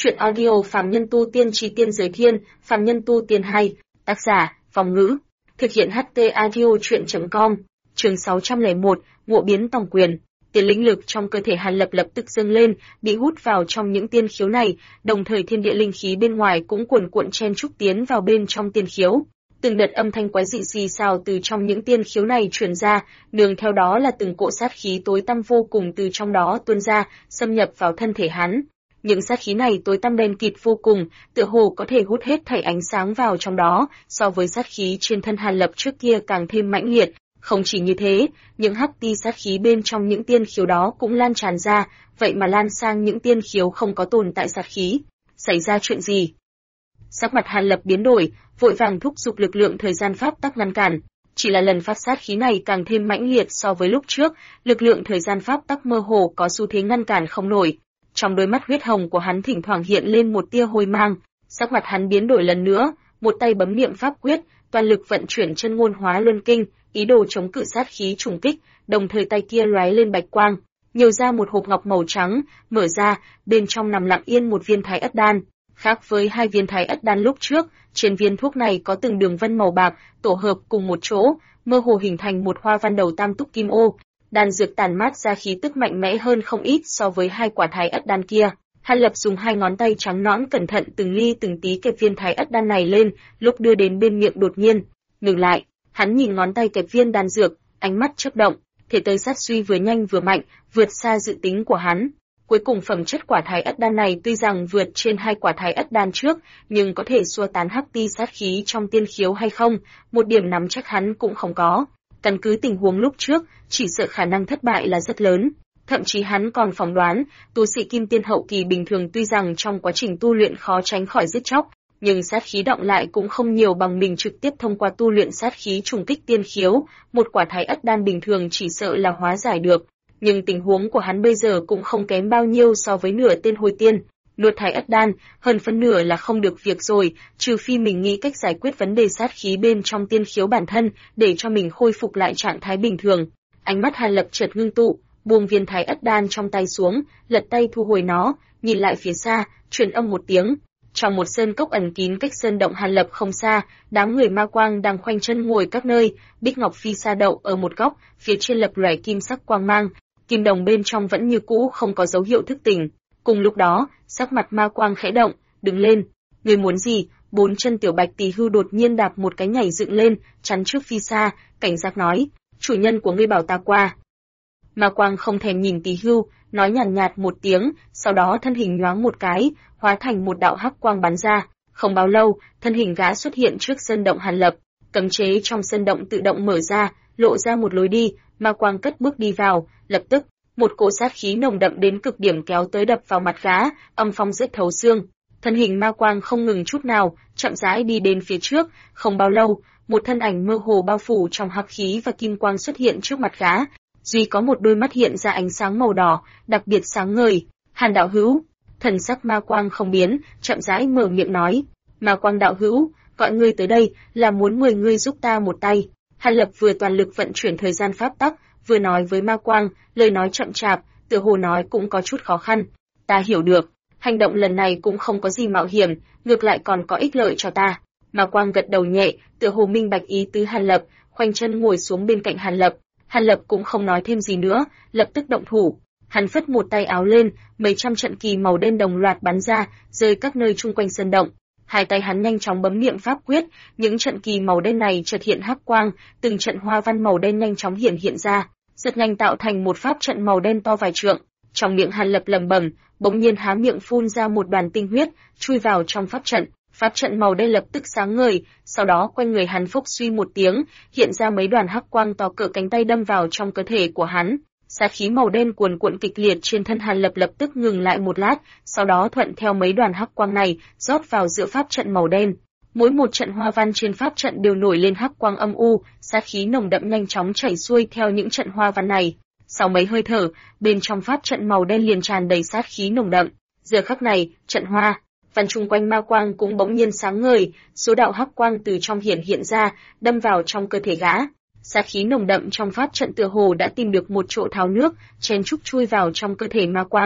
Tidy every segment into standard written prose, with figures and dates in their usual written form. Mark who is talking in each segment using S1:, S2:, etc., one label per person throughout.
S1: Chuyện audio Phàm Nhân Tu Tiên Chí Tiên Giới Thiên, Phàm Nhân Tu Tiên hay, tác giả, Phong Ngữ. Thực hiện HT Audio Chuyện.com, chương 601, ngộ biến tòng quyền. Tiền lĩnh lực trong cơ thể Hàn Lập lập tức dâng lên, bị hút vào trong những tiên khiếu này, đồng thời thiên địa linh khí bên ngoài cũng cuồn cuộn chen chúc tiến vào bên trong tiên khiếu. Từng đợt âm thanh quái dị xì xào từ trong những tiên khiếu này truyền ra, nương theo đó là từng cỗ sát khí tối tăm vô cùng từ trong đó tuôn ra, xâm nhập vào thân thể hắn. Những sát khí này tối tăm đen kịt vô cùng, tựa hồ có thể hút hết thảy ánh sáng vào trong đó, so với sát khí trên thân Hàn Lập trước kia càng thêm mãnh liệt. Không chỉ như thế, những hắc ti sát khí bên trong những tiên khiếu đó cũng lan tràn ra, vậy mà lan sang những tiên khiếu không có tồn tại sát khí. Xảy ra chuyện gì? Sắc mặt Hàn Lập biến đổi, vội vàng thúc giục lực lượng thời gian pháp tắc ngăn cản. Chỉ là lần phát sát khí này càng thêm mãnh liệt so với lúc trước, lực lượng thời gian pháp tắc mơ hồ có xu thế ngăn cản không nổi. Trong đôi mắt huyết hồng của hắn thỉnh thoảng hiện lên một tia hôi mang, sắc mặt hắn biến đổi lần nữa, một tay bấm niệm pháp quyết, toàn lực vận chuyển chân ngôn hóa luân kinh, ý đồ chống cự sát khí trùng kích, đồng thời tay kia lóe lên bạch quang, nhiều ra một hộp ngọc màu trắng, mở ra, bên trong nằm lặng yên một viên thái ất đan. Khác với hai viên thái ất đan lúc trước, trên viên thuốc này có từng đường vân màu bạc, tổ hợp cùng một chỗ, mơ hồ hình thành một hoa văn đầu tam túc kim ô. Đan dược tản mát ra khí tức mạnh mẽ hơn không ít so với hai quả thái ất đan kia. Hàn Lập dùng hai ngón tay trắng nõn cẩn thận từng ly từng tí kẹp viên thái ất đan này lên, lúc đưa đến bên miệng đột nhiên ngừng lại. Hắn nhìn ngón tay kẹp viên đan dược, ánh mắt chớp động, thể tới sát suy vừa nhanh vừa mạnh, vượt xa dự tính của hắn. Cuối cùng phẩm chất quả thái ất đan này tuy rằng vượt trên hai quả thái ất đan trước, nhưng có thể xua tán hắc ti sát khí trong tiên khiếu hay không, một điểm nắm chắc hắn cũng không có. Căn cứ tình huống lúc trước, chỉ sợ khả năng thất bại là rất lớn. Thậm chí hắn còn phỏng đoán, tu sĩ kim tiên hậu kỳ bình thường tuy rằng trong quá trình tu luyện khó tránh khỏi giết chóc, nhưng sát khí động lại cũng không nhiều bằng mình trực tiếp thông qua tu luyện sát khí trùng kích tiên khiếu, một quả thái ất đan bình thường chỉ sợ là hóa giải được. Nhưng tình huống của hắn bây giờ cũng không kém bao nhiêu so với nửa tên hồi tiên. Nuốt thái ất đan, hơn phân nửa là không được việc rồi, trừ phi mình nghĩ cách giải quyết vấn đề sát khí bên trong tiên khiếu bản thân, để cho mình khôi phục lại trạng thái bình thường. Ánh mắt Hàn Lập chợt ngưng tụ, buông viên thái ất đan trong tay xuống, lật tay thu hồi nó, nhìn lại phía xa, truyền âm một tiếng. Trong một sơn cốc ẩn kín cách sơn động Hàn Lập không xa, đám người ma quang đang khoanh chân ngồi các nơi, bích ngọc phi sa đậu ở một góc, phía trên lập lòe kim sắc quang mang, kim đồng bên trong vẫn như cũ không có dấu hiệu thức tỉnh. Cùng lúc đó, sắc mặt ma quang khẽ động, đứng lên. Người muốn gì? Bốn chân tiểu bạch tỳ hưu đột nhiên đạp một cái nhảy dựng lên, chắn trước phi sa, cảnh giác nói, chủ nhân của ngươi bảo ta qua. Ma quang không thèm nhìn tỳ hưu, nói nhàn nhạt một tiếng, sau đó thân hình nhoáng một cái, hóa thành một đạo hắc quang bắn ra. Không bao lâu, thân hình gã xuất hiện trước sơn động Hàn Lập, cấm chế trong sơn động tự động mở ra, lộ ra một lối đi, ma quang cất bước đi vào, lập tức một cỗ sát khí nồng đậm đến cực điểm kéo tới đập vào mặt gã, âm phong rét thấu xương. Thân hình ma quang không ngừng chút nào, chậm rãi đi đến phía trước, không bao lâu, một thân ảnh mơ hồ bao phủ trong hắc khí và kim quang xuất hiện trước mặt gã, duy có một đôi mắt hiện ra ánh sáng màu đỏ, đặc biệt sáng ngời. Hàn đạo hữu, thần sắc ma quang không biến, chậm rãi mở miệng nói, ma quang đạo hữu, gọi ngươi tới đây là muốn mời ngươi giúp ta một tay. Hàn Lập vừa toàn lực vận chuyển thời gian pháp tắc, vừa nói với ma quang, lời nói chậm chạp, tựa hồ nói cũng có chút khó khăn. Ta hiểu được, hành động lần này cũng không có gì mạo hiểm, ngược lại còn có ích lợi cho ta. Ma quang gật đầu nhẹ, tựa hồ minh bạch ý tứ Hàn Lập, khoanh chân ngồi xuống bên cạnh Hàn Lập. Hàn Lập cũng không nói thêm gì nữa, lập tức động thủ. Hắn phất một tay áo lên, mấy trăm trận kỳ màu đen đồng loạt bắn ra, rơi các nơi chung quanh sơn động. Hai tay hắn nhanh chóng bấm niệm pháp quyết, những trận kỳ màu đen này chợt hiện hắc quang, từng trận hoa văn màu đen nhanh chóng hiện ra, rất nhanh tạo thành một pháp trận màu đen to vài trượng. Trong miệng Hàn Lập lẩm bẩm, bỗng nhiên há miệng phun ra một đoàn tinh huyết, chui vào trong pháp trận. Pháp trận màu đen lập tức sáng ngời, sau đó quanh người hắn phốc suy một tiếng, hiện ra mấy đoàn hắc quang to cỡ cánh tay đâm vào trong cơ thể của hắn. Sát khí màu đen cuồn cuộn kịch liệt trên thân Hàn Lập lập tức ngừng lại một lát, sau đó thuận theo mấy đoàn hắc quang này, rót vào giữa pháp trận màu đen. Mỗi một trận hoa văn trên pháp trận đều nổi lên hắc quang âm u, sát khí nồng đậm nhanh chóng chảy xuôi theo những trận hoa văn này. Sau mấy hơi thở, bên trong pháp trận màu đen liền tràn đầy sát khí nồng đậm. Giờ khắc này, trận hoa văn chung quanh ma quang cũng bỗng nhiên sáng ngời, số đạo hắc quang từ trong hiện ra, đâm vào trong cơ thể gã. Sát khí nồng đậm trong pháp trận tựa hồ đã tìm được một chỗ tháo nước, chen chúc chui vào trong cơ thể ma quang.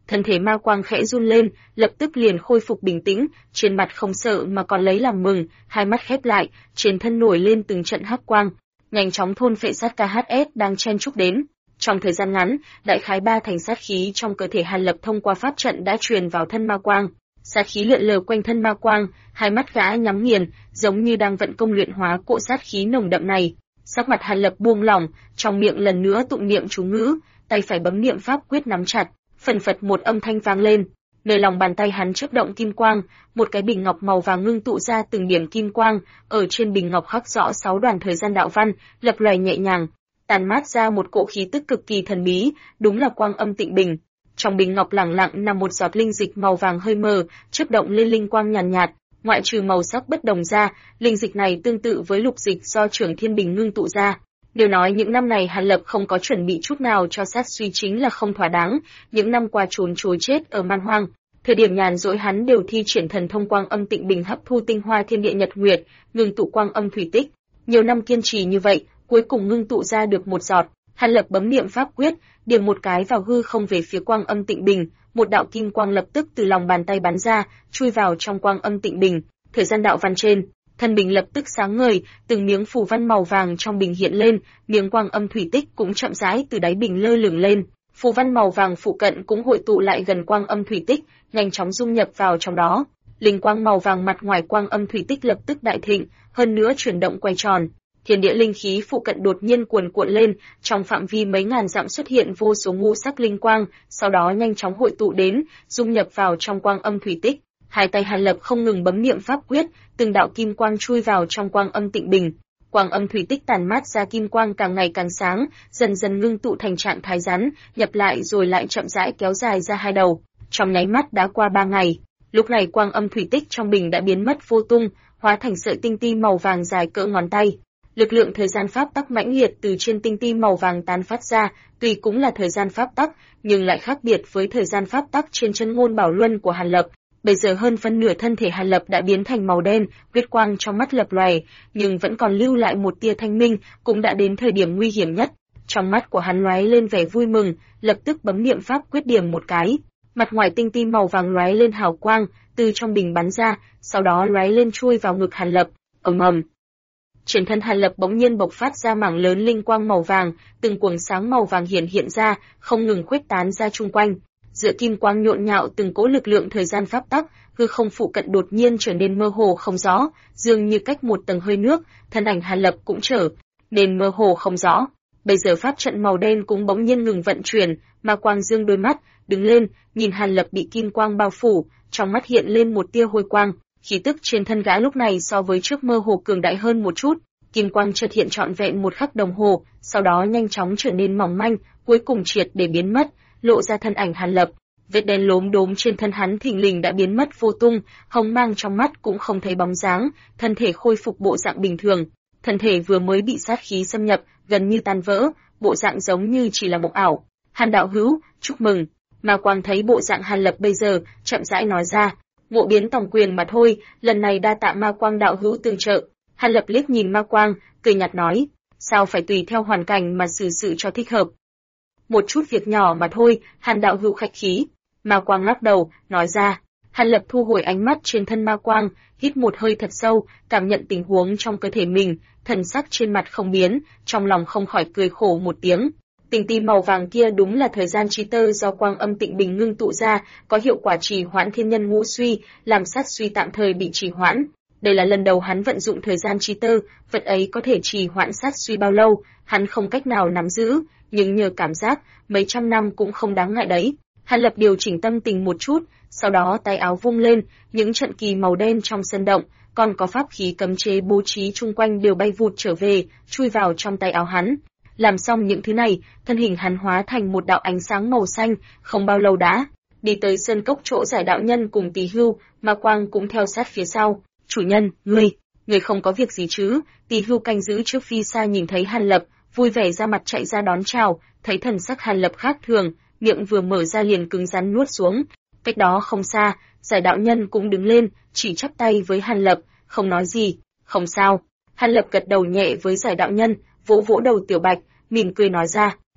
S1: Thân thể ma quang khẽ run lên, lập tức liền khôi phục bình tĩnh, trên mặt không sợ mà còn lấy làm mừng, hai mắt khép lại, trên thân nổi lên từng trận hắc quang, nhanh chóng thôn phệ sát KHS đang chen chúc đến. Trong thời gian ngắn, đại khái 3 thành sát khí trong cơ thể Hàn Lập thông qua pháp trận đã truyền vào thân ma quang. Sát khí lượn lờ quanh thân ma quang, hai mắt gã nhắm nghiền, giống như đang vận công luyện hóa cỗ sát khí nồng đậm này. Sắc mặt Hàn Lập buông lỏng, trong miệng lần nữa tụng niệm chú ngữ, tay phải bấm niệm pháp quyết nắm chặt, phần phật một âm thanh vang lên. Nơi lòng bàn tay hắn chớp động kim quang, một cái bình ngọc màu vàng ngưng tụ ra từng điểm kim quang, ở trên bình ngọc khắc rõ 6 đoàn thời gian đạo văn, lập lòe nhẹ nhàng, tàn mát ra một cỗ khí tức cực kỳ thần bí, đúng là quang âm tịnh bình. Trong bình ngọc lẳng lặng nằm một giọt linh dịch màu vàng hơi mờ, chớp động lên linh quang nhàn nhạt, ngoại trừ màu sắc bất đồng ra, linh dịch này tương tự với lục dịch do Trưởng Thiên Bình ngưng tụ ra. Điều nói những năm này Hàn Lập không có chuẩn bị chút nào cho sát suy chính là không thỏa đáng, những năm qua trốn trối chết ở man hoang, thời điểm nhàn rỗi hắn đều thi triển thần thông quang âm tịnh bình hấp thu tinh hoa thiên địa nhật nguyệt, ngưng tụ quang âm thủy tích. Nhiều năm kiên trì như vậy, cuối cùng ngưng tụ ra được một giọt. Hàn Lập bấm niệm pháp quyết, điểm một cái vào hư không về phía quang âm tịnh bình, một đạo kim quang lập tức từ lòng bàn tay bắn ra, chui vào trong quang âm tịnh bình. Thời gian đạo văn trên thân bình lập tức sáng ngời, từng miếng phù văn màu vàng trong bình hiện lên, miếng quang âm thủy tích cũng chậm rãi từ đáy bình lơ lửng lên. Phù văn màu vàng phụ cận cũng hội tụ lại gần quang âm thủy tích, nhanh chóng dung nhập vào trong đó. Linh quang màu vàng mặt ngoài quang âm thủy tích lập tức đại thịnh, hơn nữa chuyển động quay tròn. Thiên địa linh khí phụ cận đột nhiên cuồn cuộn lên, trong phạm vi mấy ngàn dặm xuất hiện vô số ngũ sắc linh quang, sau đó nhanh chóng hội tụ đến, dung nhập vào trong quang âm thủy tích. Hai tay Hàn Lập không ngừng bấm niệm pháp quyết, từng đạo kim quang chui vào trong quang âm tịnh bình. Quang âm thủy tích tàn mát ra kim quang càng ngày càng sáng, dần dần ngưng tụ thành trạng thái rắn, nhập lại rồi lại chậm rãi kéo dài ra hai đầu. Trong nháy mắt đã qua 3 ngày, lúc này quang âm thủy tích trong bình đã biến mất vô tung, hóa thành sợi tinh ti màu vàng dài cỡ ngón tay. Lực lượng thời gian pháp tắc mãnh liệt từ trên tinh ti màu vàng tán phát ra, tuy cũng là thời gian pháp tắc, nhưng lại khác biệt với thời gian pháp tắc trên chân ngôn bảo luân của Hàn Lập. Bây giờ hơn phân nửa thân thể Hàn Lập đã biến thành màu đen, huyết quang trong mắt lập lòe, nhưng vẫn còn lưu lại một tia thanh minh, cũng đã đến thời điểm nguy hiểm nhất. Trong mắt của hắn lóe lên vẻ vui mừng, lập tức bấm niệm pháp quyết điểm một cái. Mặt ngoài tinh ti màu vàng lóe lên hào quang, từ trong bình bắn ra, sau đó lóe lên chui vào ngực Hàn Lập. Ầm ầm. Trên thân Hàn Lập bỗng nhiên bộc phát ra mảng lớn linh quang màu vàng, từng quầng sáng màu vàng hiện ra, không ngừng khuếch tán ra chung quanh. Giữa kim quang nhộn nhạo từng cỗ lực lượng thời gian pháp tắc, hư không phụ cận đột nhiên trở nên mơ hồ không rõ, dường như cách một tầng hơi nước, thân ảnh Hàn Lập cũng trở nên mơ hồ không rõ. Bây giờ pháp trận màu đen cũng bỗng nhiên ngừng vận chuyển, mà quang dương đôi mắt, đứng lên, nhìn Hàn Lập bị kim quang bao phủ, trong mắt hiện lên một tia hôi quang. Khí tức trên thân gã lúc này so với trước mơ hồ cường đại hơn một chút, kim quang chợt hiện trọn vẹn một khắc đồng hồ, sau đó nhanh chóng trở nên mỏng manh, cuối cùng triệt để biến mất, lộ ra thân ảnh Hàn Lập. Vết đen lốm đốm trên thân hắn thình lình đã biến mất vô tung, hồng mang trong mắt cũng không thấy bóng dáng, thân thể khôi phục bộ dạng bình thường. Thân thể vừa mới bị sát khí xâm nhập, gần như tan vỡ, bộ dạng giống như chỉ là mộng ảo. Hàn đạo hữu, chúc mừng. Ma Quang thấy bộ dạng Hàn Lập bây giờ, chậm rãi nói ra. Ngộ biến tòng quyền mà thôi, lần này đa tạ Ma Quang đạo hữu tương trợ. Hàn Lập liếc nhìn Ma Quang, cười nhạt nói, sao phải tùy theo hoàn cảnh mà xử sự cho thích hợp. Một chút việc nhỏ mà thôi, Hàn đạo hữu khách khí. Ma Quang lắc đầu, nói ra. Hàn Lập thu hồi ánh mắt trên thân Ma Quang, hít một hơi thật sâu, cảm nhận tình huống trong cơ thể mình, thần sắc trên mặt không biến, trong lòng không khỏi cười khổ một tiếng. Tinh ti màu vàng kia đúng là thời gian chi tơ do quang âm tịnh bình ngưng tụ ra, có hiệu quả trì hoãn thiên nhân ngũ suy, làm sát suy tạm thời bị trì hoãn. Đây là lần đầu hắn vận dụng thời gian chi tơ, vật ấy có thể trì hoãn sát suy bao lâu, hắn không cách nào nắm giữ, nhưng nhờ cảm giác, mấy trăm năm cũng không đáng ngại đấy. Hàn Lập điều chỉnh tâm tình một chút, sau đó tay áo vung lên, những trận kỳ màu đen trong sân động, còn có pháp khí cấm chế bố trí chung quanh đều bay vụt trở về, chui vào trong tay áo hắn. Làm xong những thứ này, thân hình hắn hóa thành một đạo ánh sáng màu xanh, không bao lâu đã đi tới sơn cốc chỗ giải đạo nhân cùng Tỳ Hưu, Ma Quang cũng theo sát phía sau. Chủ nhân, ngươi không có việc gì chứ? Tỳ Hưu canh giữ trước phi xa nhìn thấy Hàn Lập, vui vẻ ra mặt chạy ra đón chào, thấy thần sắc Hàn Lập khác thường, miệng vừa mở ra liền cứng rắn nuốt xuống. Cách đó không xa, giải đạo nhân cũng đứng lên, chỉ chắp tay với Hàn Lập, không nói gì. Không sao. Hàn Lập gật đầu nhẹ với giải đạo nhân, vỗ vỗ đầu Tiểu Bạch, mỉm cười nói ra.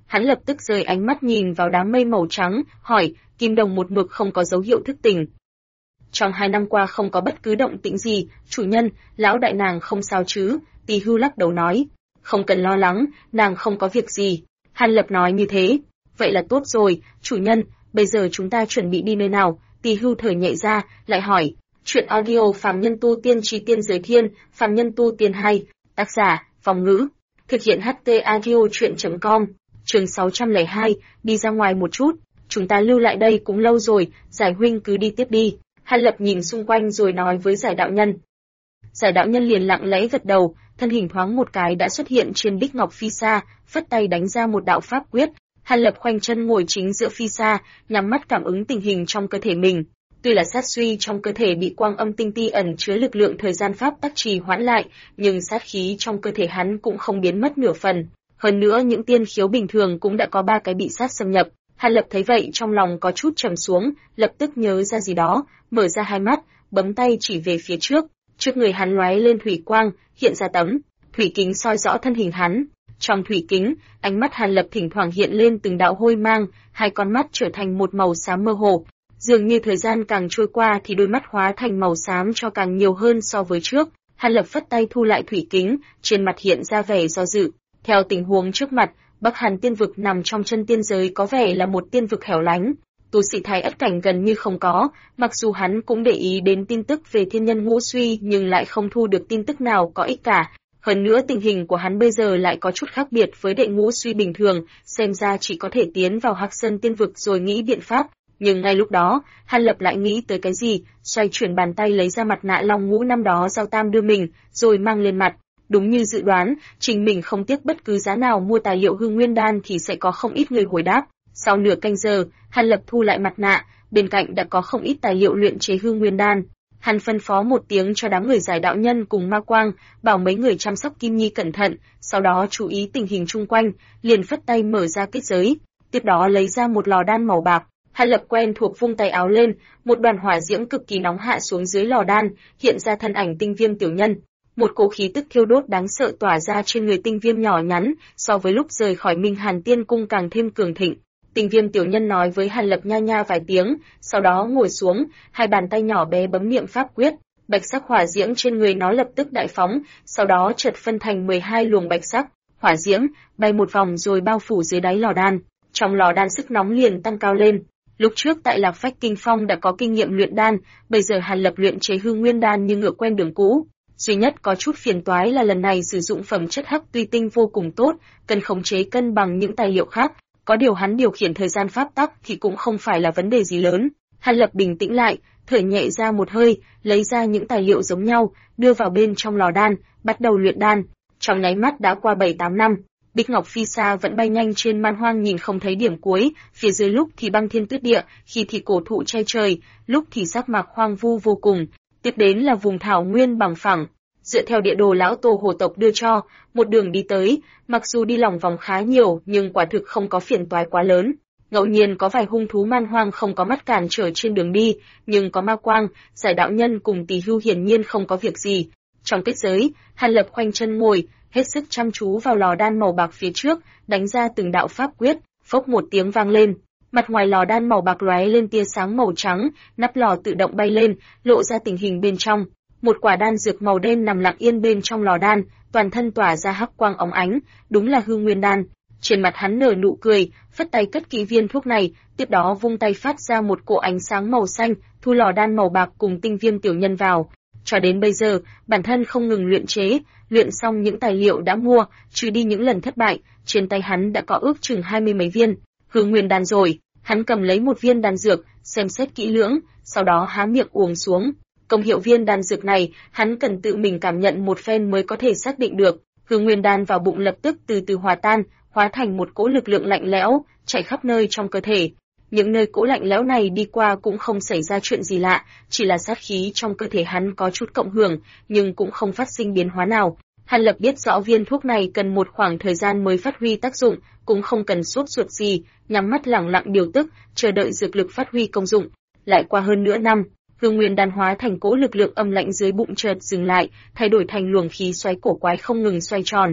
S1: Hắn lập tức rời ánh mắt nhìn vào đám mây màu trắng, hỏi, Kim Đồng một mực không có dấu hiệu thức tỉnh. Trong 2 năm qua không có bất cứ động tĩnh gì, chủ nhân, lão đại nàng không sao chứ? Tỳ Hưu lắc đầu nói, không cần lo lắng, nàng không có việc gì. Hàn Lập nói như thế, vậy là tốt rồi, chủ nhân, bây giờ chúng ta chuẩn bị đi nơi nào? Tỳ Hưu thở nhẹ ra, lại hỏi, chuyện audio Phàm Nhân Tu Tiên Chi Tiên Giới Thiên, Phàm Nhân Tu Tiên hay, tác giả, Phong Ngữ, thực hiện HT audio chuyện.com, chương 602, đi ra ngoài một chút, chúng ta lưu lại đây cũng lâu rồi, Giải huynh cứ đi tiếp đi. Hàn Lập nhìn xung quanh rồi nói với Giải đạo nhân. Giải đạo nhân liền lặng lẽ gật đầu, thân hình thoáng một cái đã xuất hiện trên Bích Ngọc Phi Sa, phất tay đánh ra một đạo pháp quyết. Hàn Lập khoanh chân ngồi chính giữa Phi Sa, nhắm mắt cảm ứng tình hình trong cơ thể mình. Tuy là sát suy trong cơ thể bị quang âm tinh ti ẩn chứa lực lượng thời gian pháp tắc trì hoãn lại, nhưng sát khí trong cơ thể hắn cũng không biến mất nửa phần. Hơn nữa những tiên khiếu bình thường cũng đã có 3 cái bị sát xâm nhập. Hàn Lập thấy vậy trong lòng có chút trầm xuống, lập tức nhớ ra gì đó, mở ra hai mắt, bấm tay chỉ về phía trước. Trước người hắn lóe lên thủy quang, hiện ra tấm thủy kính soi rõ thân hình hắn. Trong thủy kính, ánh mắt Hàn Lập thỉnh thoảng hiện lên từng đạo hôi mang, hai con mắt trở thành một màu xám mơ hồ. Dường như thời gian càng trôi qua thì đôi mắt hóa thành màu xám cho càng nhiều hơn so với trước. Hàn Lập phất tay thu lại thủy kính, trên mặt hiện ra vẻ do dự. Theo tình huống trước mặt, Bắc Hàn tiên vực nằm trong chân tiên giới có vẻ là một tiên vực hẻo lánh. Tu sĩ Thái Ất cảnh gần như không có, mặc dù hắn cũng để ý đến tin tức về thiên nhân ngũ suy nhưng lại không thu được tin tức nào có ích cả. Hơn nữa tình hình của hắn bây giờ lại có chút khác biệt với đệ ngũ suy bình thường, xem ra chỉ có thể tiến vào Hắc Sơn tiên vực rồi nghĩ biện pháp. Nhưng ngay lúc đó, Hàn Lập lại nghĩ tới cái gì, xoay chuyển bàn tay lấy ra mặt nạ long ngũ năm đó Giao Tam đưa mình, rồi mang lên mặt. Đúng như dự đoán, chính mình không tiếc bất cứ giá nào mua tài liệu hư nguyên đan thì sẽ có không ít người hồi đáp. Sau nửa canh giờ, Hàn Lập thu lại mặt nạ, bên cạnh đã có không ít tài liệu luyện chế hư nguyên đan. Hắn phân phó một tiếng cho đám người Giải đạo nhân cùng Ma Quang, bảo mấy người chăm sóc Kim Nhi cẩn thận, sau đó chú ý tình hình chung quanh, liền phất tay mở ra kết giới, tiếp đó lấy ra một lò đan màu bạc. Hàn Lập quen thuộc vung tay áo lên, một đoàn hỏa diễm cực kỳ nóng hạ xuống dưới lò đan, hiện ra thân ảnh Tinh Viêm tiểu nhân. Một cỗ khí tức thiêu đốt đáng sợ tỏa ra trên người Tinh Viêm nhỏ nhắn, so với lúc rời khỏi Minh Hàn Tiên Cung càng thêm cường thịnh. Tinh Viêm tiểu nhân nói với Hàn Lập nha nha vài tiếng, sau đó ngồi xuống, hai bàn tay nhỏ bé bấm niệm pháp quyết, bạch sắc hỏa diễm trên người nó lập tức đại phóng, sau đó chợt phân thành 12 luồng bạch sắc hỏa diễm, bay một vòng rồi bao phủ dưới đáy lò đan. Trong lò đan sức nóng liền tăng cao lên. Lúc trước tại Lạc Phách Kinh Phong đã có kinh nghiệm luyện đan, bây giờ Hàn Lập luyện chế hư nguyên đan như ngựa quen đường cũ. Duy nhất có chút phiền toái là lần này sử dụng phẩm chất hắc tuy tinh vô cùng tốt, cần khống chế cân bằng những tài liệu khác. Có điều hắn điều khiển thời gian pháp tắc thì cũng không phải là vấn đề gì lớn. Hàn Lập bình tĩnh lại, thở nhẹ ra một hơi, lấy ra những tài liệu giống nhau, đưa vào bên trong lò đan, bắt đầu luyện đan. Trong nháy mắt đã qua 7-8 năm, Bích Ngọc Phi Sa vẫn bay nhanh trên man hoang nhìn không thấy điểm cuối, phía dưới lúc thì băng thiên tuyết địa, khi thì cổ thụ che trời, lúc thì sắc mạc hoang vu vô cùng, tiếp đến là vùng thảo nguyên bằng phẳng. Dựa theo địa đồ lão Tô Hồ tộc đưa cho, một đường đi tới, mặc dù đi lòng vòng khá nhiều nhưng quả thực không có phiền toái quá lớn. Ngẫu nhiên có vài hung thú man hoang không có mắt cản trở trên đường đi, nhưng có Ma Quang, Giải đạo nhân cùng Tỳ Hưu hiển nhiên không có việc gì. Trong kết giới, Hàn Lập khoanh chân ngồi, hết sức chăm chú vào lò đan màu bạc phía trước, đánh ra từng đạo pháp quyết, phốc một tiếng vang lên. Mặt ngoài lò đan màu bạc lóe lên tia sáng màu trắng, nắp lò tự động bay lên, lộ ra tình hình bên trong. Một quả đan dược màu đen nằm lặng yên bên trong lò đan, toàn thân tỏa ra hắc quang óng ánh, đúng là hư nguyên đan. Trên mặt hắn nở nụ cười, phất tay cất kỹ viên thuốc này, tiếp đó vung tay phát ra một cỗ ánh sáng màu xanh, thu lò đan màu bạc cùng Tinh Viêm tiểu nhân vào. Cho đến bây giờ, bản thân không ngừng luyện chế, luyện xong những tài liệu đã mua, trừ đi những lần thất bại, trên tay hắn đã có ước chừng 20 mấy viên hư nguyên đan rồi. Hắn cầm lấy một viên đan dược, xem xét kỹ lưỡng, sau đó há miệng uống xuống. Công hiệu viên đan dược này, hắn cần tự mình cảm nhận một phen mới có thể xác định được. Hư nguyên đan vào bụng lập tức từ từ hòa tan, hóa thành một cỗ lực lượng lạnh lẽo, chạy khắp nơi trong cơ thể. Những nơi cỗ lạnh lẽo này đi qua cũng không xảy ra chuyện gì lạ, chỉ là sát khí trong cơ thể hắn có chút cộng hưởng, nhưng cũng không phát sinh biến hóa nào. Hàn Lập biết rõ viên thuốc này cần một khoảng thời gian mới phát huy tác dụng, cũng không cần sốt ruột gì, nhắm mắt lẳng lặng điều tức, chờ đợi dược lực phát huy công dụng. Lại qua hơn nửa năm, hư nguyên đan hóa thành cỗ lực lượng âm lạnh dưới bụng chợt dừng lại, thay đổi thành luồng khí xoáy cổ quái không ngừng xoay tròn.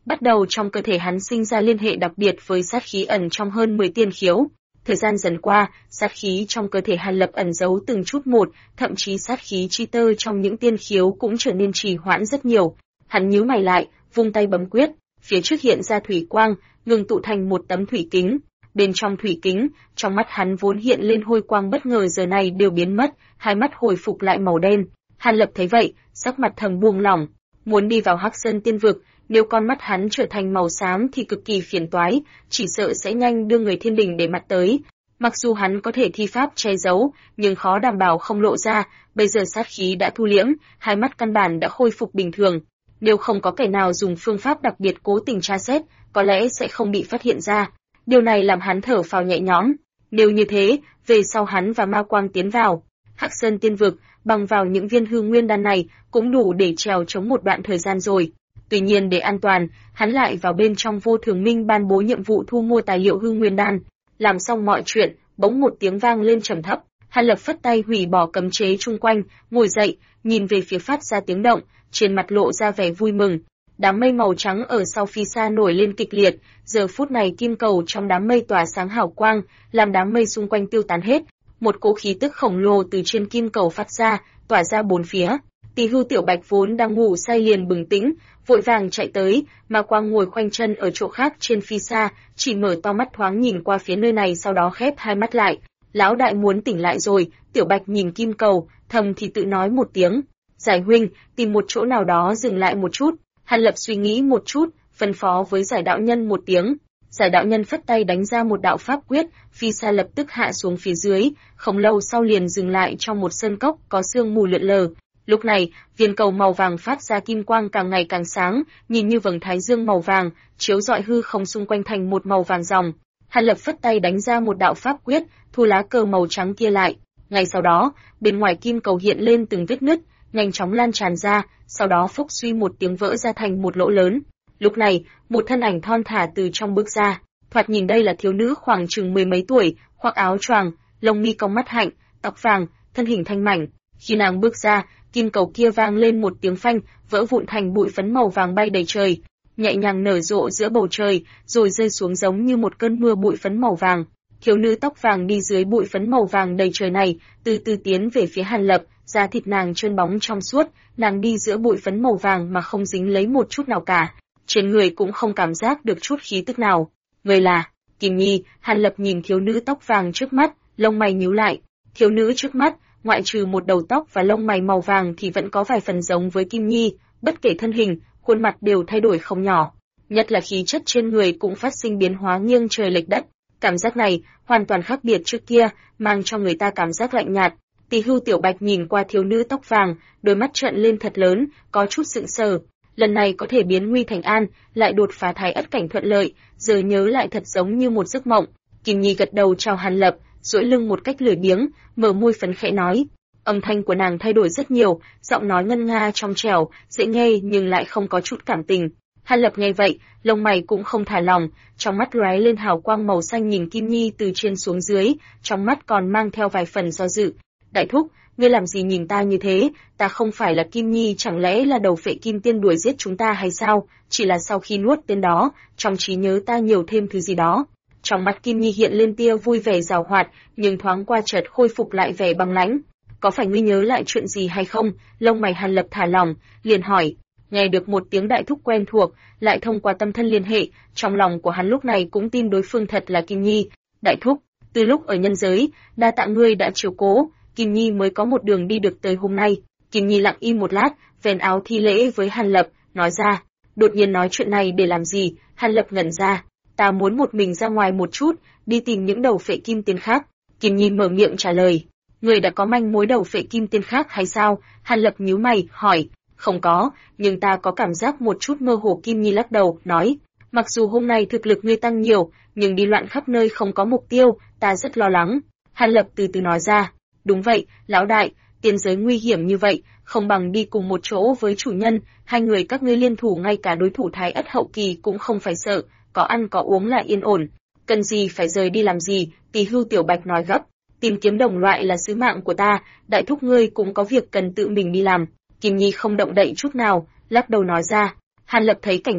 S1: Bắt đầu trong cơ thể hắn sinh ra liên hệ đặc biệt với sát khí ẩn trong hơn 10 tiên khiếu. Thời gian dần qua, sát khí trong cơ thể Hàn Lập ẩn giấu từng chút một, thậm chí sát khí chi tơ trong những tiên khiếu cũng trở nên trì hoãn rất nhiều. Hắn nhíu mày lại, vung tay bấm quyết, phía trước hiện ra thủy quang, ngừng tụ thành một tấm thủy kính. Bên trong thủy kính, trong mắt hắn vốn hiện lên hôi quang bất ngờ giờ này đều biến mất, hai mắt hồi phục lại màu đen. Hàn Lập thấy vậy, sắc mặt thầm buông lỏng, muốn đi vào Hắc Sơn Tiên Vực, nếu con mắt hắn trở thành màu xám thì cực kỳ phiền toái, chỉ sợ sẽ nhanh đưa người thiên đình để mặt tới. Mặc dù hắn có thể thi pháp che giấu, nhưng khó đảm bảo không lộ ra, bây giờ sát khí đã thu liễm, hai mắt căn bản đã khôi phục bình thường. Nếu không có kẻ nào dùng phương pháp đặc biệt cố tình tra xét, có lẽ sẽ không bị phát hiện ra. Điều này làm hắn thở phào nhẹ nhõm. Nếu như thế, về sau hắn và Ma Quang tiến vào Hắc Sơn Tiên Vực, bằng vào những viên hư nguyên đan này, cũng đủ để trèo chống một đoạn thời gian rồi. Tuy nhiên để an toàn, hắn lại vào bên trong Vô Thường Minh ban bố nhiệm vụ thu mua tài liệu hư nguyên đan. Làm xong mọi chuyện, bỗng một tiếng vang lên trầm thấp, Hàn Lập phất tay hủy bỏ cấm chế chung quanh, ngồi dậy, nhìn về phía phát ra tiếng động, trên mặt lộ ra vẻ vui mừng. Đám mây màu trắng ở sau phi xa nổi lên kịch liệt, giờ phút này kim cầu trong đám mây tỏa sáng hào quang, làm đám mây xung quanh tiêu tán hết. Một cỗ khí tức khổng lồ từ trên kim cầu phát ra, tỏa ra bốn phía. Tỳ Hưu Tiểu Bạch vốn đang ngủ say liền bừng tỉnh, vội vàng chạy tới, Ma Quang ngồi khoanh chân ở chỗ khác trên phi xa, chỉ mở to mắt thoáng nhìn qua phía nơi này sau đó khép hai mắt lại. Lão đại muốn tỉnh lại rồi. Tiểu Bạch nhìn kim cầu, thầm thì tự nói một tiếng. Giải huynh, tìm một chỗ nào đó dừng lại một chút. Hàn Lập suy nghĩ một chút, phân phó với Giải đạo nhân một tiếng. Giải đạo nhân phất tay đánh ra một đạo pháp quyết, phi xa lập tức hạ xuống phía dưới, không lâu sau liền dừng lại trong một sơn cốc có sương mù lượn lờ. Lúc này, viên cầu màu vàng phát ra kim quang càng ngày càng sáng, nhìn như vầng thái dương màu vàng, chiếu rọi hư không xung quanh thành một màu vàng ròng. Hàn Lập phất tay đánh ra một đạo pháp quyết, thu lá cờ màu trắng kia lại. Ngay sau đó, bên ngoài kim cầu hiện lên từng vết nứt, nhanh chóng lan tràn ra, sau đó phốc suy một tiếng vỡ ra thành một lỗ lớn. Lúc này, một thân ảnh thon thả từ trong bước ra. Thoạt nhìn đây là thiếu nữ khoảng chừng mười mấy tuổi, khoác áo choàng, lông mi cong mắt hạnh, tóc vàng, thân hình thanh mảnh. Khi nàng bước ra, kim cầu kia vang lên một tiếng phanh, vỡ vụn thành bụi phấn màu vàng bay đầy trời, nhẹ nhàng nở rộ giữa bầu trời, rồi rơi xuống giống như một cơn mưa bụi phấn màu vàng. Thiếu nữ tóc vàng đi dưới bụi phấn màu vàng đầy trời này, từ từ tiến về phía Hàn Lập, da thịt nàng trơn bóng trong suốt, nàng đi giữa bụi phấn màu vàng mà không dính lấy một chút nào cả, trên người cũng không cảm giác được chút khí tức nào. Người là Kim Nhi. Hàn Lập nhìn thiếu nữ tóc vàng trước mắt, lông mày nhíu lại. Thiếu nữ trước mắt, ngoại trừ một đầu tóc và lông mày màu vàng thì vẫn có vài phần giống với Kim Nhi, bất kể thân hình, khuôn mặt đều thay đổi không nhỏ, nhất là khí chất trên người cũng phát sinh biến hóa nghiêng trời lệch đất. Cảm giác này hoàn toàn khác biệt trước kia, mang cho người ta cảm giác lạnh nhạt. Tỳ Hưu Tiểu Bạch nhìn qua thiếu nữ tóc vàng, đôi mắt trợn lên thật lớn, có chút sững sờ. Lần này có thể biến nguy thành an, lại đột phá thái ất cảnh thuận lợi, giờ nhớ lại thật giống như một giấc mộng. Kim Nhi gật đầu chào Hàn Lập, duỗi lưng một cách lười biếng, mở môi phấn khẽ nói. Âm thanh của nàng thay đổi rất nhiều, giọng nói ngân nga trong trẻo, dễ nghe nhưng lại không có chút cảm tình. Hàn Lập nghe vậy, lông mày cũng không thả lỏng, trong mắt lóe lên hào quang màu xanh nhìn Kim Nhi từ trên xuống dưới, trong mắt còn mang theo vài phần do dự. Đại thúc, ngươi làm gì nhìn ta như thế? Ta không phải là Kim Nhi, chẳng lẽ là đầu phệ kim tiên đuổi giết chúng ta hay sao? Chỉ là sau khi nuốt tên đó, trong trí nhớ ta nhiều thêm thứ gì đó. Trong mắt Kim Nhi hiện lên tia vui vẻ giàu hoạt, nhưng thoáng qua chợt khôi phục lại vẻ băng lãnh. Có phải ngươi nhớ lại chuyện gì hay không? Lông mày Hàn Lập thả lỏng, liền hỏi. Nghe được một tiếng đại thúc quen thuộc, lại thông qua tâm thân liên hệ, trong lòng của hắn lúc này cũng tin đối phương thật là Kim Nhi. Đại thúc, từ lúc ở nhân giới, đa tạ ngươi đã chiếu cố, Kim Nhi mới có một đường đi được tới hôm nay. Kim Nhi lặng im một lát, vén áo thi lễ với Hàn Lập, nói ra. Đột nhiên nói chuyện này để làm gì? Hàn Lập ngẩn ra. Ta muốn một mình ra ngoài một chút, đi tìm những đầu phệ kim tiên khác. Kim Nhi mở miệng trả lời. Người đã có manh mối đầu phệ kim tiên khác hay sao? Hàn Lập nhíu mày, hỏi. Không có, nhưng ta có cảm giác một chút mơ hồ. Kim Nhi lắc đầu, nói. Mặc dù hôm nay thực lực ngươi tăng nhiều, nhưng đi loạn khắp nơi không có mục tiêu, ta rất lo lắng. Hàn Lập từ từ nói ra. Đúng vậy, lão đại, tiên giới nguy hiểm như vậy, không bằng đi cùng một chỗ với chủ nhân, hai người các ngươi liên thủ ngay cả đối thủ thái ất hậu kỳ cũng không phải sợ, có ăn có uống lại yên ổn. Cần gì phải rời đi làm gì? Tỳ Hưu Tiểu Bạch nói gấp. Tìm kiếm đồng loại là sứ mạng của ta, đại thúc ngươi cũng có việc cần tự mình đi làm. Kim Nhi không động đậy chút nào, lắc đầu nói ra. Hàn Lập thấy cảnh này,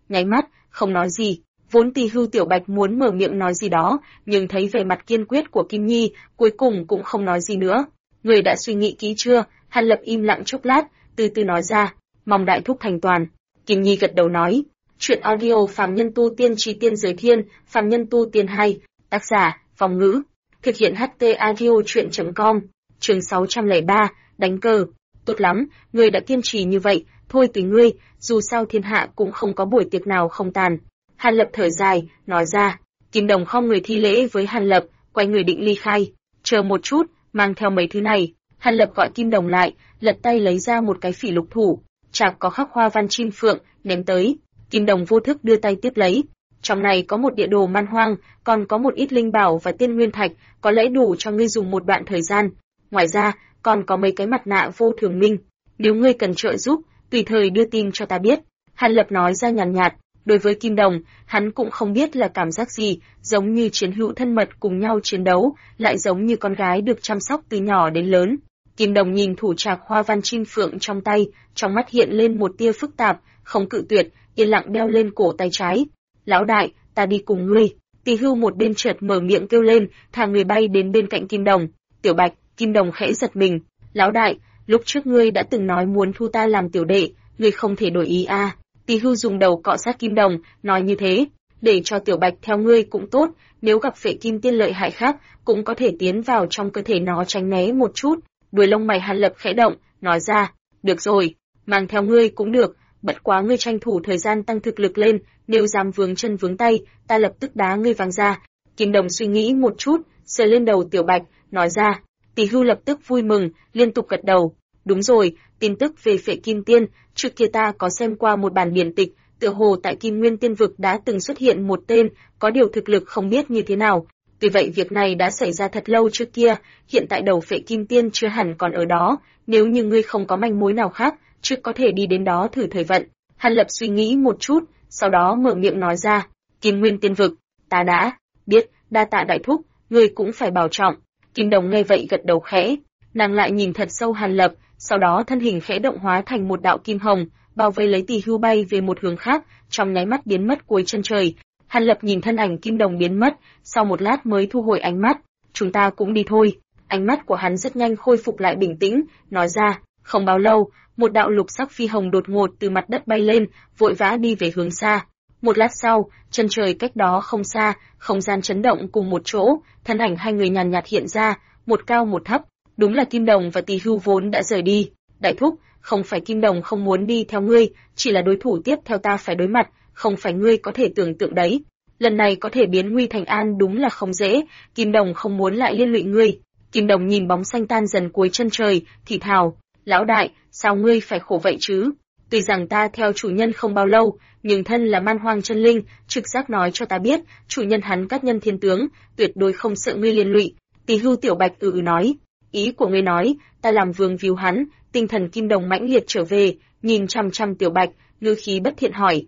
S1: nháy mắt, không nói gì. Vốn Tỳ Hưu Tiểu Bạch muốn mở miệng nói gì đó, nhưng thấy vẻ mặt kiên quyết của Kim Nhi, cuối cùng cũng không nói gì nữa. Người đã suy nghĩ kỹ chưa? Hàn Lập im lặng chốc lát, từ từ nói ra, mong đại thúc thành toàn. Kim Nhi gật đầu nói, chuyện audio Phàm Nhân Tu Tiên Chí Tiên Giới Thiên, Phàm Nhân Tu Tiên hay, tác giả, Phong Ngữ, thực hiện HT audio truyện.com, chương 603, đánh cờ. Tốt lắm, ngươi đã kiên trì như vậy, thôi tùy ngươi, dù sao thiên hạ cũng không có buổi tiệc nào không tàn. Hàn Lập thở dài, nói ra. Kim Đồng khom người thi lễ với Hàn Lập, quay người định ly khai. Chờ một chút, mang theo mấy thứ này. Hàn Lập gọi Kim Đồng lại, lật tay lấy ra một cái phỉ lục thủ, chạc có khắc hoa văn chim phượng, ném tới. Kim Đồng vô thức đưa tay tiếp lấy. Trong này có một địa đồ man hoang, còn có một ít linh bảo và tiên nguyên thạch, có lẽ đủ cho ngươi dùng một đoạn thời gian. Ngoài ra, còn có mấy cái mặt nạ vô thường minh. Nếu ngươi cần trợ giúp, tùy thời đưa tin cho ta biết. Hàn Lập nói ra nhàn nhạt. Đối với Kim Đồng, hắn cũng không biết là cảm giác gì, giống như chiến hữu thân mật cùng nhau chiến đấu, lại giống như con gái được chăm sóc từ nhỏ đến lớn. Kim Đồng nhìn thủ trạc hoa văn chim phượng trong tay, trong mắt hiện lên một tia phức tạp, không cự tuyệt, yên lặng đeo lên cổ tay trái. Lão đại, ta đi cùng ngươi. Tỳ Hưu một bên chợt mở miệng kêu lên, thả người bay đến bên cạnh Kim Đồng. Tiểu Bạch, Kim Đồng khẽ giật mình. Lão đại, lúc trước ngươi đã từng nói muốn thu ta làm tiểu đệ, ngươi không thể đổi ý à? Tỳ Hưu dùng đầu cọ sát Kim Đồng, nói như thế, để cho Tiểu Bạch theo ngươi cũng tốt, nếu gặp phệ kim tiên lợi hại khác, cũng có thể tiến vào trong cơ thể nó tránh né một chút. Đuôi lông mày Hàn Lập khẽ động, nói ra, được rồi, mang theo ngươi cũng được, bất quá ngươi tranh thủ thời gian tăng thực lực lên, nếu dám vướng chân vướng tay, ta lập tức đá ngươi văng ra. Kim Đồng suy nghĩ một chút, sờ lên đầu Tiểu Bạch, nói ra. Tỳ Hưu lập tức vui mừng, liên tục gật đầu. Đúng rồi, tin tức về phệ kim tiên, trước kia ta có xem qua một bản điển tịch, tựa hồ tại Kim Nguyên Tiên Vực đã từng xuất hiện một tên, có điều thực lực không biết như thế nào. Tuy vậy việc này đã xảy ra thật lâu trước kia, hiện tại đầu phệ kim tiên chưa hẳn còn ở đó, nếu như ngươi không có manh mối nào khác, trước có thể đi đến đó thử thời vận. Hàn Lập suy nghĩ một chút, sau đó mở miệng nói ra, Kim Nguyên Tiên Vực, ta đã biết, đa tạ đại thúc, ngươi cũng phải bảo trọng. Kim Đồng nghe vậy gật đầu khẽ, nàng lại nhìn thật sâu Hàn Lập, sau đó thân hình khẽ động hóa thành một đạo kim hồng, bao vây lấy Tỳ Hưu bay về một hướng khác, trong nháy mắt biến mất cuối chân trời. Hàn Lập nhìn thân ảnh Kim Đồng biến mất, sau một lát mới thu hồi ánh mắt, chúng ta cũng đi thôi. Ánh mắt của hắn rất nhanh khôi phục lại bình tĩnh, nói ra, không bao lâu, một đạo lục sắc phi hồng đột ngột từ mặt đất bay lên, vội vã đi về hướng xa. Một lát sau, chân trời cách đó không xa, không gian chấn động cùng một chỗ, thân ảnh hai người nhàn nhạt hiện ra, một cao một thấp. Đúng là Kim Đồng và Tỳ Hưu vốn đã rời đi. Đại thúc, không phải Kim Đồng không muốn đi theo ngươi, chỉ là đối thủ tiếp theo ta phải đối mặt, không phải ngươi có thể tưởng tượng đấy. Lần này có thể biến nguy thành an đúng là không dễ, Kim Đồng không muốn lại liên lụy ngươi. Kim Đồng nhìn bóng xanh tan dần cuối chân trời, thì thào, lão đại, sao ngươi phải khổ vậy chứ? Tuy rằng ta theo chủ nhân không bao lâu, nhưng thân là man hoang chân linh, trực giác nói cho ta biết, chủ nhân hắn cát nhân thiên tướng, tuyệt đối không sợ ngươi liên lụy. Tỳ Hưu Tiểu Bạch nói, ý của ngươi nói, ta làm vương víu hắn. Tinh thần Kim Đồng mãnh liệt trở về, nhìn chăm chăm Tiểu Bạch, ngữ khí bất thiện hỏi,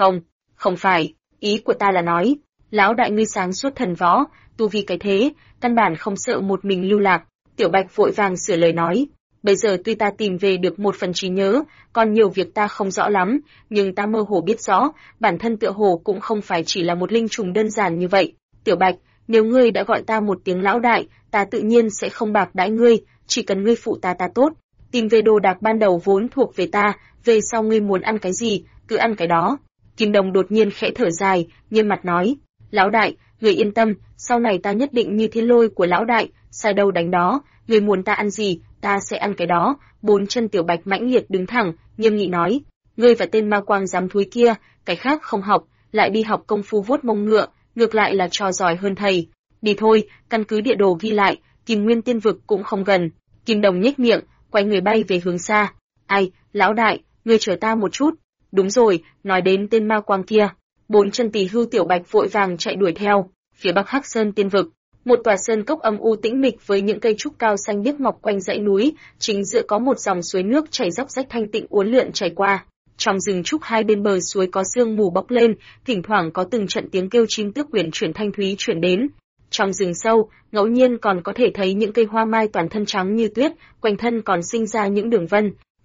S1: không phải, ý của ta là nói, lão đại ngươi sáng suốt thần võ, tu vi cái thế, căn bản không sợ một mình lưu lạc. Tiểu Bạch vội vàng sửa lời nói, bây giờ tuy ta tìm về được một phần trí nhớ, còn nhiều việc ta không rõ lắm, nhưng ta mơ hồ biết rõ, bản thân tựa hồ cũng không phải chỉ là một linh trùng đơn giản như vậy. Tiểu Bạch, nếu ngươi đã gọi ta một tiếng lão đại, ta tự nhiên sẽ không bạc đãi ngươi, chỉ cần ngươi phụ ta tốt. Tìm về đồ đạc ban đầu vốn thuộc về ta, về sau ngươi muốn ăn cái gì, cứ ăn cái đó. Kim Đồng đột nhiên khẽ thở dài, nghiêm mặt nói, lão đại, người yên tâm, sau này ta nhất định như thiên lôi của lão đại, sai đâu đánh đó, người muốn ta ăn gì, ta sẽ ăn cái đó. Bốn chân Tiểu Bạch mãnh liệt đứng thẳng, nghiêm nghị nói, ngươi và tên ma quang giám thúi kia, cái khác không học, lại đi học công phu vuốt mông ngựa, ngược lại là trò giỏi hơn thầy. Đi thôi, căn cứ địa đồ ghi lại, Kim Nguyên Tiên Vực cũng không gần. Kim Đồng nhếch miệng, quay người bay về hướng xa. Ai, lão đại, ngươi chờ ta một chút. Đúng rồi, nói đến tên ma quang kia. Bốn chân Tỳ Hưu Tiểu Bạch vội vàng chạy đuổi theo. Phía Bắc Hắc Sơn Tiên Vực, một tòa sơn cốc âm u tĩnh mịch với những cây trúc cao xanh biếc mọc quanh dãy núi, chính giữa có một dòng suối nước chảy róc rách thanh tịnh uốn lượn chảy qua. Trong rừng trúc hai bên bờ suối có sương mù bốc lên, thỉnh thoảng có từng trận tiếng kêu chim tước quyển chuyển thanh thúy chuyển đến. Trong rừng sâu, ngẫu nhiên còn có thể thấy những cây hoa mai toàn thân trắng như tuyết, quanh thân còn sinh ra những đường vân.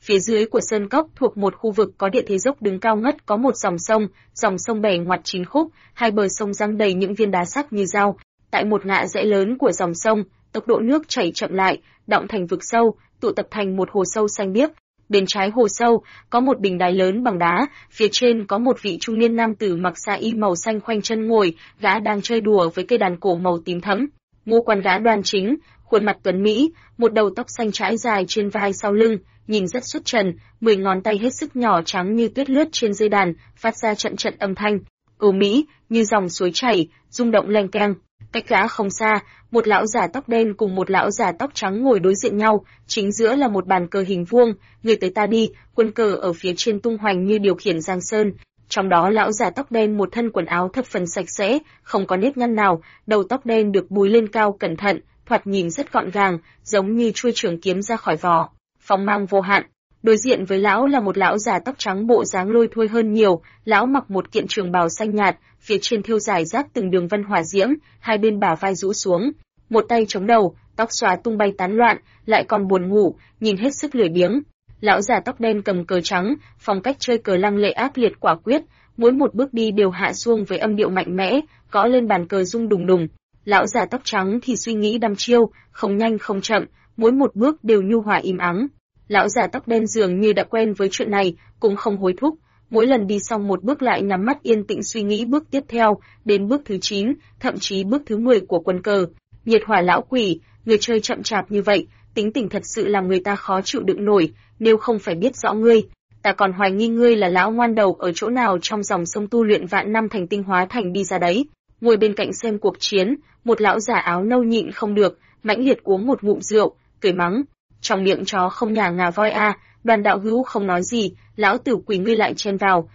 S1: Phía dưới của sơn cốc thuộc một khu vực có địa thế dốc đứng cao ngất có một dòng sông bẻ ngoặt 9 khúc, hai bờ sông giăng đầy những viên đá sắc như dao. Tại một ngã rẽ lớn của dòng sông, tốc độ nước chảy chậm lại, đọng thành vực sâu, tụ tập thành một hồ sâu xanh biếc. Bên trái hồ sâu có một bình đài lớn bằng đá, phía trên có một vị trung niên nam tử mặc sa y màu xanh khoanh chân ngồi, gã đang chơi đùa với cây đàn cổ màu tím thẫm. Ngũ quan gã đoan chính, khuôn mặt tuấn mỹ, một đầu tóc xanh trải dài trên vai sau lưng, nhìn rất xuất trần, 10 ngón tay hết sức nhỏ trắng như tuyết lướt trên dây đàn, phát ra trận trận âm thanh ưu mỹ như dòng suối chảy, rung động leng keng. Cách gã không xa, một lão già tóc đen cùng một lão già tóc trắng ngồi đối diện nhau, chính giữa là một bàn cờ hình vuông, người tới ta đi, quân cờ ở phía trên tung hoành như điều khiển giang sơn. Trong đó lão già tóc đen một thân quần áo thập phần sạch sẽ, không có nếp nhăn nào, đầu tóc đen được búi lên cao cẩn thận, thoạt nhìn rất gọn gàng, giống như chuôi trường kiếm ra khỏi vỏ, phong mang vô hạn. Đối diện với lão là một lão già tóc trắng bộ dáng lôi thôi hơn nhiều, lão mặc một kiện trường bào xanh nhạt, phía trên thêu rải rác từng đường vân hỏa diễm, hai bên bả vai rũ xuống, một tay chống đầu, tóc xóa tung bay tán loạn, lại còn buồn ngủ, nhìn hết sức lười biếng. Lão già tóc đen cầm cờ trắng, phong cách chơi cờ lăng lệ ác liệt quả quyết, mỗi một bước đi đều hạ xuông với âm điệu mạnh mẽ, gõ lên bàn cờ rung đùng đùng. Lão già tóc trắng thì suy nghĩ đăm chiêu, không nhanh không chậm, mỗi một bước đều nhu hòa im ắng. Lão già tóc đen dường như đã quen với chuyện này, cũng không hối thúc, mỗi lần đi xong một bước lại nhắm mắt yên tĩnh suy nghĩ bước tiếp theo, đến bước thứ 9, thậm chí bước thứ 10 của quân cờ. Nhiệt hỏa lão quỷ, người chơi chậm chạp như vậy, tính tình thật sự làm người ta khó chịu đựng nổi, nếu không phải biết rõ ngươi, ta còn hoài nghi ngươi là lão ngoan đầu ở chỗ nào trong dòng sông tu luyện vạn năm thành tinh hóa thành đi ra đấy. Ngồi bên cạnh xem cuộc chiến, một lão già áo nâu nhịn không được, mãnh liệt uống một ngụm rượu, cười mắng. Trong miệng chó không nhà ngà voi a, Đoàn đạo hữu không nói gì, lão tử quỷ ngươi lại chen vào,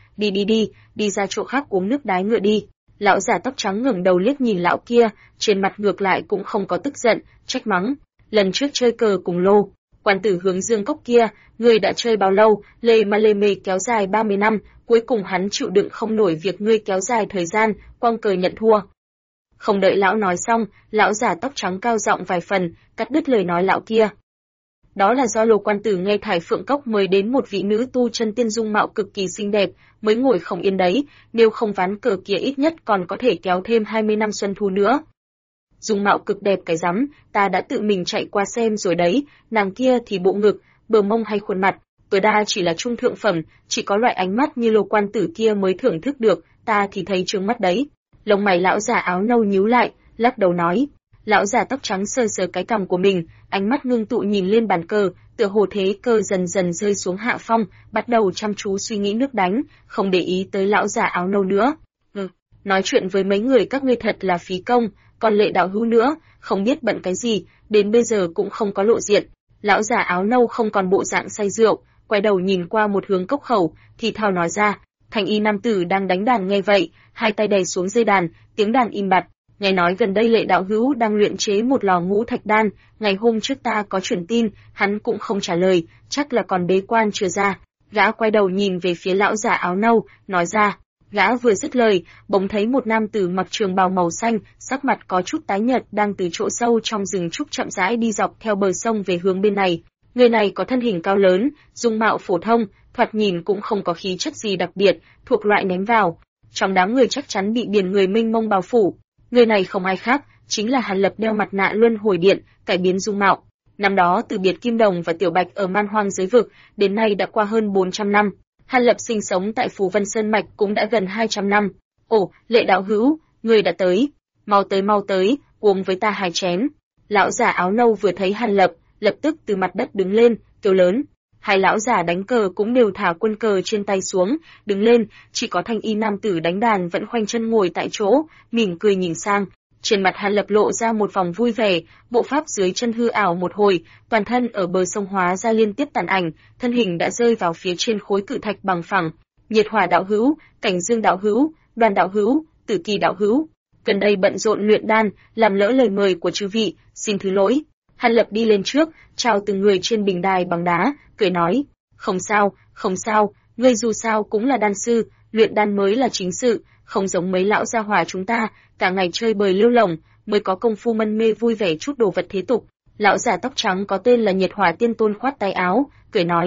S1: đi ra chỗ khác uống nước đái ngựa đi. Lão già tóc trắng ngẩng đầu liếc nhìn lão kia, trên mặt ngược lại cũng không có tức giận, trách mắng. Lần trước chơi cờ cùng Lô, quan tử Hướng Dương cốc kia, ngươi đã chơi bao lâu? Lê mê kéo dài 30 năm, cuối cùng hắn chịu đựng không nổi việc ngươi kéo dài thời gian, quăng cờ nhận thua. Không đợi lão nói xong, lão già tóc trắng cao giọng vài phần, cắt đứt lời nói lão kia. Đó là do Lô quan tử nghe Thải Phượng Cốc mời đến một vị nữ tu chân tiên dung mạo cực kỳ xinh đẹp, mới ngồi không yên đấy, nếu không ván cờ kia ít nhất còn có thể kéo thêm 20 năm xuân thu nữa. Dung mạo cực đẹp cái rắm, ta đã tự mình chạy qua xem rồi đấy, nàng kia thì bộ ngực, bờ mông hay khuôn mặt, tối đa chỉ là trung thượng phẩm, chỉ có loại ánh mắt như Lô quan tử kia mới thưởng thức được, ta thì thấy trướng mắt đấy. Lông mày lão già áo nâu nhíu lại, lắc đầu nói. Lão già tóc trắng sờ sờ cái cằm của mình, ánh mắt ngưng tụ nhìn lên bàn cờ, tựa hồ thế cờ dần dần rơi xuống hạ phong, bắt đầu chăm chú suy nghĩ nước đánh, không để ý tới lão già áo nâu nữa. Nói chuyện với mấy người các ngươi thật là phí công, còn Lệ đạo hữu nữa, không biết bận cái gì, đến bây giờ cũng không có lộ diện. Lão già áo nâu không còn bộ dạng say rượu, quay đầu nhìn qua một hướng cốc khẩu, thì thào nói ra. Thành y nam tử đang đánh đàn nghe vậy, hai tay đè xuống dây đàn, tiếng đàn im bặt. Nghe nói gần đây Lệ đạo hữu đang luyện chế một lò ngũ thạch đan, ngày hôm trước ta có truyền tin, hắn cũng không trả lời, chắc là còn bế quan chưa ra. Gã quay đầu nhìn về phía lão già áo nâu, nói ra. Gã vừa dứt lời, bỗng thấy một nam tử mặc trường bào màu xanh, sắc mặt có chút tái nhợt đang từ chỗ sâu trong rừng trúc chậm rãi đi dọc theo bờ sông về hướng bên này. Người này có thân hình cao lớn, dung mạo phổ thông, thoạt nhìn cũng không có khí chất gì đặc biệt, thuộc loại ném vào. Trong đám người chắc chắn bị biển người mênh mông bao phủ. Người này không ai khác, chính là Hàn Lập đeo mặt nạ luân hồi điện, cải biến dung mạo. Năm đó từ biệt Kim Đồng và Tiểu Bạch ở Man Hoang giới vực, đến nay đã qua hơn 400 năm. Hàn Lập sinh sống tại Phù Vân Sơn Mạch cũng đã gần 200 năm. Ồ, Lệ đạo hữu, người đã tới. Mau tới, uống với ta 2 chén. Lão già áo nâu vừa thấy Hàn Lập, lập tức từ mặt đất đứng lên, kêu lớn. Hai lão già đánh cờ cũng đều thả quân cờ trên tay xuống, đứng lên, chỉ có thanh y nam tử đánh đàn vẫn khoanh chân ngồi tại chỗ, mỉm cười nhìn sang. Trên mặt Hàn Lập lộ ra một vòng vui vẻ, bộ pháp dưới chân hư ảo một hồi, toàn thân ở bờ sông hóa ra liên tiếp tàn ảnh, thân hình đã rơi vào phía trên khối cự thạch bằng phẳng. Nhiệt hỏa đạo hữu, Cảnh Dương đạo hữu, Đoàn đạo hữu, Tử Kỳ đạo hữu, gần đây bận rộn luyện đan, làm lỡ lời mời của chư vị, xin thứ lỗi. Hàn Lập đi lên trước, chào từng người trên bình đài bằng đá, cười nói, không sao, ngươi dù sao cũng là đan sư, luyện đan mới là chính sự, không giống mấy lão gia hỏa chúng ta, cả ngày chơi bời lêu lổng, mới có công phu mân mê vui vẻ chút đồ vật thế tục. Lão già tóc trắng có tên là Nhiệt Hỏa Tiên Tôn khoát tay áo, cười nói,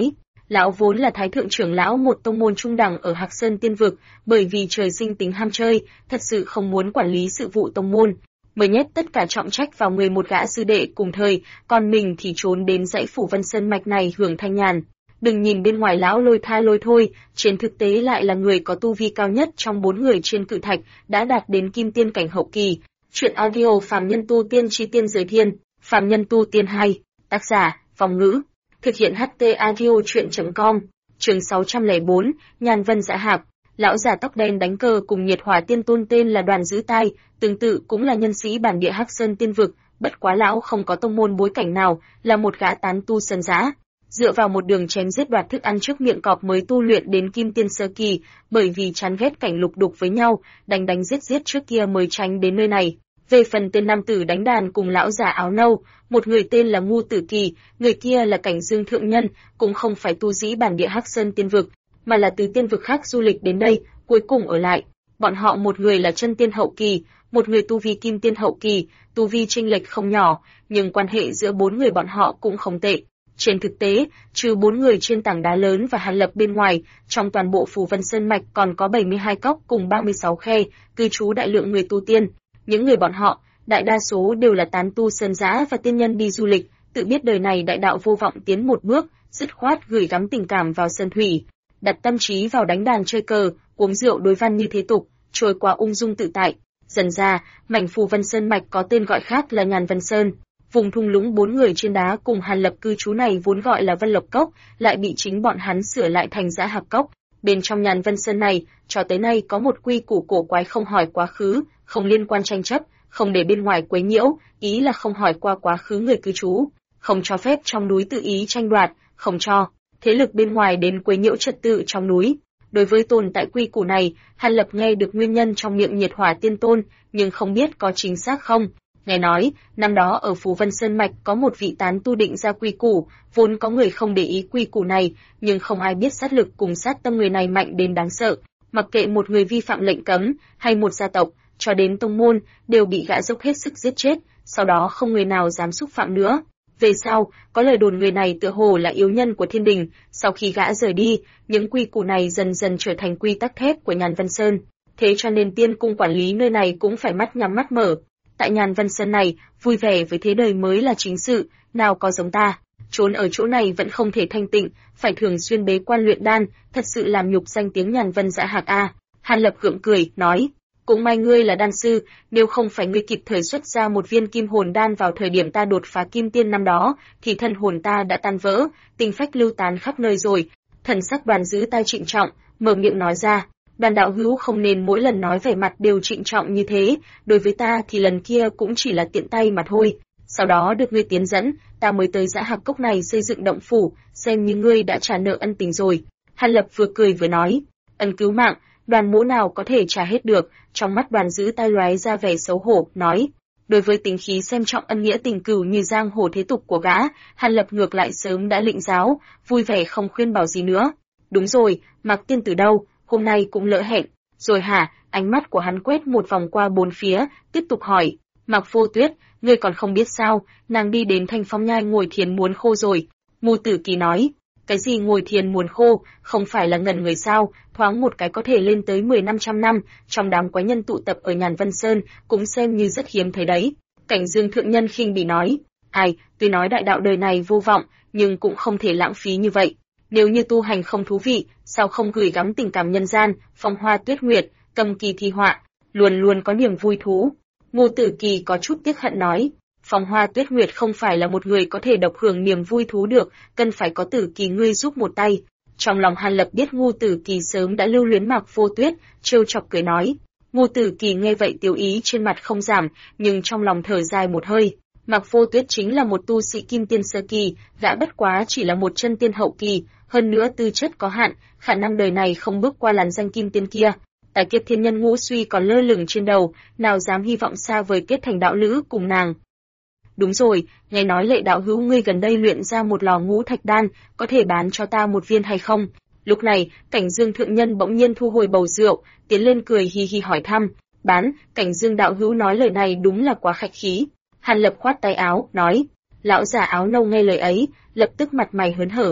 S1: lão vốn là thái thượng trưởng lão một tông môn trung đẳng ở Hạc Sơn Tiên vực, bởi vì trời sinh tính ham chơi, thật sự không muốn quản lý sự vụ tông môn, mới nhét tất cả trọng trách vào người một gã sư đệ cùng thời, còn mình thì trốn đến dãy Phủ Vân Sơn mạch này hưởng thanh nhàn. Đừng nhìn bên ngoài lão lôi tha lôi thôi, trên thực tế lại là người có tu vi cao nhất trong 4 người trên cự thạch, đã đạt đến kim tiên cảnh hậu kỳ. Chuyện audio Phàm Nhân Tu Tiên Chi Tiên Giới Thiên, Phàm Nhân Tu Tiên 2, tác giả, Phong Ngữ, thực hiện HT Audio Chuyện.com, chương 604, Nhàn Vân Dạ Hạc. Lão già tóc đen đánh cờ cùng Nhiệt Hỏa Tiên Tôn tên là Đoàn Giữ Tai, tương tự cũng là nhân sĩ bản địa Hắc Sơn Tiên vực, bất quá lão không có tông môn bối cảnh nào, là một gã tán tu sơn dã, dựa vào một đường chém giết đoạt thức ăn trước miệng cọp mới tu luyện đến kim tiên sơ kỳ, bởi vì chán ghét cảnh lục đục với nhau, đánh giết trước kia mới tránh đến nơi này. Về phần tên nam tử đánh đàn cùng lão già áo nâu, một người tên là Ngu Tử Kỳ, người kia là Cảnh Dương thượng nhân, cũng không phải tu sĩ bản địa Hắc Sơn Tiên vực, mà là từ tiên vực khác du lịch đến đây, cuối cùng ở lại. Bọn họ một người là chân tiên hậu kỳ, một người tu vi kim tiên hậu kỳ, tu vi chênh lệch không nhỏ, nhưng quan hệ giữa 4 người bọn họ cũng không tệ. Trên thực tế, trừ 4 người trên tảng đá lớn và Hàn Lập bên ngoài, trong toàn bộ Phủ Vân Sơn mạch còn có 72 cốc cùng 36 khe, cư trú đại lượng người tu tiên. Những người bọn họ, đại đa số đều là tán tu sơn dã và tiên nhân đi du lịch, tự biết đời này đại đạo vô vọng tiến một bước, dứt khoát gửi gắm tình cảm vào sơn thủy, đặt tâm trí vào đánh đàn chơi cờ, uống rượu đối văn như thế tục, trôi qua ung dung tự tại. Dần ra, mảnh Phủ Vân Sơn mạch có tên gọi khác là Nhàn Vân Sơn. Vùng thung lũng 4 người trên đá cùng Hàn Lập cư trú này vốn gọi là Vân Lộc Cốc, lại bị chính bọn hắn sửa lại thành Dã Hạc Cốc. Bên trong Nhàn Vân Sơn này, cho tới nay có một quy củ cổ quái không hỏi quá khứ, không liên quan tranh chấp, không để bên ngoài quấy nhiễu, ý là không hỏi qua quá khứ người cư trú, không cho phép trong núi tự ý tranh đoạt, không cho thế lực bên ngoài đến quấy nhiễu trật tự trong núi. Đối với tồn tại quy củ này, Hàn Lập nghe được nguyên nhân trong miệng Nhiệt Hỏa Tiên Tôn, nhưng không biết có chính xác không. Nghe nói, năm đó ở Phú Vân Sơn Mạch có một vị tán tu định ra quy củ, vốn có người không để ý quy củ này, nhưng không ai biết sát lực cùng sát tâm người này mạnh đến đáng sợ. Mặc kệ một người vi phạm lệnh cấm, hay một gia tộc, cho đến tông môn, đều bị gã dốc hết sức giết chết, sau đó không người nào dám xúc phạm nữa. Về sau, có lời đồn người này tựa hồ là yếu nhân của thiên đình, sau khi gã rời đi, những quy củ này dần dần trở thành quy tắc thép của Nhàn Vân Sơn. Thế cho nên tiên cung quản lý nơi này cũng phải mắt nhắm mắt mở. Tại Nhàn Vân Sơn này, vui vẻ với thế đời mới là chính sự, nào có giống ta. Trốn ở chỗ này vẫn không thể thanh tịnh, phải thường xuyên bế quan luyện đan, thật sự làm nhục danh tiếng Nhàn Vân Dạ Hạc a. Hàn Lập gượng cười, nói, cũng may ngươi là đan sư, nếu không phải ngươi kịp thời xuất ra một viên kim hồn đan vào thời điểm ta đột phá kim tiên năm đó, thì thân hồn ta đã tan vỡ, tinh phách lưu tán khắp nơi rồi. Thần sắc Đoàn Giữ Tai trịnh trọng, mở miệng nói ra, Đoàn đạo hữu không nên mỗi lần nói vẻ mặt đều trịnh trọng như thế, đối với ta thì lần kia cũng chỉ là tiện tay mà thôi. Sau đó được ngươi tiến dẫn, ta mới tới Dã Hạc Cốc này xây dựng động phủ, xem như ngươi đã trả nợ ân tình rồi. Hàn Lập vừa cười vừa nói, ân cứu mạng, Đoàn mỗ nào có thể trả hết được. Trong mắt Đoàn Giữ Tai lóe ra vẻ xấu hổ, nói, đối với tính khí xem trọng ân nghĩa tình cừu như giang hồ thế tục của gã, Hàn Lập ngược lại sớm đã lĩnh giáo, vui vẻ không khuyên bảo gì nữa. Đúng rồi, Mạc Tiên từ đâu, hôm nay cũng lỡ hẹn, rồi hả? Ánh mắt của hắn quét một vòng qua bốn phía, tiếp tục hỏi, Mạc Vô Tuyết, ngươi còn không biết sao, nàng đi đến Thanh Phong Nhai ngồi thiền muốn khô rồi. Ngu Tử Kỳ nói, cái gì ngồi thiền muốn khô, không phải là ngẩn người sao, thoáng một cái có thể lên tới 10-500 năm, trong đám quái nhân tụ tập ở Nhàn Vân Sơn, cũng xem như rất hiếm thấy đấy. Cảnh Dương thượng nhân khinh bỉ nói, ai, tuy nói đại đạo đời này vô vọng, nhưng cũng không thể lãng phí như vậy. Nếu như tu hành không thú vị, sao không gửi gắm tình cảm nhân gian, phong hoa tuyết nguyệt, cầm kỳ thi họa, luôn luôn có niềm vui thú. Ngô Tử Kỳ có chút tiếc hận nói, phong hoa tuyết nguyệt không phải là một người có thể độc hưởng niềm vui thú được, cần phải có Tử Kỳ ngươi giúp một tay. Trong lòng Hàn Lập biết Ngô Tử Kỳ sớm đã lưu luyến Mạc Vô Tuyết, trêu chọc cười nói. Ngô Tử Kỳ nghe vậy tiêu ý trên mặt không giảm, nhưng trong lòng thở dài một hơi. Mạc Vô Tuyết chính là một tu sĩ kim tiên sơ kỳ, gã bất quá chỉ là một chân tiên hậu kỳ, hơn nữa tư chất có hạn, khả năng đời này không bước qua làn danh kim tiên kia. Tài kiếp thiên nhân ngũ suy còn lơ lửng trên đầu, nào dám hy vọng xa vời kết thành đạo lữ cùng nàng. Đúng rồi, nghe nói Lệ đạo hữu ngươi gần đây luyện ra một lò ngũ thạch đan, có thể bán cho ta một viên hay không? Lúc này, Cảnh Dương thượng nhân bỗng nhiên thu hồi bầu rượu, tiến lên cười hi hi hỏi thăm. Bán, Cảnh Dương đạo hữu nói lời này đúng là quá khách khí. Hàn Lập khoát tay áo, nói. Lão già áo nâu nghe lời ấy, lập tức mặt mày hớn hở.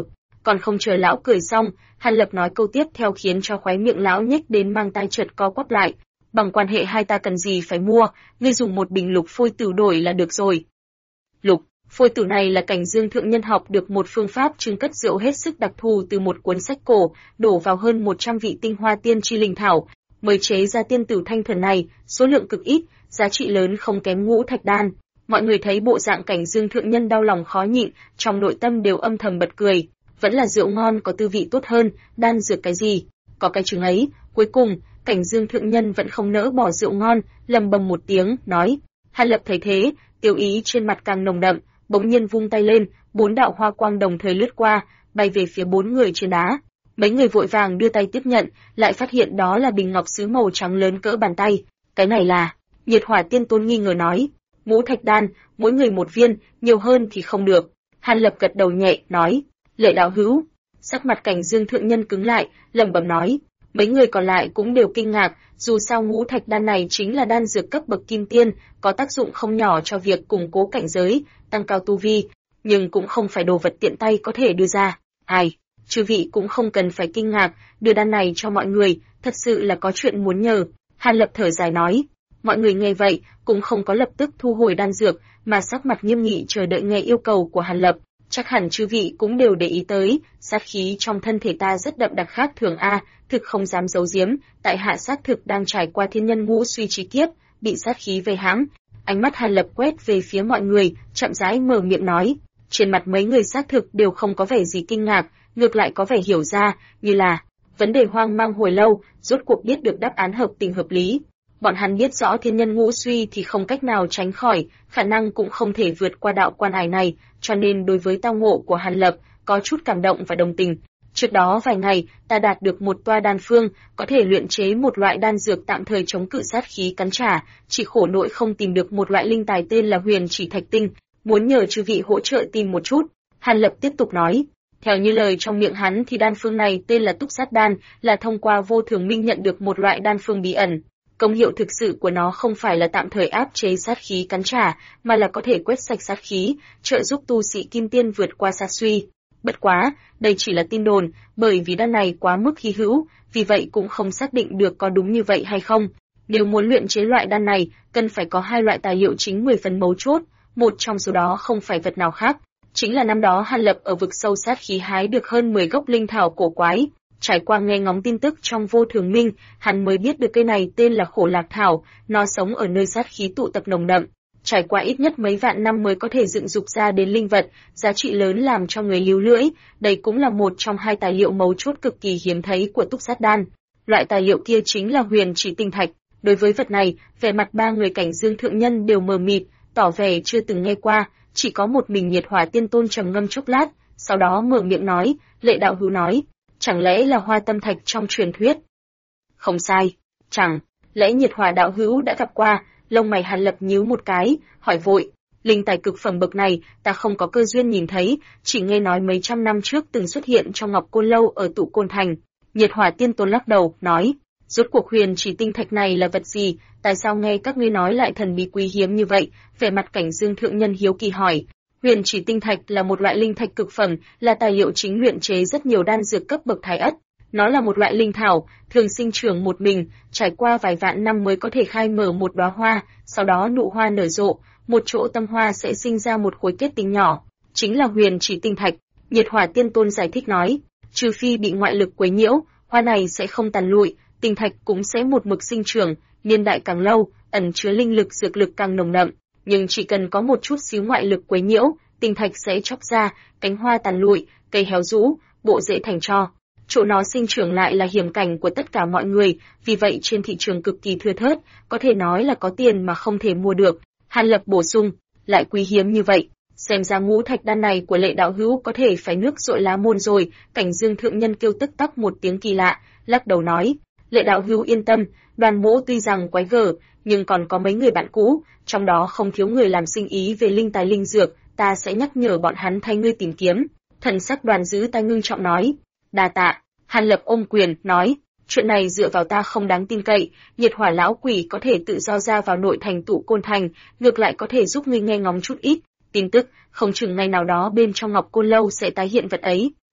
S1: Còn không chờ lão cười xong, Hàn Lập nói câu tiếp theo khiến cho khóe miệng lão nhếch đến mang tai chợt co quắp lại. Bằng quan hệ hai ta cần gì phải mua, ngươi dùng một bình lục phôi tử đổi là được rồi. Lục phôi tử này là Cảnh Dương thượng nhân học được một phương pháp trưng cất rượu hết sức đặc thù từ một cuốn sách cổ, đổ vào hơn 100 vị tinh hoa tiên chi linh thảo, mới chế ra tiên tử thanh thuần này, số lượng cực ít, giá trị lớn không kém ngũ thạch đan. Mọi người thấy bộ dạng Cảnh Dương thượng nhân đau lòng khó nhịn, trong nội tâm đều âm thầm bật cười. Vẫn là rượu ngon có tư vị tốt hơn, đan dược cái gì, có cái chứng ấy. Cuối cùng, Cảnh Dương thượng nhân vẫn không nỡ bỏ rượu ngon, lầm bầm một tiếng, nói. Hàn Lập thấy thế, tiêu ý trên mặt càng nồng đậm, bỗng nhiên vung tay lên, 4 đạo hoa quang đồng thời lướt qua, bay về phía 4 người trên đá. Mấy người vội vàng đưa tay tiếp nhận, lại phát hiện đó là bình ngọc sứ màu trắng lớn cỡ bàn tay. Cái này là... Nhiệt Hỏa Tiên Tôn nghi ngờ nói. Ngũ thạch đan, mỗi người một viên, nhiều hơn thì không được. Hàn Lập gật đầu nhẹ, nói. Lệ đạo hữu. Sắc mặt Cảnh Dương thượng nhân cứng lại, lẩm bẩm nói. Mấy người còn lại cũng đều kinh ngạc, dù sao ngũ thạch đan này chính là đan dược cấp bậc kim tiên, có tác dụng không nhỏ cho việc củng cố cảnh giới, tăng cao tu vi, nhưng cũng không phải đồ vật tiện tay có thể đưa ra. Ai, chư vị cũng không cần phải kinh ngạc, đưa đan này cho mọi người, thật sự là có chuyện muốn nhờ. Hàn Lập thở dài nói. Mọi người nghe vậy, cũng không có lập tức thu hồi đan dược, mà sắc mặt nghiêm nghị chờ đợi nghe yêu cầu của Hàn Lập. Chắc hẳn chư vị cũng đều để ý tới, sát khí trong thân thể ta rất đậm đặc khác thường a, thực không dám giấu giếm, tại hạ xác thực đang trải qua thiên nhân ngũ suy trí kiếp, bị sát khí vây hãm. Ánh mắt Hàn Lập quét về phía mọi người, chậm rãi mở miệng nói. Trên mặt mấy người xác thực đều không có vẻ gì kinh ngạc, ngược lại có vẻ hiểu ra, như là vấn đề hoang mang hồi lâu, rốt cuộc biết được đáp án hợp tình hợp lý. Bọn hắn biết rõ thiên nhân ngũ suy thì không cách nào tránh khỏi, khả năng cũng không thể vượt qua đạo quan ải này, cho nên đối với tao ngộ của Hàn Lập, có chút cảm động và đồng tình. Trước đó vài ngày, ta đạt được một toa đan phương, có thể luyện chế một loại đan dược tạm thời chống cự sát khí cắn trả, chỉ khổ nỗi không tìm được một loại linh tài tên là Huyền Chỉ Thạch Tinh, muốn nhờ chư vị hỗ trợ tìm một chút. Hàn Lập tiếp tục nói. Theo như lời trong miệng hắn thì đan phương này tên là Túc Sát Đan, là thông qua Vô Thường Minh nhận được một loại đan phương bí ẩn. Công hiệu thực sự của nó không phải là tạm thời áp chế sát khí cắn trả, mà là có thể quét sạch sát khí, trợ giúp tu sĩ kim tiên vượt qua sát suy. Bất quá, đây chỉ là tin đồn, bởi vì đan này quá mức hy hữu, vì vậy cũng không xác định được có đúng như vậy hay không. Nếu muốn luyện chế loại đan này, cần phải có 2 loại tài liệu chính 10 phần mấu chốt, một trong số đó không phải vật nào khác, chính là năm đó Hàn Lập ở vực sâu sát khí hái được hơn 10 gốc linh thảo cổ quái. Trải qua nghe ngóng tin tức trong Vô Thường Minh, hắn mới biết được cây này tên là Khổ Lạc Thảo, nó sống ở nơi sát khí tụ tập nồng đậm. Trải qua ít nhất mấy vạn năm mới có thể dựng dục ra đến linh vật, giá trị lớn làm cho người líu lưỡi, đây cũng là một trong 2 tài liệu mấu chốt cực kỳ hiếm thấy của Túc Sát Đan. Loại tài liệu kia chính là Huyền Chỉ Tinh Thạch. Đối với vật này, vẻ mặt 3 người Cảnh Dương thượng nhân đều mờ mịt, tỏ vẻ chưa từng nghe qua, chỉ có một mình Nhiệt Hỏa Tiên Tôn trầm ngâm chốc lát, sau đó mở miệng nói, Lệ đạo hữu nói, chẳng lẽ là Hoa Tâm Thạch trong truyền thuyết? Không sai, chẳng lẽ Nhiệt Hỏa đạo hữu đã gặp qua? Lông mày Hàn Lập nhíu một cái, hỏi vội, linh tài cực phẩm bậc này ta không có cơ duyên nhìn thấy, chỉ nghe nói mấy trăm năm trước từng xuất hiện trong Ngọc Côn Lâu ở Tụ Côn Thành. Nhiệt Hỏa Tiên Tôn lắc đầu, nói, rốt cuộc Huyền Chỉ Tinh Thạch này là vật gì, tại sao nghe các ngươi nói lại thần bí quý hiếm như vậy? Vẻ mặt Cảnh Dương thượng nhân hiếu kỳ hỏi. Huyền Chỉ Tinh Thạch là một loại linh thạch cực phẩm, là tài liệu chính luyện chế rất nhiều đan dược cấp bậc thái ất. Nó là một loại linh thảo, thường sinh trưởng một mình, trải qua vài vạn năm mới có thể khai mở một đóa hoa, sau đó nụ hoa nở rộ, một chỗ tâm hoa sẽ sinh ra một khối kết tinh nhỏ, chính là Huyền Chỉ Tinh Thạch. Nhiệt Hỏa Tiên Tôn giải thích nói, trừ phi bị ngoại lực quấy nhiễu, hoa này sẽ không tàn lụi, tinh thạch cũng sẽ một mực sinh trưởng, niên đại càng lâu, ẩn chứa linh lực dược lực càng nồng đậm, nhưng chỉ cần có một chút xíu ngoại lực quấy nhiễu, tinh thạch sẽ chóc ra, cánh hoa tàn lụi, cây héo rũ, bộ rễ thành tro. Chỗ nó sinh trưởng lại là hiểm cảnh của tất cả mọi người, vì vậy trên thị trường cực kỳ thưa thớt, có thể nói là có tiền mà không thể mua được. Hàn Lập bổ sung, lại quý hiếm như vậy, xem ra ngũ thạch đan này của Lệ đạo hữu có thể phải nước dội lá môn rồi. Cảnh Dương thượng nhân kêu tức tắc một tiếng kỳ lạ, lắc đầu nói, Lệ đạo hữu yên tâm, Đoàn Mỗ tuy rằng quái gở, nhưng còn có mấy người bạn cũ, trong đó không thiếu người làm sinh ý về linh tài linh dược, ta sẽ nhắc nhở bọn hắn thay ngươi tìm kiếm. Thần sắc Đoàn Giữ tay ngưng trọng nói, đa tạ. Hàn Lập ôm quyền nói, chuyện này dựa vào ta không đáng tin cậy, Nhiệt Hỏa lão quỷ có thể tự do ra vào nội thành Tụ Côn Thành, ngược lại có thể giúp ngươi nghe ngóng chút ít tin tức, không chừng ngày nào đó bên trong Ngọc Côn Lâu sẽ tái hiện vật ấy.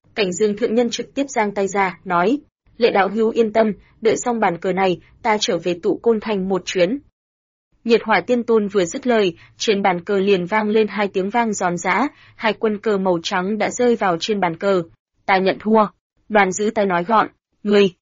S1: Cảnh Dương thượng nhân trực tiếp giang tay ra, nói: Lệ đạo hữu yên tâm, đợi xong bàn cờ này, ta trở về Tụ Côn Thành một chuyến. Nhiệt Hỏa Tiên Tôn vừa dứt lời, trên bàn cờ liền vang lên 2 tiếng vang giòn giã, 2 quân cờ màu trắng đã rơi vào trên bàn cờ. Ta nhận thua. Đoàn giữ tay nói gọn: Ngươi,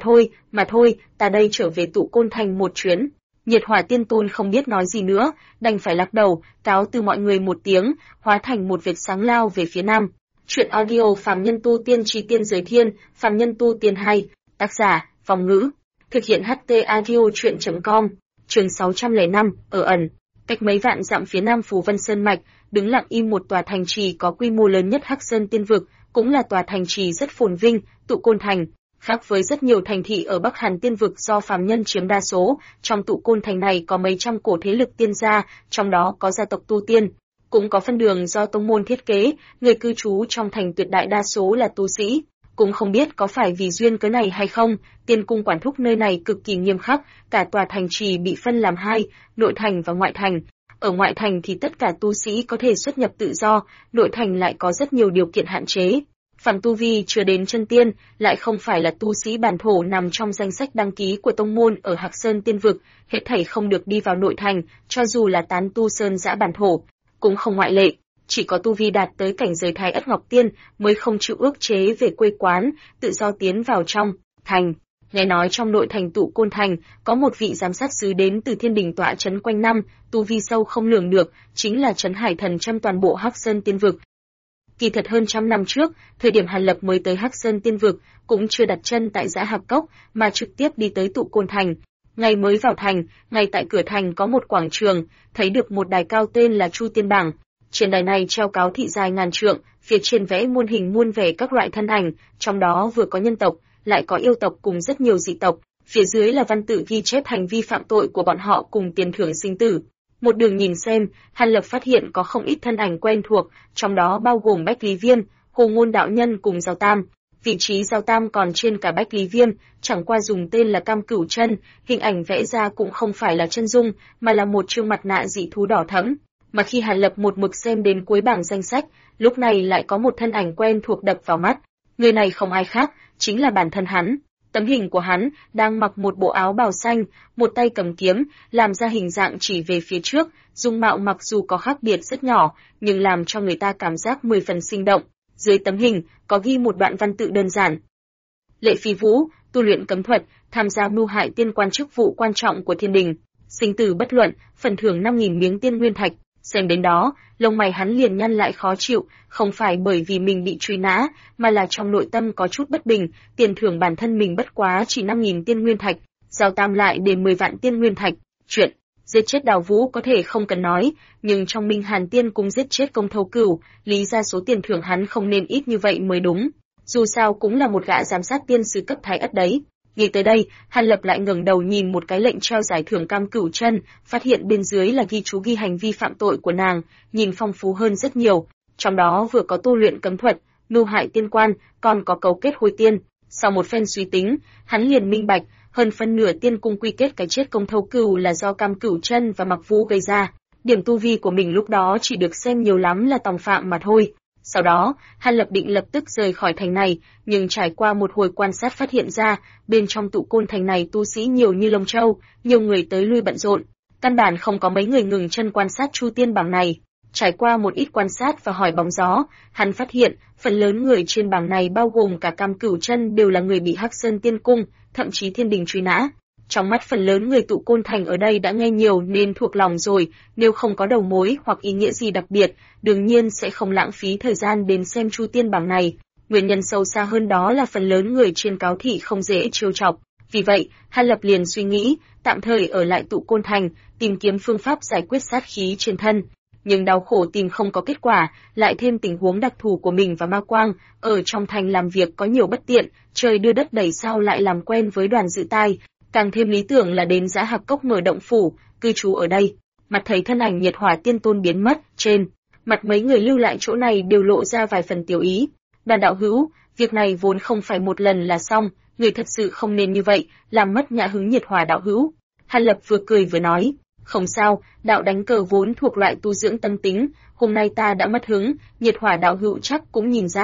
S1: mà thôi, ta đây trở về Tụ Côn Thành một chuyến. Nhiệt Hỏa Tiên Tôn không biết nói gì nữa, đành phải lắc đầu, cáo từ mọi người một tiếng, hóa thành một vệt sáng lao về phía nam. Truyện audio Phàm Nhân Tu Tiên Chí Tiên Giới Thiên, Phàm Nhân Tu Tiên hay, tác giả, Phong Ngữ. Thực hiện HT audio truyện.com. Chương 605, ở ẩn. Cách mấy vạn dặm phía nam Phù Vân Sơn mạch, đứng lặng im một tòa thành trì có quy mô lớn nhất Hắc Sơn Tiên vực, cũng là tòa thành trì rất phồn vinh, Tụ Côn Thành. Khác với rất nhiều thành thị ở Bắc Hàn Tiên vực do phàm nhân chiếm đa số, trong Tụ Côn Thành này có mấy trăm cổ thế lực tiên gia, trong đó có gia tộc tu tiên, cũng có phân đường do tông môn thiết kế, người cư trú trong thành tuyệt đại đa số là tu sĩ. Cũng không biết có phải vì duyên cớ này hay không, Tiên cung quản thúc nơi này cực kỳ nghiêm khắc, cả tòa thành trì bị phân làm hai, nội thành và ngoại thành. Ở ngoại thành thì tất cả tu sĩ có thể xuất nhập tự do, nội thành lại có rất nhiều điều kiện hạn chế. Phàm tu vi chưa đến chân tiên, lại không phải là tu sĩ bản thổ nằm trong danh sách đăng ký của tông môn ở Hạc Sơn Tiên vực, hết thảy không được đi vào nội thành, cho dù là tán tu sơn dã bản thổ, cũng không ngoại lệ. Chỉ có tu vi đạt tới cảnh giới Thái Ất Ngọc Tiên mới không chịu ước chế về quê quán, tự do tiến vào trong thành. Nghe nói trong nội thành Tụ Côn Thành có một vị giám sát sứ đến từ Thiên Đình tọa trấn quanh năm, tu vi sâu không lường được, chính là Trấn Hải Thần Châm toàn bộ Hắc Sơn Tiên vực. Kỳ thật hơn trăm năm trước, thời điểm Hàn Lập mới tới Hắc Sơn Tiên vực, cũng chưa đặt chân tại Dã Hạp Cốc, mà trực tiếp đi tới Tụ Côn Thành. Ngày mới vào thành, ngay tại cửa thành có một quảng trường, thấy được một đài cao tên là Chu Tiên Bảng. Trên đài này treo cáo thị dài ngàn trượng, phía trên vẽ muôn hình muôn vẻ các loại thân ảnh, trong đó vừa có nhân tộc, lại có yêu tộc cùng rất nhiều dị tộc, phía dưới là văn tự ghi chép hành vi phạm tội của bọn họ cùng tiền thưởng sinh tử. Một đường nhìn xem, Hàn Lập phát hiện có không ít thân ảnh quen thuộc, trong đó bao gồm Bách Lý Viêm, Hồ Ngôn đạo nhân cùng Giao Tam. Vị trí Giao Tam còn trên cả Bách Lý Viêm, chẳng qua dùng tên là Cam Cửu Chân, hình ảnh vẽ ra cũng không phải là chân dung, mà là một trương mặt nạ dị thú đỏ thẫm. Mà khi Hàn Lập một mực xem đến cuối bảng danh sách, lúc này lại có một thân ảnh quen thuộc đập vào mắt. Người này không ai khác, chính là bản thân hắn. Tấm hình của hắn đang mặc một bộ áo bào xanh, một tay cầm kiếm, làm ra hình dạng chỉ về phía trước, dung mạo mặc dù có khác biệt rất nhỏ, nhưng làm cho người ta cảm giác 10 phần sinh động. Dưới tấm hình có ghi một đoạn văn tự đơn giản. Lệ Phi Vũ, tu luyện cấm thuật, tham gia mưu hại tiên quan chức vụ quan trọng của Thiên Đình, sinh tử bất luận, phần thưởng 5.000 miếng tiên nguyên thạch. Xem đến đó, lông mày hắn liền nhăn lại khó chịu, không phải bởi vì mình bị truy nã, mà là trong nội tâm có chút bất bình, tiền thưởng bản thân mình bất quá chỉ 5.000 tiên nguyên thạch, Giao Tam lại đến 10 vạn tiên nguyên thạch. Chuyện giết chết Đào Vũ có thể không cần nói, nhưng trong Minh Hàn Tiên cũng giết chết Công Thâu Cửu, lý ra số tiền thưởng hắn không nên ít như vậy mới đúng. Dù sao cũng là một gã giám sát tiên sứ cấp Thái Ất đấy. Nghĩ tới đây, Hàn Lập lại ngẩng đầu nhìn một cái lệnh treo giải thưởng Cam Cửu Chân, phát hiện bên dưới là ghi chú ghi hành vi phạm tội của nàng, nhìn phong phú hơn rất nhiều. Trong đó vừa có tu luyện cấm thuật, mưu hại tiên quan, còn có cấu kết hôi tiên. Sau một phen suy tính, hắn liền minh bạch, hơn phân nửa tiên cung quy kết cái chết Công Thâu Cửu là do Cam Cửu Chân và Mặc Vũ gây ra. Điểm tu vi của mình lúc đó chỉ được xem nhiều lắm là tòng phạm mà thôi. Sau đó, Hàn Lập định lập tức rời khỏi thành này, nhưng trải qua một hồi quan sát phát hiện ra, bên trong Tụ Côn Thành này tu sĩ nhiều như lông châu, nhiều người tới lui bận rộn, căn bản không có mấy người ngừng chân quan sát Chu Tiên bảng này. Trải qua một ít quan sát và hỏi bóng gió, hắn phát hiện, phần lớn người trên bảng này bao gồm cả Cam Cửu Chân đều là người bị Hắc Sơn Tiên Cung, thậm chí Thiên Đình truy nã. Trong mắt phần lớn người Tụ Côn Thành ở đây đã nghe nhiều nên thuộc lòng rồi, nếu không có đầu mối hoặc ý nghĩa gì đặc biệt, đương nhiên sẽ không lãng phí thời gian đến xem Chu Tiên bảng này. Nguyên nhân sâu xa hơn đó là phần lớn người trên cáo thị không dễ trêu chọc. Vì vậy, Hàn Lập liền suy nghĩ, tạm thời ở lại Tụ Côn Thành, tìm kiếm phương pháp giải quyết sát khí trên thân. Nhưng đau khổ tìm không có kết quả, lại thêm tình huống đặc thù của mình và Ma Quang, ở trong thành làm việc có nhiều bất tiện, trời đưa đất đẩy sao lại làm quen với Đoàn Dự Tai. Càng thêm lý tưởng là đến Dã Hạp Cốc mở động phủ, cư trú ở đây. Mặt thấy thân ảnh Nhiệt Hỏa Tiên Tôn biến mất, trên mặt mấy người lưu lại chỗ này đều lộ ra vài phần tiểu ý. Đoàn đạo hữu, việc này vốn không phải một lần là xong, người thật sự không nên như vậy, làm mất nhã hứng Nhiệt Hỏa đạo hữu. Hàn Lập vừa cười vừa nói, không sao, đạo đánh cờ vốn thuộc loại tu dưỡng tâm tính, hôm nay ta đã mất hứng, Nhiệt Hỏa đạo hữu chắc cũng nhìn ra.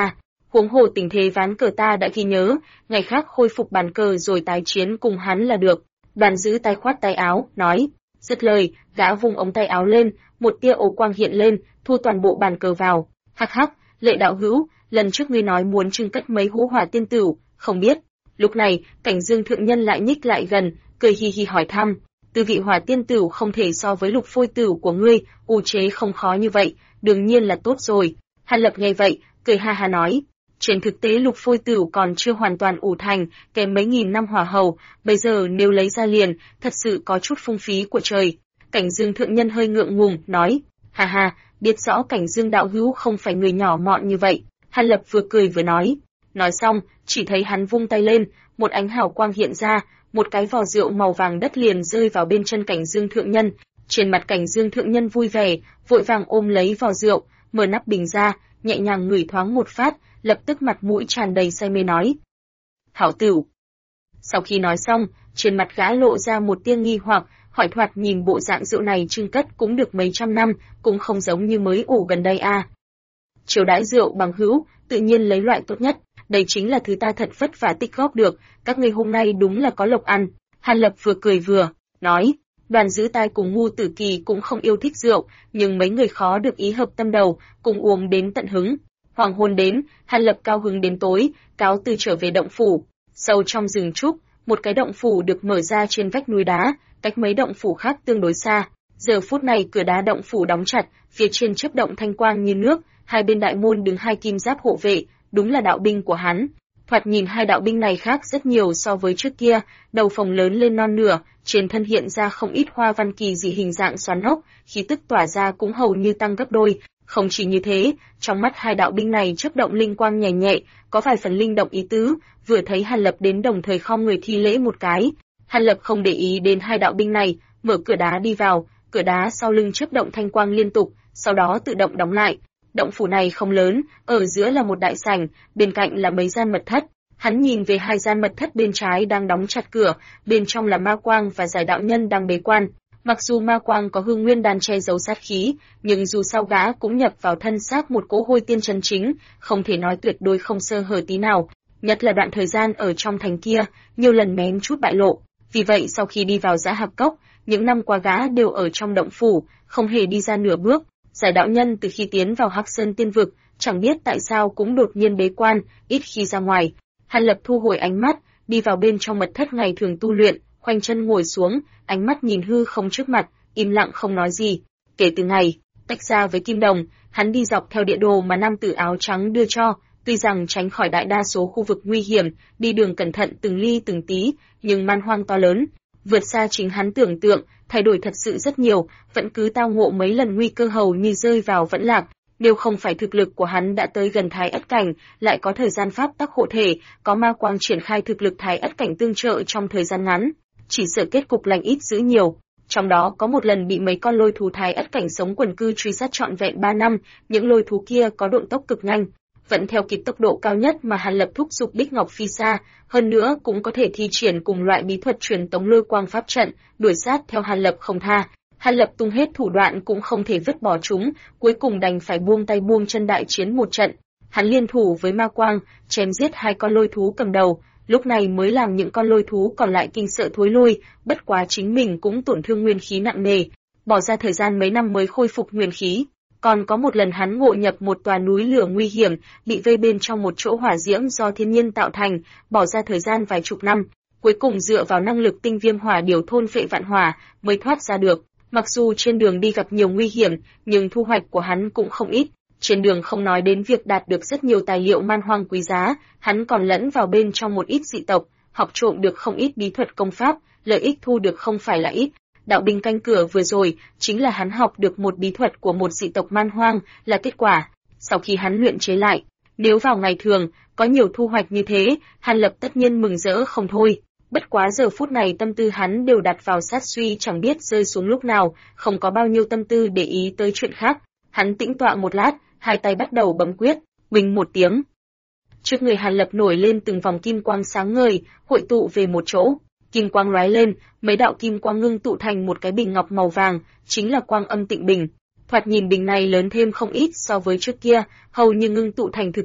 S1: Huống hồ tình thế ván cờ ta đã ghi nhớ, ngày khác khôi phục bàn cờ rồi tái chiến cùng hắn là được. Đoàn giữ tay khoát tay áo, nói. Dứt lời, gã vung ống tay áo lên, một tia ố quang hiện lên, thu toàn bộ bàn cờ vào. Hắc hắc, Lệ đạo hữu, lần trước ngươi nói muốn trưng cất mấy hũ hỏa tiên tử, không biết. Lúc này, Cảnh Dương thượng nhân lại nhích lại gần, cười hi hi hỏi thăm. Tư vị hỏa tiên tử không thể so với lục phôi tử của ngươi, ủ chế không khó như vậy, đương nhiên là tốt rồi. Hàn Lập nghe vậy, cười ha ha nói. Trên thực tế lục phôi tử còn chưa hoàn toàn ủ thành, kèm mấy nghìn năm hỏa hầu, bây giờ nếu lấy ra liền, thật sự có chút phung phí của trời. Cảnh Dương thượng nhân hơi ngượng ngùng, nói. Ha ha, biết rõ Cảnh Dương đạo hữu không phải người nhỏ mọn như vậy. Hàn Lập vừa cười vừa nói. Nói xong, chỉ thấy hắn vung tay lên, một ánh hào quang hiện ra, một cái vò rượu màu vàng đất liền rơi vào bên chân Cảnh Dương thượng nhân. Trên mặt Cảnh Dương thượng nhân vui vẻ, vội vàng ôm lấy vò rượu, mở nắp bình ra, nhẹ nhàng ngửi thoáng một phát, lập tức mặt mũi tràn đầy say mê nói. Hảo tửu. Sau khi nói xong, trên mặt gã lộ ra một tia nghi hoặc, hỏi thoạt nhìn bộ dạng rượu này trưng cất cũng được mấy trăm năm, cũng không giống như mới ủ gần đây à. Chiều đãi rượu bằng hữu, tự nhiên lấy loại tốt nhất, đây chính là thứ ta thật vất vả tích góp được, các ngươi hôm nay đúng là có lộc ăn. Hàn Lập vừa cười vừa, nói, Đoàn giữ tai cùng Ngu Tử Kỳ cũng không yêu thích rượu, nhưng mấy người khó được ý hợp tâm đầu, cùng uống đến tận hứng. Hoàng hôn đến, Hàn Lập cao hứng đến tối, cáo từ trở về động phủ. Sâu trong rừng trúc, một cái động phủ được mở ra trên vách núi đá, cách mấy động phủ khác tương đối xa. Giờ phút này cửa đá động phủ đóng chặt, phía trên chớp động thanh quang như nước, hai bên đại môn đứng hai kim giáp hộ vệ, đúng là đạo binh của hắn. Thoạt nhìn hai đạo binh này khác rất nhiều so với trước kia, đầu phồng lớn lên non nửa, trên thân hiện ra không ít hoa văn kỳ dị hình dạng xoắn ốc, khí tức tỏa ra cũng hầu như tăng gấp đôi. Không chỉ như thế, trong mắt hai đạo binh này chớp động linh quang nhẹ nhẹ, có vài phần linh động ý tứ, vừa thấy Hàn Lập đến đồng thời khom người thi lễ một cái. Hàn Lập không để ý đến hai đạo binh này, mở cửa đá đi vào, cửa đá sau lưng chớp động thanh quang liên tục, sau đó tự động đóng lại. Động phủ này không lớn, ở giữa là một đại sảnh, bên cạnh là mấy gian mật thất. Hắn nhìn về hai gian mật thất bên trái đang đóng chặt cửa, bên trong là Ma Quang và Giải đạo nhân đang bế quan. Mặc dù Ma Quang có hương nguyên đan che giấu sát khí, nhưng dù sao gã cũng nhập vào thân xác một cỗ hôi tiên chân chính, không thể nói tuyệt đối không sơ hở tí nào. Nhất là đoạn thời gian ở trong thành kia, nhiều lần mém chút bại lộ. Vì vậy sau khi đi vào Dã Hạp Cốc, những năm qua gã đều ở trong động phủ, không hề đi ra nửa bước. Giải đạo nhân từ khi tiến vào Hắc Sơn Tiên Vực, chẳng biết tại sao cũng đột nhiên bế quan, ít khi ra ngoài. Hàn Lập thu hồi ánh mắt, đi vào bên trong mật thất ngày thường tu luyện, khoanh chân ngồi xuống, ánh mắt nhìn hư không trước mặt, im lặng không nói gì. Kể từ ngày tách ra với Kim Đồng, hắn đi dọc theo địa đồ mà nam tử áo trắng đưa cho, tuy rằng tránh khỏi đại đa số khu vực nguy hiểm, đi đường cẩn thận từng ly từng tí, nhưng man hoang to lớn, vượt xa chính hắn tưởng tượng, thay đổi thật sự rất nhiều, vẫn cứ tao ngộ mấy lần nguy cơ hầu như rơi vào vẫn lạc. Nếu không phải thực lực của hắn đã tới gần Thái Ất cảnh, lại có thời gian pháp tắc hộ thể, có Ma Quang triển khai thực lực Thái Ất cảnh tương trợ trong thời gian ngắn, chỉ sợ kết cục lành ít dữ nhiều. Trong đó có một lần bị mấy con lôi thú Thái Ất cảnh sống quần cư truy sát trọn vẹn 3 năm, những lôi thú kia có độ tốc cực nhanh, vẫn theo kịp tốc độ cao nhất mà Hàn Lập thúc giục Bích Ngọc Phi Sa, hơn nữa cũng có thể thi triển cùng loại bí thuật truyền tống lôi quang pháp trận, đuổi sát theo Hàn Lập không tha. Hàn Lập tung hết thủ đoạn cũng không thể vứt bỏ chúng, cuối cùng đành phải buông tay buông chân đại chiến một trận. Hắn liên thủ với Ma Quang, chém giết hai con lôi thú cầm đầu, lúc này mới làm những con lôi thú còn lại kinh sợ thối lui, bất quá chính mình cũng tổn thương nguyên khí nặng nề, bỏ ra thời gian mấy năm mới khôi phục nguyên khí. Còn có một lần hắn ngộ nhập một tòa núi lửa nguy hiểm, bị vây bên trong một chỗ hỏa diễm do thiên nhiên tạo thành, bỏ ra thời gian vài chục năm, cuối cùng dựa vào năng lực tinh viêm hỏa điều thôn phệ vạn hỏa mới thoát ra được. Mặc dù trên đường đi gặp nhiều nguy hiểm, nhưng thu hoạch của hắn cũng không ít. Trên đường không nói đến việc đạt được rất nhiều tài liệu man hoang quý giá, hắn còn lẫn vào bên trong một ít dị tộc, học trộm được không ít bí thuật công pháp, lợi ích thu được không phải là ít. Đạo binh canh cửa vừa rồi, chính là hắn học được một bí thuật của một dị tộc man hoang, là kết quả. Sau khi hắn luyện chế lại, nếu vào ngày thường, có nhiều thu hoạch như thế, Hàn Lập tất nhiên mừng rỡ không thôi. Bất quá giờ phút này tâm tư hắn đều đặt vào sát suy chẳng biết rơi xuống lúc nào, không có bao nhiêu tâm tư để ý tới chuyện khác. Hắn tĩnh tọa một lát, hai tay bắt đầu bấm quyết, huỳnh một tiếng. Trước người Hàn Lập nổi lên từng vòng kim quang sáng ngời, hội tụ về một chỗ. Kim quang lóe lên, mấy đạo kim quang ngưng tụ thành một cái bình ngọc màu vàng, chính là Quang Âm Tịnh Bình. Thoạt nhìn bình này lớn thêm không ít so với trước kia, hầu như ngưng tụ thành thực chất,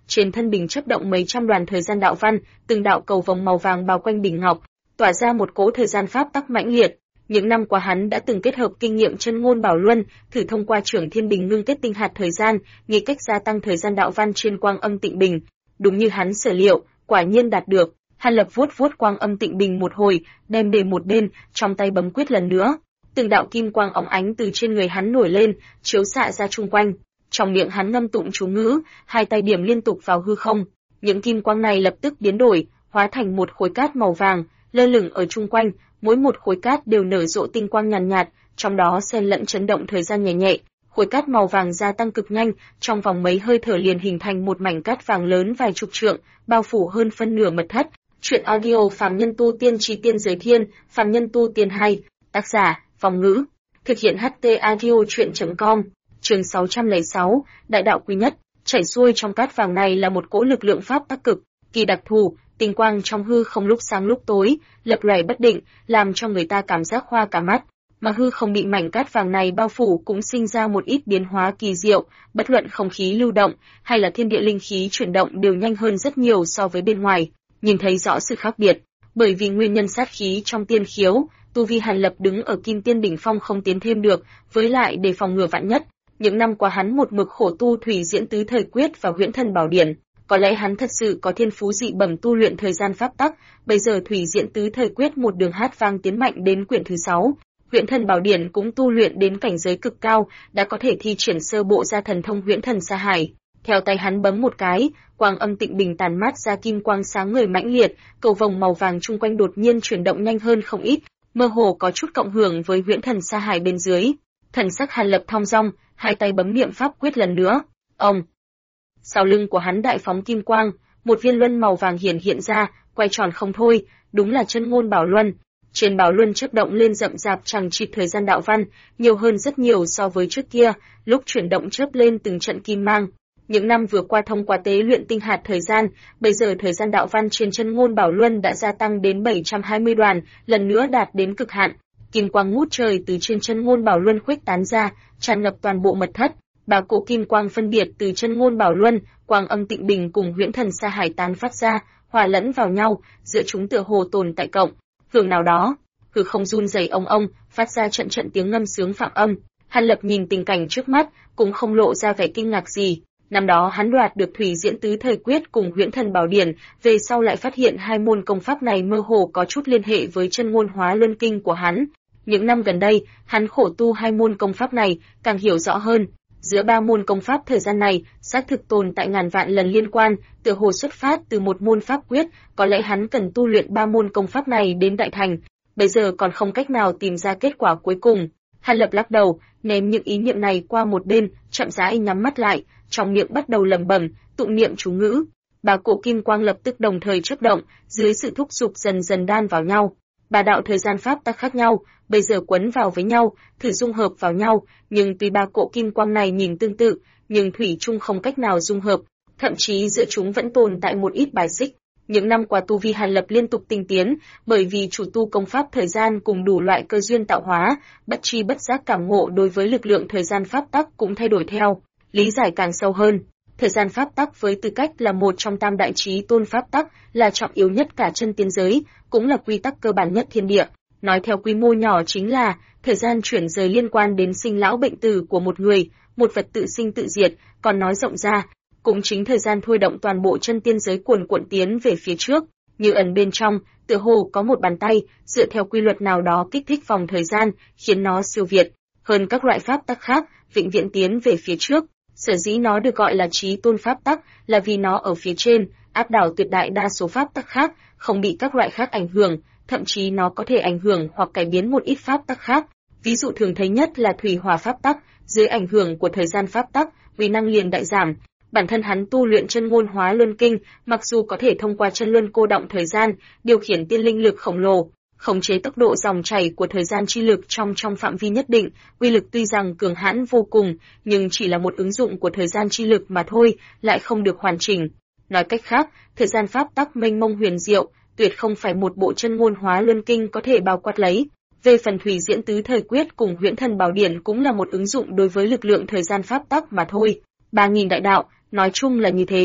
S1: trên thân bình chớp động mấy trăm đoàn thời gian đạo văn, từng đạo cầu vồng màu vàng bao quanh bình ngọc, tỏa ra một cỗ thời gian pháp tắc mãnh liệt. Những năm qua hắn đã từng kết hợp kinh nghiệm chân ngôn bảo luân, thử thông qua trưởng thiên bình ngưng kết tinh hạt thời gian, nghĩ cách gia tăng thời gian đạo văn trên quang âm tịnh bình. Đúng như hắn sở liệu, quả nhiên đạt được. Hàn Lập vuốt vuốt quang âm tịnh bình một hồi, đem đề một bên, trong tay bấm quyết lần nữa. Từng đạo kim quang óng ánh từ trên người hắn nổi lên, chiếu xạ ra chung quanh. Trong miệng hắn ngâm tụng chú ngữ, hai tay điểm liên tục vào hư không. Những kim quang này lập tức biến đổi, hóa thành một khối cát màu vàng, lơ lửng ở chung quanh, mỗi một khối cát đều nở rộ tinh quang nhàn nhạt, trong đó xen lẫn chấn động thời gian nhẹ nhẹ. Khối cát màu vàng gia tăng cực nhanh, trong vòng mấy hơi thở liền hình thành một mảnh cát vàng lớn vài chục trượng, bao phủ hơn phân nửa mật thất. Truyện audio Phàm Nhân Tu Tiên Chí Tiên Giới Thiên, Phàm Nhân Tu Tiên hay, tác giả, Phong Ngữ. Thực hiện HT audio truyện.com. Chương 606, Đại đạo quý nhất. Chảy xuôi trong cát vàng này là một cỗ lực lượng pháp tắc cực kỳ đặc thù, tinh quang trong hư không lúc sáng lúc tối, lập lòe bất định, làm cho người ta cảm giác hoa cả mắt. Mà hư không bị mảnh cát vàng này bao phủ cũng sinh ra một ít biến hóa kỳ diệu, bất luận không khí lưu động hay là thiên địa linh khí chuyển động đều nhanh hơn rất nhiều so với bên ngoài, nhìn thấy rõ sự khác biệt. Bởi vì nguyên nhân sát khí trong tiên khiếu, tu vi Hàn Lập đứng ở kim tiên đỉnh phong không tiến thêm được, với lại để phòng ngừa vạn nhất, những năm qua hắn một mực khổ tu thủy diễn tứ thời quyết và huyễn thần bảo điển. Có lẽ hắn thật sự có thiên phú dị bẩm tu luyện thời gian pháp tắc, bây giờ thủy diễn tứ thời quyết một đường hát vang tiến mạnh đến quyển thứ 6. Huyễn thần bảo điển cũng tu luyện đến cảnh giới cực cao, đã có thể thi triển sơ bộ ra thần thông huyễn thần sa hải. Theo tay hắn bấm một cái, quang âm tịnh bình tàn mát ra kim quang sáng ngời mãnh liệt, cầu vồng màu vàng chung quanh đột nhiên chuyển động nhanh hơn không ít, mơ hồ có chút cộng hưởng với huyễn thần sa hải bên dưới. Thần sắc Hàn Lập thong dong, hai tay bấm niệm pháp quyết lần nữa. Ông. Sau lưng của hắn đại phóng kim quang, một viên luân màu vàng hiện ra, quay tròn không thôi, đúng là chân ngôn bảo luân. Trên bảo luân chớp động lên rậm rạp chằng chịt thời gian đạo văn, nhiều hơn rất nhiều so với trước kia, lúc chuyển động chớp lên từng trận kim mang. Những năm vừa qua thông qua tế luyện tinh hạt thời gian, bây giờ thời gian đạo văn trên chân ngôn bảo luân đã gia tăng đến 720 đoàn, lần nữa đạt đến cực hạn. Kim quang ngút trời từ trên chân ngôn bảo luân khuếch tán ra, tràn ngập toàn bộ mật thất. Ba cỗ kim quang phân biệt từ chân ngôn bảo luân, quang âm tịnh bình cùng huyễn thần sa hải tán phát ra, hòa lẫn vào nhau, giữa chúng tựa hồ tồn tại cộng hưởng nào đó. Hư không run rẩy ong ong, phát ra trận trận tiếng ngâm sướng phạm âm. Hàn Lập nhìn tình cảnh trước mắt, cũng không lộ ra vẻ kinh ngạc gì. Năm đó hắn đoạt được thủy diễn tứ thời quyết cùng huyễn thần bảo điển, về sau lại phát hiện hai môn công pháp này mơ hồ có chút liên hệ với chân ngôn hóa luân kinh của hắn. Những năm gần đây, hắn khổ tu hai môn công pháp này, càng hiểu rõ hơn. Giữa ba môn công pháp thời gian này, xác thực tồn tại ngàn vạn lần liên quan, tựa hồ xuất phát từ một môn pháp quyết, có lẽ hắn cần tu luyện ba môn công pháp này đến đại thành. Bây giờ còn không cách nào tìm ra kết quả cuối cùng. Hàn Lập lắc đầu, ném những ý niệm này qua một bên, chậm rãi nhắm mắt lại, trong miệng bắt đầu lẩm bẩm, tụng niệm chú ngữ. Ba cỗ kim quang lập tức đồng thời chớp động, dưới sự thúc giục dần dần đan vào nhau. Ba đạo thời gian pháp tắc khác nhau, bây giờ quấn vào với nhau, thử dung hợp vào nhau, nhưng tuy ba cỗ kim quang này nhìn tương tự, nhưng thủy chung không cách nào dung hợp, thậm chí giữa chúng vẫn tồn tại một ít bài xích. Những năm qua tu vi Hàn Lập liên tục tinh tiến, bởi vì chủ tu công pháp thời gian cùng đủ loại cơ duyên tạo hóa, bất tri bất giác cảm ngộ đối với lực lượng thời gian pháp tắc cũng thay đổi theo, lý giải càng sâu hơn. Thời gian pháp tắc với tư cách là một trong tam đại chí tôn pháp tắc, là trọng yếu nhất cả chân tiên giới, cũng là quy tắc cơ bản nhất thiên địa. Nói theo quy mô nhỏ chính là, thời gian chuyển rời liên quan đến sinh lão bệnh tử của một người, một vật tự sinh tự diệt, còn nói rộng ra, cũng chính thời gian thôi động toàn bộ chân tiên giới cuồn cuộn tiến về phía trước, như ẩn bên trong, tựa hồ có một bàn tay, dựa theo quy luật nào đó kích thích vòng thời gian, khiến nó siêu việt hơn các loại pháp tắc khác, vĩnh viễn tiến về phía trước. Sở dĩ nó được gọi là chí tôn pháp tắc, là vì nó ở phía trên, áp đảo tuyệt đại đa số pháp tắc khác, không bị các loại khác ảnh hưởng, thậm chí nó có thể ảnh hưởng hoặc cải biến một ít pháp tắc khác. Ví dụ thường thấy nhất là thủy hỏa pháp tắc, dưới ảnh hưởng của thời gian pháp tắc, uy năng liền đại giảm. Bản thân hắn tu luyện chân ngôn hóa luân kinh, mặc dù có thể thông qua chân luân cô động thời gian, điều khiển tiên linh lực khổng lồ, khống chế tốc độ dòng chảy của thời gian chi lực trong phạm vi nhất định, uy lực tuy rằng cường hãn vô cùng, nhưng chỉ là một ứng dụng của thời gian chi lực mà thôi, lại không được hoàn chỉnh. Nói cách khác, thời gian pháp tắc mênh mông huyền diệu, tuyệt không phải một bộ chân ngôn hóa luân kinh có thể bao quát lấy. Về phần thủy diễn tứ thời quyết cùng huyễn thần bảo điển cũng là một ứng dụng đối với lực lượng thời gian pháp tắc mà thôi. 3000 đại đạo, nói chung là như thế.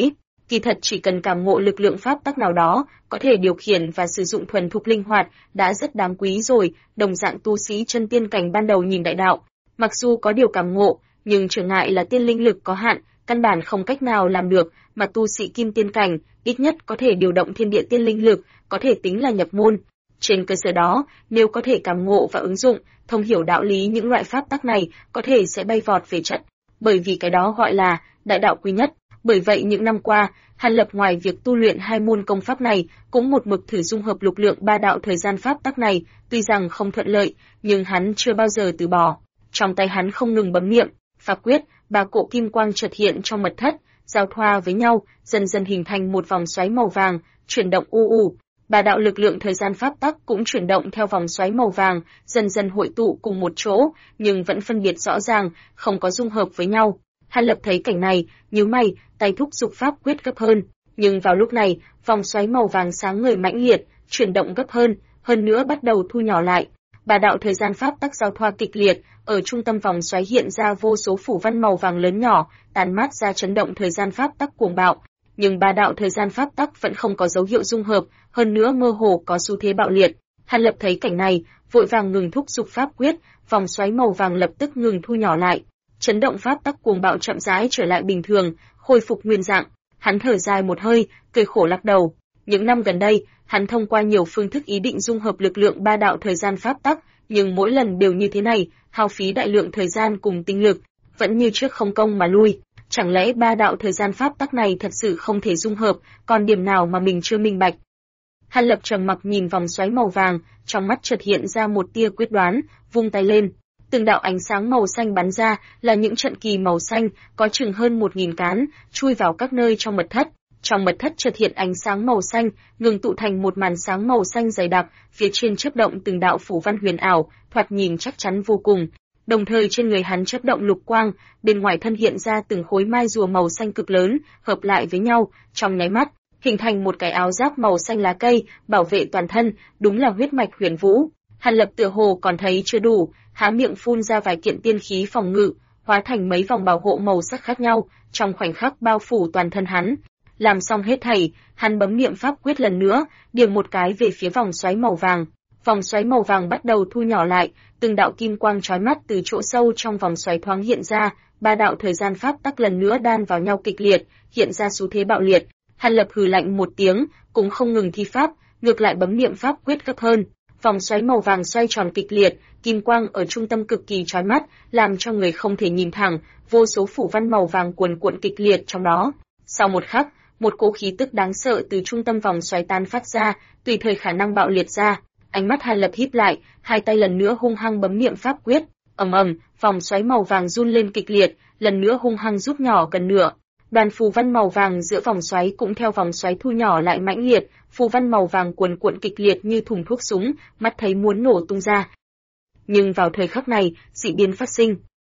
S1: Kỳ thật chỉ cần cảm ngộ lực lượng pháp tắc nào đó, có thể điều khiển và sử dụng thuần thục linh hoạt, đã rất đáng quý rồi. Đồng dạng tu sĩ chân tiên cảnh ban đầu nhìn đại đạo, mặc dù có điều cảm ngộ, nhưng trở ngại là tiên linh lực có hạn, căn bản không cách nào làm được, mà tu sĩ kim tiên cảnh, ít nhất có thể điều động thiên địa tiên linh lực, có thể tính là nhập môn. Trên cơ sở đó, nếu có thể cảm ngộ và ứng dụng, thông hiểu đạo lý những loại pháp tắc này, có thể sẽ bay vọt về chất, bởi vì cái đó gọi là đại đạo quý nhất. Bởi vậy những năm qua, Hàn Lập ngoài việc tu luyện hai môn công pháp này, cũng một mực thử dung hợp lục lượng ba đạo thời gian pháp tắc này, tuy rằng không thuận lợi, nhưng hắn chưa bao giờ từ bỏ. Trong tay hắn không ngừng bấm niệm, pháp quyết, ba cỗ kim quang chợt hiện trong mật thất, giao thoa với nhau, dần dần hình thành một vòng xoáy màu vàng, chuyển động u u. Ba đạo lực lượng thời gian pháp tắc cũng chuyển động theo vòng xoáy màu vàng, dần dần hội tụ cùng một chỗ, nhưng vẫn phân biệt rõ ràng, không có dung hợp với nhau. Hàn Lập thấy cảnh này, nhíu mày, tay thúc giục pháp quyết gấp hơn. Nhưng vào lúc này, vòng xoáy màu vàng sáng ngời mãnh liệt, chuyển động gấp hơn nữa bắt đầu thu nhỏ lại. Ba đạo thời gian pháp tắc giao thoa kịch liệt, ở trung tâm vòng xoáy hiện ra vô số phủ văn màu vàng lớn nhỏ, tàn mát ra chấn động thời gian pháp tắc cuồng bạo. Nhưng ba đạo thời gian pháp tắc vẫn không có dấu hiệu dung hợp, hơn nữa mơ hồ có xu thế bạo liệt. Hàn Lập thấy cảnh này, vội vàng ngừng thúc giục pháp quyết, vòng xoáy màu vàng lập tức ngừng thu nhỏ lại. Chấn động pháp tắc cuồng bạo chậm rãi trở lại bình thường, khôi phục nguyên dạng. Hắn thở dài một hơi, cười khổ lắc đầu. Những năm gần đây, hắn thông qua nhiều phương thức ý định dung hợp lực lượng ba đạo thời gian pháp tắc, nhưng mỗi lần đều như thế này, hao phí đại lượng thời gian cùng tinh lực, vẫn như trước không công mà lui. Chẳng lẽ ba đạo thời gian pháp tắc này thật sự không thể dung hợp, còn điểm nào mà mình chưa minh bạch? Hàn Lập trầm mặc nhìn vòng xoáy màu vàng, trong mắt chợt hiện ra một tia quyết đoán, vung tay lên. Từng đạo ánh sáng màu xanh bắn ra, là những trận kỳ màu xanh, có chừng hơn 1000 cán, chui vào các nơi trong mật thất. Trong mật thất chợt hiện ánh sáng màu xanh, ngừng tụ thành một màn sáng màu xanh dày đặc, phía trên chớp động từng đạo phủ văn huyền ảo, thoạt nhìn chắc chắn vô cùng. Đồng thời trên người hắn chớp động lục quang, bên ngoài thân hiện ra từng khối mai rùa màu xanh cực lớn, hợp lại với nhau, trong nháy mắt, hình thành một cái áo giáp màu xanh lá cây, bảo vệ toàn thân, đúng là huyết mạch huyền vũ. Hàn Lập tựa hồ còn thấy chưa đủ, há miệng phun ra vài kiện tiên khí phòng ngự, hóa thành mấy vòng bảo hộ màu sắc khác nhau, trong khoảnh khắc bao phủ toàn thân hắn. Làm xong hết thảy, hắn bấm niệm pháp quyết lần nữa, điểm một cái về phía vòng xoáy màu vàng. Vòng xoáy màu vàng bắt đầu thu nhỏ lại, từng đạo kim quang chói mắt từ chỗ sâu trong vòng xoáy thoáng hiện ra, ba đạo thời gian pháp tắc lần nữa đan vào nhau kịch liệt, hiện ra xu thế bạo liệt. Hàn Lập hừ lạnh một tiếng, cũng không ngừng thi pháp, ngược lại bấm niệm pháp quyết gấp hơn. Vòng xoáy màu vàng xoay tròn kịch liệt, kim quang ở trung tâm cực kỳ chói mắt, làm cho người không thể nhìn thẳng, vô số phủ văn màu vàng cuồn cuộn kịch liệt trong đó. Sau một khắc, một cỗ khí tức đáng sợ từ trung tâm vòng xoáy tán phát ra, tùy thời khả năng bạo liệt ra. Ánh mắt Hàn Lập híp lại, hai tay lần nữa hung hăng bấm niệm pháp quyết, ầm ầm, vòng xoáy màu vàng run lên kịch liệt, lần nữa hung hăng rút nhỏ gần nửa. Đoàn phù văn màu vàng giữa vòng xoáy cũng theo vòng xoáy thu nhỏ lại mãnh liệt, phù văn màu vàng cuồn cuộn kịch liệt như thùng thuốc súng, mắt thấy muốn nổ tung ra. Nhưng vào thời khắc này, dị biến phát sinh.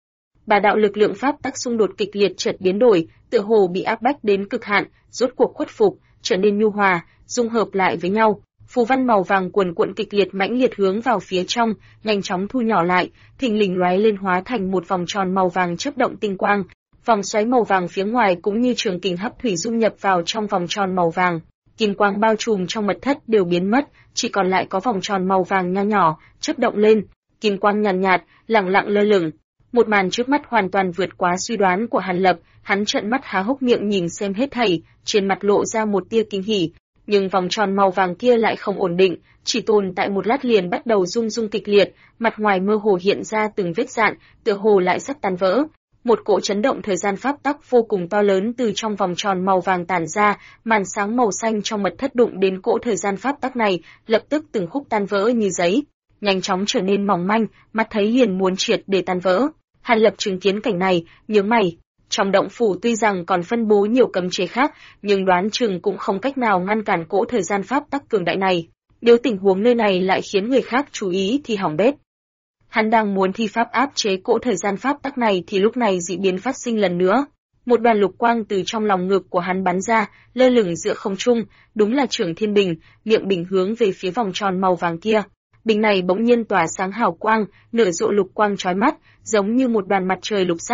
S1: Ba đạo lực lượng pháp tắc xung đột kịch liệt chợt biến đổi, tựa hồ bị áp bách đến cực hạn, rốt cuộc khuất phục, trở nên nhu hòa, dung hợp lại với nhau. Phù văn màu vàng cuồn cuộn kịch liệt mãnh liệt hướng vào phía trong, nhanh chóng thu nhỏ lại, thình lình lóe lên hóa thành một vòng tròn màu vàng chớp động tinh quang. Vòng xoáy màu vàng phía ngoài cũng như trường kình hấp thủy dung nhập vào trong vòng tròn màu vàng. Kim quang bao trùm trong mật thất đều biến mất, chỉ còn lại có vòng tròn màu vàng nho nhỏ, chớp động lên. Kim quang nhàn nhạt, lẳng lặng lơ lửng. Một màn trước mắt hoàn toàn vượt quá suy đoán của Hàn Lập, hắn trợn mắt há hốc miệng nhìn xem hết thảy, trên mặt lộ ra một tia kinh hỉ. Nhưng vòng tròn màu vàng kia lại không ổn định, chỉ tồn tại một lát liền bắt đầu rung rung kịch liệt, mặt ngoài mơ hồ hiện ra từng vết rạn, tựa hồ lại sắp tan vỡ. Một cỗ chấn động thời gian pháp tắc vô cùng to lớn từ trong vòng tròn màu vàng tản ra, màn sáng màu xanh trong mật thất đụng đến cỗ thời gian pháp tắc này, lập tức từng khúc tan vỡ như giấy, nhanh chóng trở nên mỏng manh, mắt thấy liền muốn triệt để tan vỡ. Hàn Lập chứng kiến cảnh này, nhướng mày. Trong động phủ tuy rằng còn phân bố nhiều cấm chế khác, nhưng đoán chừng cũng không cách nào ngăn cản cỗ thời gian pháp tắc cường đại này. Nếu tình huống nơi này lại khiến người khác chú ý thì hỏng bét. Hắn đang muốn thi pháp áp chế cỗ thời gian pháp tắc này thì lúc này dị biến phát sinh lần nữa. Một đoàn lục quang từ trong lòng ngực của hắn bắn ra, lơ lửng giữa không trung, đúng là Trưởng Thiên Bình, miệng bình hướng về phía vòng tròn màu vàng kia. Bình này bỗng nhiên tỏa sáng hào quang, nở rộ lục quang chói mắt, giống như một đoàn mặt trời lục sắc.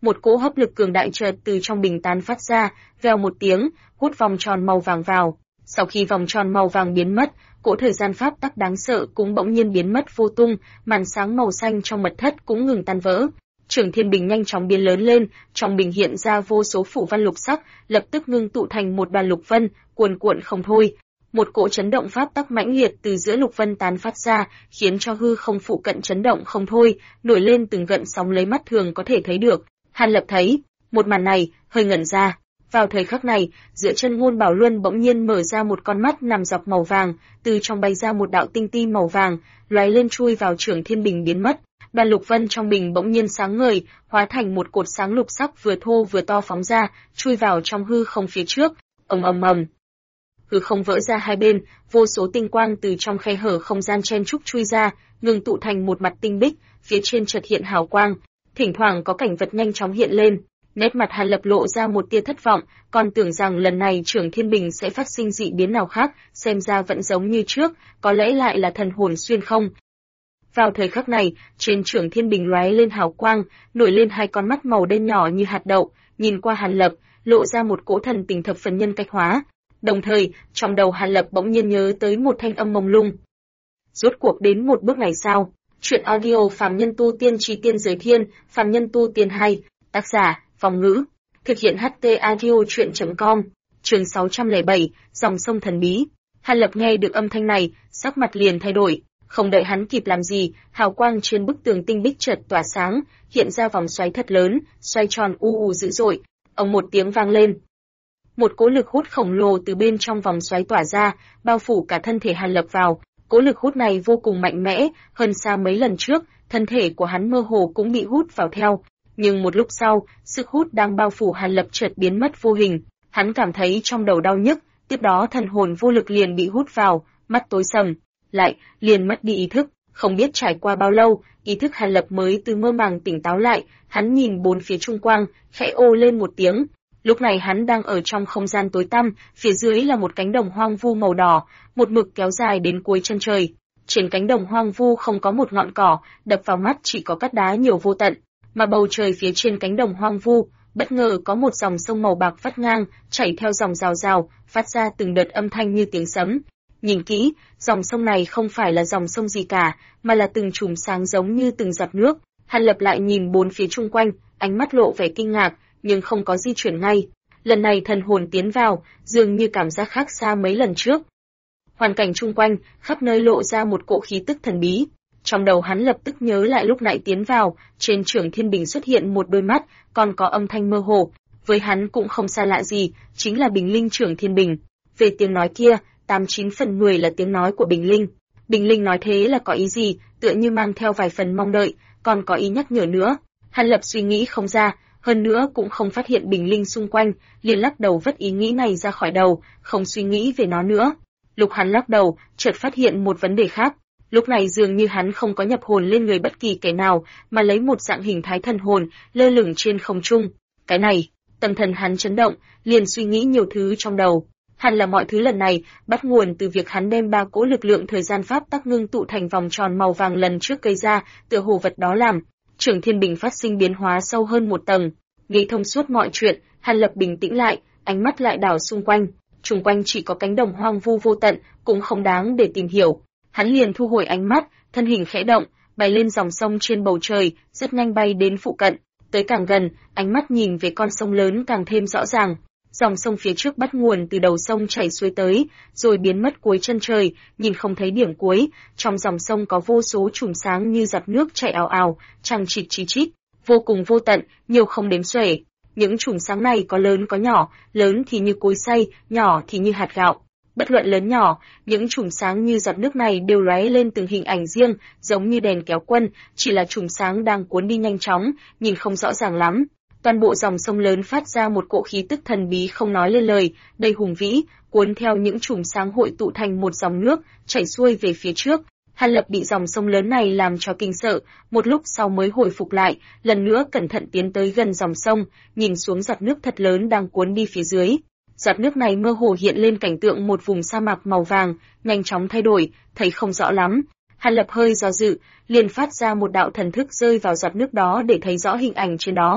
S1: Một cỗ hấp lực cường đại chợt từ trong bình tán phát ra, vèo một tiếng, hút vòng tròn màu vàng vào. Sau khi vòng tròn màu vàng biến mất, cỗ thời gian pháp tắc đáng sợ cũng bỗng nhiên biến mất vô tung, màn sáng màu xanh trong mật thất cũng ngừng tan vỡ. Trường Thiên Bình nhanh chóng biến lớn lên, trong bình hiện ra vô số phủ văn lục sắc, lập tức ngưng tụ thành một đoàn lục vân, cuồn cuộn không thôi. Một cỗ chấn động pháp tắc mãnh liệt từ giữa lục vân tán phát ra, khiến cho hư không phụ cận chấn động không thôi, nổi lên từng gợn sóng lấy mắt thường có thể thấy được. Hàn Lập thấy một màn này, hơi ngẩn ra. Vào thời khắc này, giữa chân Ngôn Bảo Luân bỗng nhiên mở ra một con mắt nằm dọc màu vàng, từ trong bay ra một đạo tinh ti màu vàng, lóe lên chui vào Trường Thiên Bình biến mất. Đoàn lục vân trong bình bỗng nhiên sáng ngời, hóa thành một cột sáng lục sắc vừa thô vừa to phóng ra, chui vào trong hư không phía trước. Ầm ầm ầm. Hư không vỡ ra hai bên, vô số tinh quang từ trong khe hở không gian chen trúc chui ra, ngừng tụ thành một mặt tinh bích, phía trên chợt hiện hào quang, thỉnh thoảng có cảnh vật nhanh chóng hiện lên. Nét mặt Hàn Lập lộ ra một tia thất vọng, còn tưởng rằng lần này Trường Thiên Bình sẽ phát sinh dị biến nào khác, xem ra vẫn giống như trước, có lẽ lại là thần hồn xuyên không. Vào thời khắc này, trên Trường Thiên Bình lóe lên hào quang, nổi lên hai con mắt màu đen nhỏ như hạt đậu, nhìn qua Hàn Lập, lộ ra một cỗ thần tình thập phần nhân cách hóa. Đồng thời, trong đầu Hàn Lập bỗng nhiên nhớ tới một thanh âm mông lung. Rốt cuộc đến một bước này sao? Chuyện audio Phàm Nhân Tu Tiên Chí Tiên Giới Thiên, Phàm Nhân Tu Tiên 2, tác giả, Phong Ngữ, thực hiện HT Audio Truyện.com, chương 607, dòng sông thần bí. Hàn Lập nghe được âm thanh này, sắc mặt liền thay đổi, không đợi hắn kịp làm gì, hào quang trên bức tường tinh bích chợt tỏa sáng, hiện ra vòng xoáy thật lớn, xoay tròn dữ dội. Ầm một tiếng vang lên. Một cỗ lực hút khổng lồ từ bên trong vòng xoáy tỏa ra, bao phủ cả thân thể Hàn Lập vào. Cỗ lực hút này vô cùng mạnh mẽ, hơn xa mấy lần trước, thân thể của hắn mơ hồ cũng bị hút vào theo. Nhưng một lúc sau, sức hút đang bao phủ Hàn Lập chợt biến mất vô hình, hắn cảm thấy trong đầu đau nhức, tiếp đó thần hồn vô lực liền bị hút vào, mắt tối sầm, lại liền mất đi ý thức. Không biết trải qua bao lâu, ý thức Hàn Lập mới từ mơ màng tỉnh táo lại, hắn nhìn bốn phía trung quang, khẽ ô lên một tiếng. Lúc này hắn đang ở trong không gian tối tăm, phía dưới là một cánh đồng hoang vu màu đỏ, một mực kéo dài đến cuối chân trời. Trên cánh đồng hoang vu không có một ngọn cỏ, đập vào mắt chỉ có cát đá nhiều vô tận, mà bầu trời phía trên cánh đồng hoang vu, bất ngờ có một dòng sông màu bạc vắt ngang, chảy theo dòng rào rào, phát ra từng đợt âm thanh như tiếng sấm. Nhìn kỹ, dòng sông này không phải là dòng sông gì cả, mà là từng chùm sáng giống như từng giọt nước. Hàn Lập lại nhìn bốn phía chung quanh, ánh mắt lộ vẻ kinh ngạc, nhưng không có di chuyển ngay. Lần này thần hồn tiến vào, dường như cảm giác khác xa mấy lần trước. Hoàn cảnh chung quanh, khắp nơi lộ ra một cỗ khí tức thần bí. Trong đầu hắn lập tức nhớ lại lúc nãy tiến vào, trên Trường Thiên Bình xuất hiện một đôi mắt, còn có âm thanh mơ hồ. Với hắn cũng không xa lạ gì, chính là Bình Linh Trường Thiên Bình. Về tiếng nói kia, 89 phần 10 là tiếng nói của Bình Linh. Bình Linh nói thế là có ý gì, tựa như mang theo vài phần mong đợi, còn có ý nhắc nhở nữa. Hàn Lập suy nghĩ không ra, hơn nữa cũng không phát hiện Bình Linh xung quanh, liền lắc đầu vứt ý nghĩ này ra khỏi đầu, không suy nghĩ về nó nữa. Lúc hắn lắc đầu, chợt phát hiện một vấn đề khác. Lúc này dường như hắn không có nhập hồn lên người bất kỳ kẻ nào, mà lấy một dạng hình thái thần hồn, lơ lửng trên không trung. Cái này, tâm thần hắn chấn động, liền suy nghĩ nhiều thứ trong đầu. Hẳn là mọi thứ lần này bắt nguồn từ việc hắn đem ba cỗ lực lượng thời gian pháp tắc ngưng tụ thành vòng tròn màu vàng lần trước gây ra, tựa hồ vật đó làm Trường Thiên Bình phát sinh biến hóa sâu hơn một tầng. Nghĩ thông suốt mọi chuyện, Hàn Lập bình tĩnh lại, ánh mắt lại đảo xung quanh. Xung quanh chỉ có cánh đồng hoang vu vô tận, cũng không đáng để tìm hiểu. Hắn liền thu hồi ánh mắt, thân hình khẽ động, bay lên dòng sông trên bầu trời, rất nhanh bay đến phụ cận. Tới càng gần, ánh mắt nhìn về con sông lớn càng thêm rõ ràng. Dòng sông phía trước bắt nguồn từ đầu sông chảy xuôi tới, rồi biến mất cuối chân trời, nhìn không thấy điểm cuối. Trong dòng sông có vô số chùm sáng như giọt nước chảy ào ào, chằng chịt chí chít, vô cùng vô tận, nhiều không đếm xuể. Những chùm sáng này có lớn có nhỏ, lớn thì như cối xay, nhỏ thì như hạt gạo. Bất luận lớn nhỏ, những chùm sáng như giọt nước này đều lóe lên từng hình ảnh riêng, giống như đèn kéo quân, chỉ là chùm sáng đang cuốn đi nhanh chóng, nhìn không rõ ràng lắm. Toàn bộ dòng sông lớn phát ra một cỗ khí tức thần bí không nói lên lời, đầy hùng vĩ, cuốn theo những chùm sáng hội tụ thành một dòng nước, chảy xuôi về phía trước. Hàn Lập bị dòng sông lớn này làm cho kinh sợ, một lúc sau mới hồi phục lại, lần nữa cẩn thận tiến tới gần dòng sông, nhìn xuống giọt nước thật lớn đang cuốn đi phía dưới. Giọt nước này mơ hồ hiện lên cảnh tượng một vùng sa mạc màu vàng, nhanh chóng thay đổi, thấy không rõ lắm. Hàn Lập hơi do dự, liền phát ra một đạo thần thức rơi vào giọt nước đó để thấy rõ hình ảnh trên đó.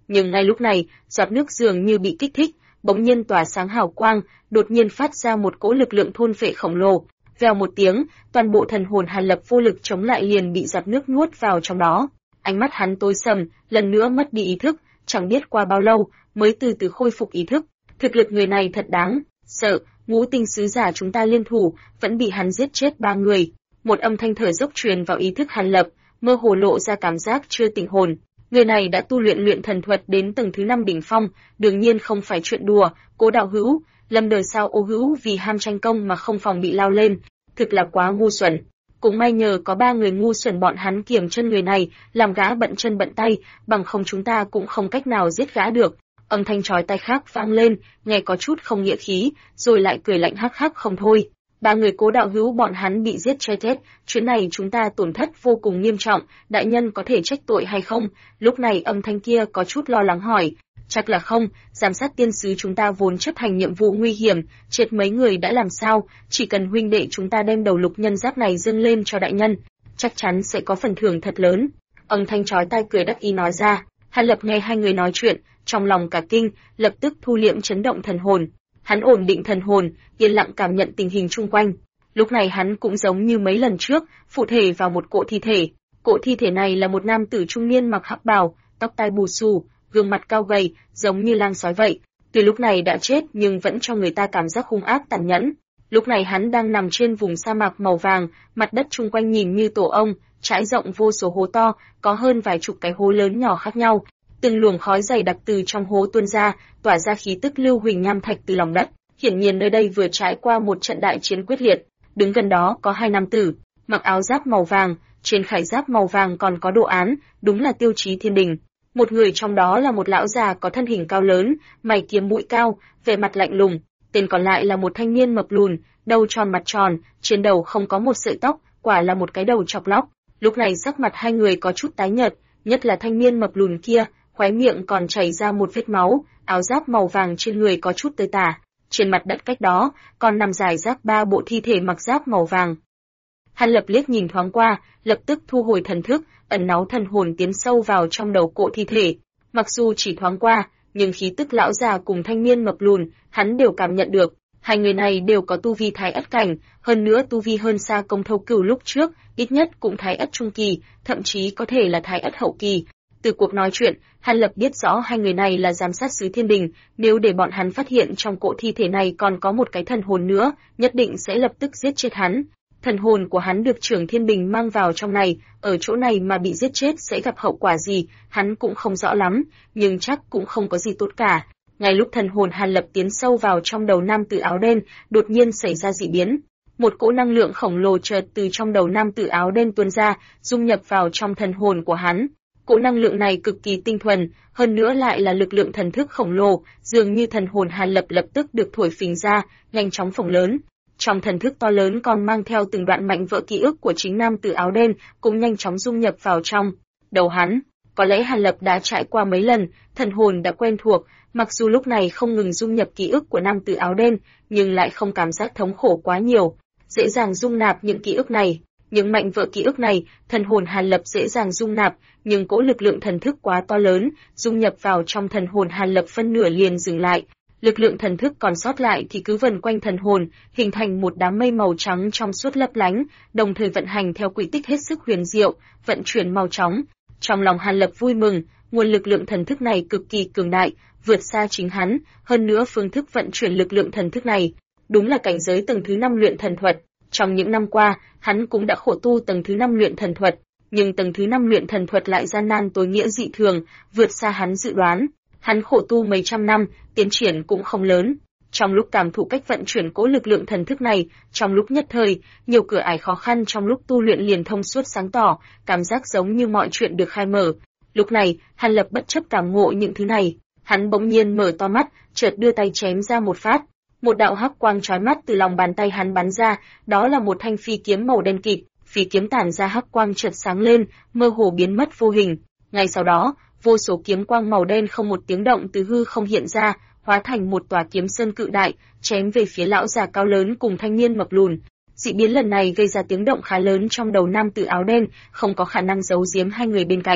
S1: Nhưng ngay lúc này, giọt nước dường như bị kích thích, bỗng nhiên tỏa sáng hào quang, đột nhiên phát ra một cỗ lực lượng thôn phệ khổng lồ. Vèo một tiếng, toàn bộ thần hồn Hàn Lập vô lực chống lại liền bị giọt nước nuốt vào trong đó. Ánh mắt hắn tối sầm, lần nữa mất đi ý thức, chẳng biết qua bao lâu mới từ từ khôi phục ý thức. Thực lực người này thật đáng sợ, Ngũ Tinh sứ giả chúng ta liên thủ, vẫn bị hắn giết chết 3 người. Một âm thanh thở dốc truyền vào ý thức Hàn Lập, mơ hồ lộ ra cảm giác chưa tỉnh hồn. Người này đã tu luyện luyện thần thuật đến tầng thứ 5 đỉnh phong, đương nhiên không phải chuyện đùa. Cố đạo hữu, lâm đời sao ô hữu vì ham tranh công mà không phòng bị lao lên, thực là quá ngu xuẩn. Cũng may nhờ có 3 người ngu xuẩn bọn hắn kiềm chân người này, làm gã bận chân bận tay, bằng không chúng ta cũng không cách nào giết gã được. Âm thanh chói tai khác vang lên, nghe có chút không nghĩa khí, rồi lại cười lạnh hắc hắc không thôi. 3 người Cố đạo hữu bọn hắn bị giết chết hết, chuyến này chúng ta tổn thất vô cùng nghiêm trọng, đại nhân có thể trách tội hay không? Lúc này âm thanh kia có chút lo lắng hỏi. Chắc là không, giám sát tiên sứ chúng ta vốn chấp hành nhiệm vụ nguy hiểm, chết mấy người đã làm sao, chỉ cần huynh đệ chúng ta đem đầu lục nhân giáp này dâng lên cho đại nhân, chắc chắn sẽ có phần thưởng thật lớn. Âm thanh chói tai cười đắc ý nói ra. Hàn Lập nghe hai người nói chuyện, trong lòng cả kinh, lập tức thu liễm chấn động thần hồn. Hắn ổn định thần hồn, yên lặng cảm nhận tình hình chung quanh. Lúc này hắn cũng giống như mấy lần trước, phụ thể vào một cỗ thi thể. Cỗ thi thể này là một nam tử trung niên mặc hắc bào, tóc tai bù xù, gương mặt cao gầy, giống như lang sói vậy. Tuy lúc này đã chết nhưng vẫn cho người ta cảm giác hung ác tàn nhẫn. Lúc này hắn đang nằm trên vùng sa mạc màu vàng, mặt đất chung quanh nhìn như tổ ong, trải rộng vô số hố to, có hơn vài chục cái hố lớn nhỏ khác nhau. Từng luồng khói dày đặc từ trong hố tuôn ra, tỏa ra khí tức lưu huỳnh nham thạch từ lòng đất. Hiển nhiên nơi đây vừa trải qua một trận đại chiến quyết liệt. Đứng gần đó có hai nam tử, mặc áo giáp màu vàng, trên khải giáp màu vàng còn có đồ án, đúng là tiêu chí thiên đình. Một người trong đó là một lão già có thân hình cao lớn, mày kiếm mũi cao, vẻ mặt lạnh lùng. Tên còn lại là một thanh niên mập lùn, đầu tròn mặt tròn, trên đầu không có một sợi tóc, quả là một cái đầu chọc lóc. Lúc này sắc mặt hai người có chút tái nhợt, nhất là thanh niên mập lùn kia, khóe miệng còn chảy ra một vết máu, áo giáp màu vàng trên người có chút tơi tả. Trên mặt đất cách đó, còn nằm rải rác 3 bộ thi thể mặc giáp màu vàng. Hàn Lập liếc nhìn thoáng qua, lập tức thu hồi thần thức, ẩn náu thần hồn tiến sâu vào trong đầu cỗ thi thể. Mặc dù chỉ thoáng qua, nhưng khí tức lão già cùng thanh niên mập lùn, hắn đều cảm nhận được. Hai người này đều có tu vi thái ất cảnh, hơn nữa tu vi hơn xa Công Thâu Cửu lúc trước, ít nhất cũng thái ất trung kỳ, thậm chí có thể là thái ất hậu kỳ. Từ cuộc nói chuyện, Hàn Lập biết rõ hai người này là giám sát sứ thiên đình, nếu để bọn hắn phát hiện trong cỗ thi thể này còn có một cái thần hồn nữa, nhất định sẽ lập tức giết chết hắn. Thần hồn của hắn được trưởng thiên đình mang vào trong này, ở chỗ này mà bị giết chết sẽ gặp hậu quả gì, hắn cũng không rõ lắm, nhưng chắc cũng không có gì tốt cả. Ngay lúc thần hồn Hàn Lập tiến sâu vào trong đầu nam tử áo đen, đột nhiên xảy ra dị biến. Một cỗ năng lượng khổng lồ chợt từ trong đầu nam tử áo đen tuôn ra, dung nhập vào trong thần hồn của hắn. Cỗ năng lượng này cực kỳ tinh thuần, hơn nữa lại là lực lượng thần thức khổng lồ, dường như thần hồn Hàn Lập lập tức được thổi phình ra, nhanh chóng phồng lớn. Trong thần thức to lớn còn mang theo từng đoạn mảnh vỡ ký ức của chính nam tử áo đen, cũng nhanh chóng dung nhập vào trong đầu hắn. Có lẽ Hàn Lập đã trải qua mấy lần, thần hồn đã quen thuộc, mặc dù lúc này không ngừng dung nhập ký ức của nam tử áo đen, nhưng lại không cảm giác thống khổ quá nhiều, dễ dàng dung nạp những ký ức này. Những mảnh vỡ ký ức này, thần hồn Hàn Lập dễ dàng dung nạp, nhưng cỗ lực lượng thần thức quá to lớn, dung nhập vào trong thần hồn Hàn Lập phân nửa liền dừng lại. Lực lượng thần thức còn sót lại thì cứ vần quanh thần hồn, hình thành một đám mây màu trắng trong suốt lấp lánh, đồng thời vận hành theo quỹ tích hết sức huyền diệu, vận chuyển mau chóng. Trong lòng Hàn Lập vui mừng, nguồn lực lượng thần thức này cực kỳ cường đại, vượt xa chính hắn, hơn nữa phương thức vận chuyển lực lượng thần thức này, đúng là cảnh giới tầng thứ 5 luyện thần thuật. Trong những năm qua, hắn cũng đã khổ tu tầng thứ 5 luyện thần thuật, nhưng tầng thứ 5 luyện thần thuật lại gian nan tối nghĩa dị thường, vượt xa hắn dự đoán. Hắn khổ tu mấy trăm năm, tiến triển cũng không lớn. Trong lúc cảm thụ cách vận chuyển cỗ lực lượng thần thức này, trong lúc nhất thời, nhiều cửa ải khó khăn trong lúc tu luyện liền thông suốt sáng tỏ, cảm giác giống như mọi chuyện được khai mở. Lúc này, Hàn Lập bất chấp cảm ngộ những thứ này, hắn bỗng nhiên mở to mắt, chợt đưa tay chém ra một phát. Một đạo hắc quang chói mắt từ lòng bàn tay hắn bắn ra, đó là một thanh phi kiếm màu đen kịt, phi kiếm tản ra hắc quang chợt sáng lên, mơ hồ biến mất vô hình. Ngay sau đó, vô số kiếm quang màu đen không một tiếng động từ hư không hiện ra, hóa thành một tòa kiếm sơn cự đại, chém về phía lão già cao lớn cùng thanh niên mập lùn. Dị biến lần này gây ra tiếng động khá lớn trong đầu nam tử áo đen, không có khả năng giấu giếm hai người bên cạnh.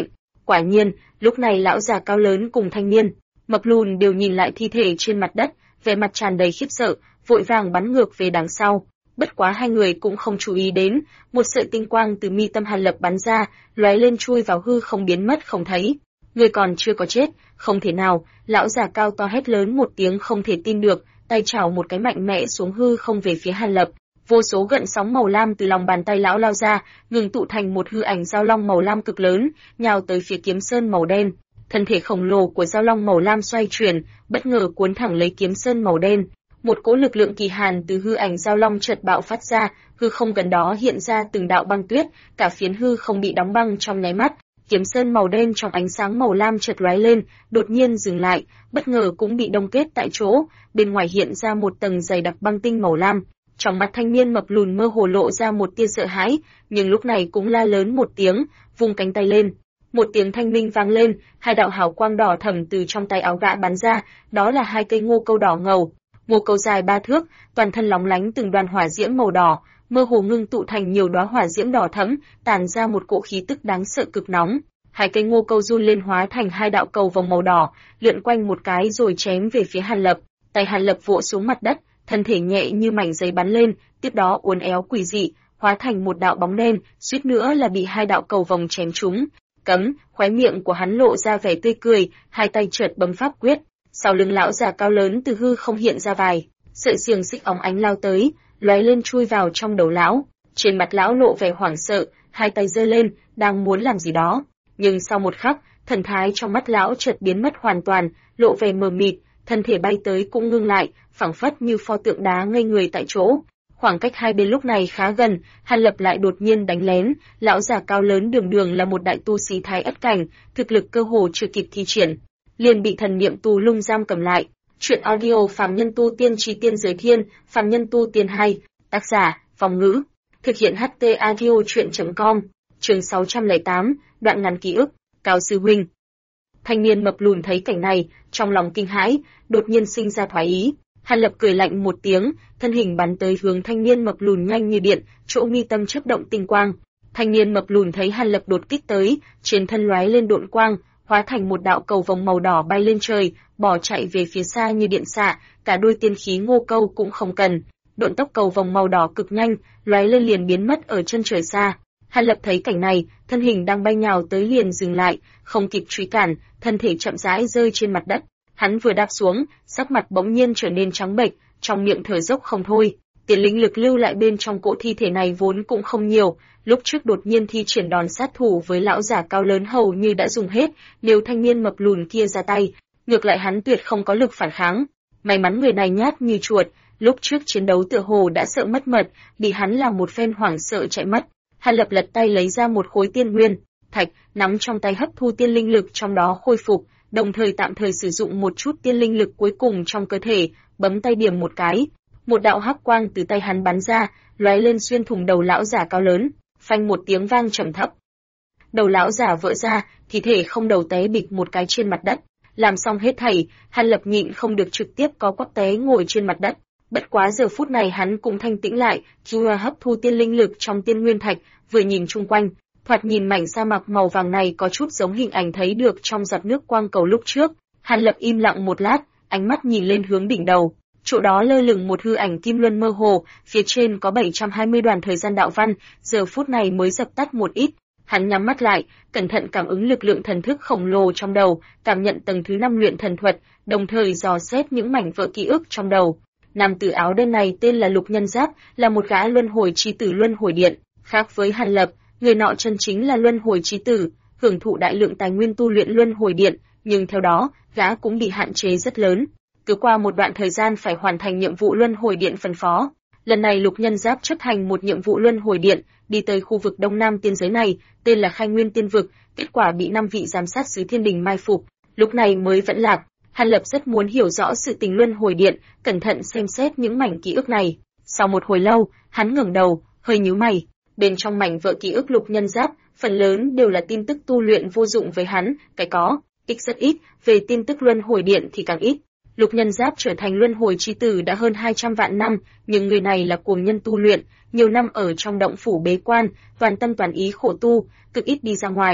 S1: Quả nhiên, lúc này lão già cao lớn cùng thanh niên mập lùn đều nhìn lại thi thể trên mặt đất, vẻ mặt tràn đầy khiếp sợ, vội vàng bắn ngược về đằng sau. Bất quá hai người cũng không chú ý đến, một sợi tinh quang từ mi tâm Hàn Lập bắn ra, lóe lên chui vào hư không biến mất không thấy. Người còn chưa có chết, không thể nào, lão già cao to hét lớn một tiếng không thể tin được, tay chảo một cái mạnh mẽ xuống hư không về phía Hàn Lập. Vô số gợn sóng màu lam từ lòng bàn tay lão lao ra, ngừng tụ thành một hư ảnh giao long màu lam cực lớn, nhào tới phía kiếm sơn màu đen. Thân thể khổng lồ của giao long màu lam xoay chuyển, bất ngờ cuốn thẳng lấy kiếm sơn màu đen. Một cỗ lực lượng kỳ hàn từ hư ảnh giao long chợt bạo phát ra, hư không gần đó hiện ra từng đạo băng tuyết, cả phiến hư không bị đóng băng trong nháy mắt. Kiếm sơn màu đen trong ánh sáng màu lam chợt lóe lên, đột nhiên dừng lại, bất ngờ cũng bị đông kết tại chỗ, bên ngoài hiện ra một tầng dày đặc băng tinh màu lam. Trong mắt thanh niên mập lùn mơ hồ lộ ra một tia sợ hãi, nhưng lúc này cũng la lớn một tiếng, vung cánh tay lên. Một tiếng thanh minh vang lên, hai đạo hào quang đỏ thẫm từ trong tay áo gã bắn ra, đó là hai cây ngô câu đỏ ngầu. Ngô câu dài 3 thước, toàn thân lóng lánh từng đoàn hỏa diễm màu đỏ, mơ hồ ngưng tụ thành nhiều đóa hỏa diễm đỏ thẫm, tản ra một cỗ khí tức đáng sợ cực nóng. Hai cây ngô câu run lên hóa thành hai đạo cầu vồng màu đỏ, lượn quanh một cái rồi chém về phía Hàn Lập. Tay Hàn Lập vỗ xuống mặt đất, thân thể nhẹ như mảnh giấy bắn lên, tiếp đó uốn éo quỷ dị, hóa thành một đạo bóng đen, suýt nữa là bị hai đạo cầu vồng chém trúng. Cấm, khóe miệng của hắn lộ ra vẻ tươi cười, hai tay chợt bấm pháp quyết. Sau lưng lão già cao lớn từ hư không hiện ra vài sợi xiềng xích óng ánh lao tới, lóe lên chui vào trong đầu lão. Trên mặt lão lộ vẻ hoảng sợ, hai tay giơ lên, đang muốn làm gì đó, nhưng sau một khắc, thần thái trong mắt lão chợt biến mất hoàn toàn, lộ vẻ mờ mịt, thân thể bay tới cũng ngưng lại, phảng phất như pho tượng đá ngây người tại chỗ. Khoảng cách hai bên lúc này khá gần, Hàn Lập lại đột nhiên đánh lén, lão già cao lớn đường đường là một đại tu sĩ thái ất cảnh, thực lực cơ hồ chưa kịp thi triển, liền bị thần niệm tù lung giam cầm lại. Chuyện audio Phàm Nhân Tu Tiên Chí Tiên Giới Thiên, Phàm Nhân Tu Tiên 2, tác giả, Phong Ngữ, thực hiện HT audio truyện.com, chương 608, đoạn ngắn ký ức, Cao sư huynh. Thanh niên mập lùn thấy cảnh này, trong lòng kinh hãi, đột nhiên sinh ra thoái ý. Hàn Lập cười lạnh một tiếng, thân hình bắn tới hướng thanh niên mập lùn nhanh như điện, chỗ mi tâm chớp động tinh quang. Thanh niên mập lùn thấy Hàn Lập đột kích tới, trên thân lóe lên độn quang, hóa thành một đạo cầu vồng màu đỏ bay lên trời, bỏ chạy về phía xa như điện xạ, cả đôi tiên khí ngô câu cũng không cần. Độn tốc cầu vồng màu đỏ cực nhanh, lóe lên liền biến mất ở chân trời xa. Hàn Lập thấy cảnh này, thân hình đang bay nhào tới liền dừng lại, không kịp truy cản, thân thể chậm rãi rơi trên mặt đất. Hắn vừa đáp xuống, sắc mặt bỗng nhiên trở nên trắng bệch, trong miệng thở dốc không thôi. Tiền linh lực lưu lại bên trong cỗ thi thể này vốn cũng không nhiều, lúc trước đột nhiên thi triển đòn sát thủ với lão giả cao lớn hầu như đã dùng hết, nếu thanh niên mập lùn kia ra tay, ngược lại hắn tuyệt không có lực phản kháng. May mắn người này nhát như chuột, lúc trước chiến đấu tựa hồ đã sợ mất mật, bị hắn làm một phen hoảng sợ chạy mất. Hàn Lập lật tay lấy ra một khối tiên nguyên thạch, nắm trong tay hấp thu tiên linh lực trong đó khôi phục, đồng thời tạm thời sử dụng một chút tiên linh lực cuối cùng trong cơ thể, bấm tay điểm một cái, một đạo hắc quang từ tay hắn bắn ra, lóe lên xuyên thủng đầu lão giả cao lớn, phanh một tiếng vang trầm thấp. Đầu lão giả vỡ ra, thi thể không đầu té bịch một cái trên mặt đất. Làm xong hết thảy, Hàn Lập nhịn không được trực tiếp có quắp té ngồi trên mặt đất. Bất quá giờ phút này hắn cũng thanh tĩnh lại, vừa hấp thu tiên linh lực trong tiên nguyên thạch, vừa nhìn chung quanh, thoạt nhìn mảnh sa mạc màu vàng này có chút giống hình ảnh thấy được trong giọt nước quang cầu lúc trước. Hàn Lập im lặng một lát, ánh mắt nhìn lên hướng đỉnh đầu, chỗ đó lơ lửng một hư ảnh kim luân mơ hồ, phía trên có 720 đoàn thời gian đạo văn, giờ phút này mới dập tắt một ít. Hắn nhắm mắt lại, cẩn thận cảm ứng lực lượng thần thức khổng lồ trong đầu, cảm nhận tầng thứ 5 luyện thần thuật, đồng thời dò xét những mảnh vỡ ký ức trong đầu. Nam tử áo đen này tên là Lục Nhân Giáp, là một gã luân hồi chi tử luân hồi điện. Khác với Hàn Lập, người nọ chân chính là luân hồi chi tử, hưởng thụ đại lượng tài nguyên tu luyện luân hồi điện, nhưng theo đó, gã cũng bị hạn chế rất lớn. Cứ qua một đoạn thời gian phải hoàn thành nhiệm vụ luân hồi điện phân phó. Lần này Lục Nhân Giáp chấp hành một nhiệm vụ luân hồi điện, đi tới khu vực Đông Nam tiên giới này, tên là Khai Nguyên Tiên Vực, kết quả bị 5 vị giám sát sứ Thiên Đình mai phục, lúc này mới vẫn lạc. Hàn Lập rất muốn hiểu rõ sự tình luân hồi điện, cẩn thận xem xét những mảnh ký ức này. Sau một hồi lâu, hắn ngẩng đầu, hơi nhíu mày. Bên trong mảnh vỡ ký ức Lục Nhân Giáp, phần lớn đều là tin tức tu luyện vô dụng với hắn, cái có, ích rất ít, về tin tức luân hồi điện thì càng ít. Lục Nhân Giáp trở thành luân hồi chi tử đã hơn 200 vạn năm, nhưng người này là cuồng nhân tu luyện, nhiều năm ở trong động phủ bế quan, toàn tâm toàn ý khổ tu, cực ít đi ra ngoài.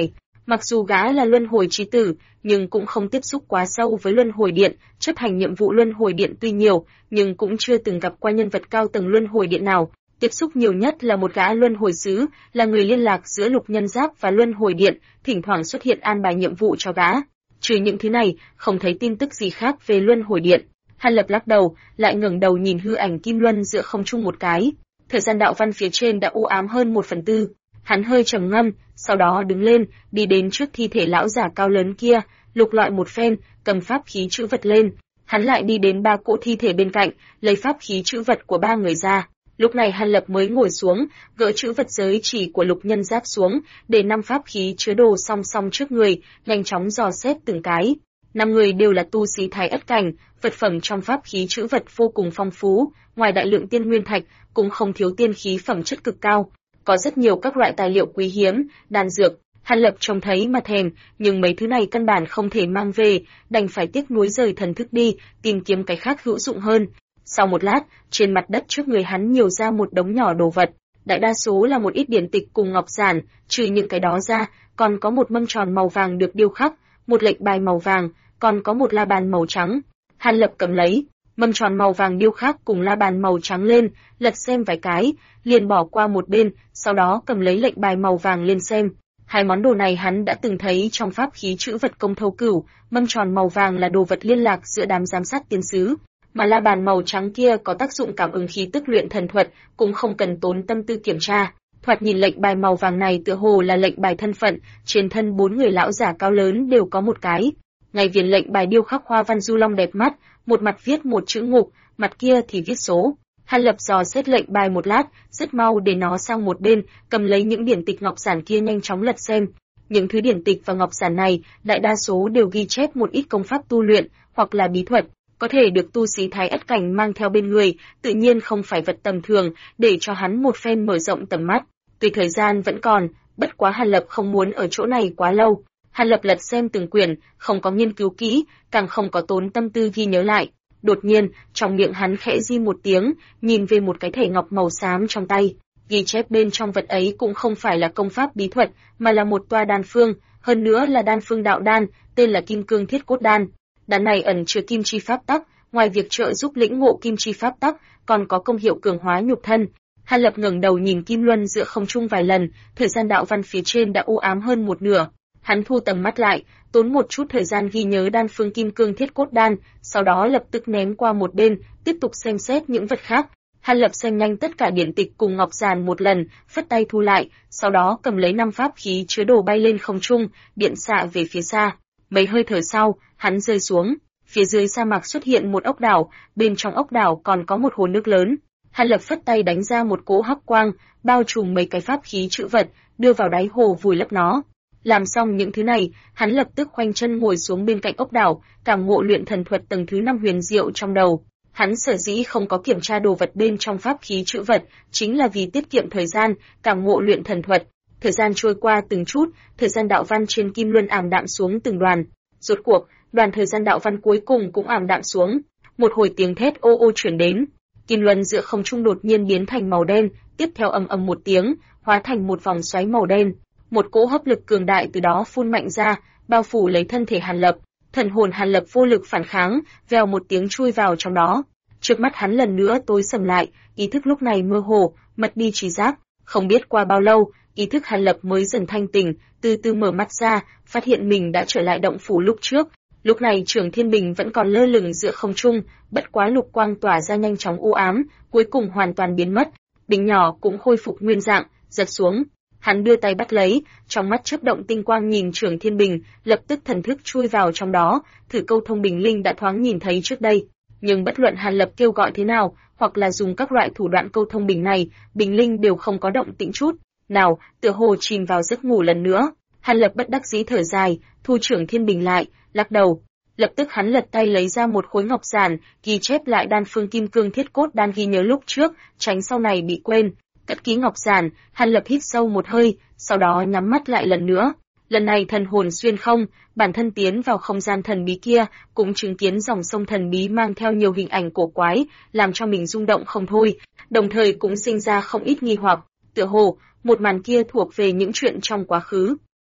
S1: Mặc dù gã là luân hồi chí tử, nhưng cũng không tiếp xúc quá sâu với luân hồi điện, chấp hành nhiệm vụ luân hồi điện tuy nhiều, nhưng cũng chưa từng gặp qua nhân vật cao tầng luân hồi điện nào. Tiếp xúc nhiều nhất là một gã luân hồi sứ, là người liên lạc giữa Lục Nhân Giáp và luân hồi điện, thỉnh thoảng xuất hiện an bài nhiệm vụ cho gã. Trừ những thứ này, không thấy tin tức gì khác về luân hồi điện. Hàn Lập lắc đầu, lại ngẩng đầu nhìn hư ảnh kim luân giữa không trung một cái. Thời gian đạo văn phía trên đã u ám hơn 1/4. Hắn hơi trầm ngâm, sau đó đứng lên, đi đến trước thi thể lão giả cao lớn kia, lục lọi một phen, cầm pháp khí chữ vật lên. Hắn lại đi đến 3 cỗ thi thể bên cạnh, lấy pháp khí chữ vật của 3 người ra. Lúc này Hàn Lập mới ngồi xuống, gỡ chữ vật giới chỉ của Lục Nhân Giáp xuống, để 5 pháp khí chứa đồ song song trước người, nhanh chóng dò xét từng cái. 5 người đều là tu sĩ Thái Ất cảnh, vật phẩm trong pháp khí chữ vật vô cùng phong phú, ngoài đại lượng tiên nguyên thạch, cũng không thiếu tiên khí phẩm chất cực cao. Có rất nhiều các loại tài liệu quý hiếm, đan dược. Hàn Lập trông thấy mà thèm, nhưng mấy thứ này căn bản không thể mang về, đành phải tiếc nuối rời thần thức đi, tìm kiếm cái khác hữu dụng hơn. Sau một lát, trên mặt đất trước người hắn nhiều ra một đống nhỏ đồ vật, đại đa số là một ít điển tịch cùng ngọc giản, trừ những cái đó ra, còn có một mâm tròn màu vàng được điêu khắc, một lệnh bài màu vàng, còn có một la bàn màu trắng. Hàn Lập cầm lấy mâm tròn màu vàng điêu khắc cùng la bàn màu trắng lên, lật xem vài cái, liền bỏ qua một bên, sau đó cầm lấy lệnh bài màu vàng lên xem. Hai món đồ này hắn đã từng thấy trong pháp khí chữ vật Công Thâu Cửu, mâm tròn màu vàng là đồ vật liên lạc giữa đám giám sát tiên sứ, mà la bàn màu trắng kia có tác dụng cảm ứng khí tức luyện thần thuật, cũng không cần tốn tâm tư kiểm tra. Thoạt nhìn lệnh bài màu vàng này tựa hồ là lệnh bài thân phận, trên thân 4 người lão giả cao lớn đều có một cái. Ngay viền lệnh bài điêu khắc hoa văn du long đẹp mắt, một mặt viết một chữ ngục, mặt kia thì viết số. Hàn Lập dò xét lệnh bài một lát, rất mau để nó sang một bên, cầm lấy những điển tịch ngọc giản kia nhanh chóng lật xem. Những thứ điển tịch và ngọc giản này, đại đa số đều ghi chép một ít công pháp tu luyện, hoặc là bí thuật, có thể được tu sĩ Thái Ất cảnh mang theo bên người, tự nhiên không phải vật tầm thường, để cho hắn một phen mở rộng tầm mắt. Tuy thời gian vẫn còn, bất quá Hàn Lập không muốn ở chỗ này quá lâu. Hàn Lập lật xem từng quyển, không có nghiên cứu kỹ, càng không có tốn tâm tư ghi nhớ lại. Đột nhiên, trong miệng hắn khẽ di một tiếng, nhìn về một cái thẻ ngọc màu xám trong tay. Ghi chép bên trong vật ấy cũng không phải là công pháp bí thuật, mà là một toa đan phương, hơn nữa là đan phương đạo đan, tên là Kim Cương Thiết Cốt Đan. Đan này ẩn chứa kim chi pháp tắc, ngoài việc trợ giúp lĩnh ngộ kim chi pháp tắc, còn có công hiệu cường hóa nhục thân. Hàn Lập ngẩng đầu nhìn kim luân giữa không trung vài lần, thời gian đạo văn phía trên đã u ám hơn một nửa. Hắn thu tầm mắt lại, tốn một chút thời gian ghi nhớ đan phương Kim Cương Thiết Cốt Đan, sau đó lập tức ném qua một bên, tiếp tục xem xét những vật khác. Hàn Lập xem nhanh tất cả điển tịch cùng ngọc giản một lần, phất tay thu lại, sau đó cầm lấy 5 pháp khí chứa đồ bay lên không trung, điện xạ về phía xa. Mấy hơi thở sau, hắn rơi xuống. Phía dưới sa mạc xuất hiện một ốc đảo, bên trong ốc đảo còn có một hồ nước lớn. Hàn Lập phất tay đánh ra một cỗ hắc quang, bao trùm mấy cái pháp khí chữ vật, đưa vào đáy hồ vùi lấp nó. Làm xong những thứ này, hắn lập tức khoanh chân ngồi xuống bên cạnh ốc đảo, cảm ngộ luyện thần thuật tầng thứ 5 huyền diệu trong đầu. Hắn sở dĩ không có kiểm tra đồ vật bên trong pháp khí chữ vật, chính là vì tiết kiệm thời gian, cảm ngộ luyện thần thuật. Thời gian trôi qua từng chút, thời gian đạo văn trên kim luân ảm đạm xuống từng đoàn. Rốt cuộc, đoàn thời gian đạo văn cuối cùng cũng ảm đạm xuống. Một hồi tiếng thét ô ô truyền đến. Kim luân giữa không trung đột nhiên biến thành màu đen, tiếp theo ầm ầm một tiếng, hóa thành một vòng xoáy màu đen. Một cỗ hấp lực cường đại từ đó phun mạnh ra, bao phủ lấy thân thể Hàn Lập. Thần hồn Hàn Lập vô lực phản kháng, vèo một tiếng chui vào trong đó. Trước mắt hắn lần nữa tối sầm lại, ý thức lúc này mơ hồ, mất đi trí giác. Không biết qua bao lâu, ý thức Hàn Lập mới dần thanh tỉnh, từ từ mở mắt ra, phát hiện mình đã trở lại động phủ lúc trước. Lúc này Trường Thiên Bình vẫn còn lơ lửng giữa không trung, bất quá lục quang tỏa ra nhanh chóng u ám, cuối cùng hoàn toàn biến mất. Bình nhỏ cũng khôi phục nguyên dạng, giật xuống. Hắn đưa tay bắt lấy, trong mắt chớp động tinh quang nhìn Trường Thiên Bình, lập tức thần thức chui vào trong đó, thử câu thông Bình Linh đã thoáng nhìn thấy trước đây. Nhưng bất luận Hàn Lập kêu gọi thế nào, hoặc là dùng các loại thủ đoạn câu thông Bình này, Bình Linh đều không có động tĩnh chút nào, tựa hồ chìm vào giấc ngủ lần nữa. Hàn Lập bất đắc dĩ thở dài, thu Trường Thiên Bình lại, lắc đầu. Lập tức hắn lật tay lấy ra một khối ngọc giản, ghi chép lại đan phương Kim Cương Thiết Cốt Đan ghi nhớ lúc trước, tránh sau này bị quên. Cất ký ngọc giản, Hàn Lập hít sâu một hơi, sau đó nhắm mắt lại lần nữa. Lần này thần hồn xuyên không, bản thân tiến vào không gian thần bí kia, cũng chứng kiến dòng sông thần bí mang theo nhiều hình ảnh cổ quái, làm cho mình rung động không thôi, đồng thời cũng sinh ra không ít nghi hoặc, tựa hồ một màn kia thuộc về những chuyện trong quá khứ.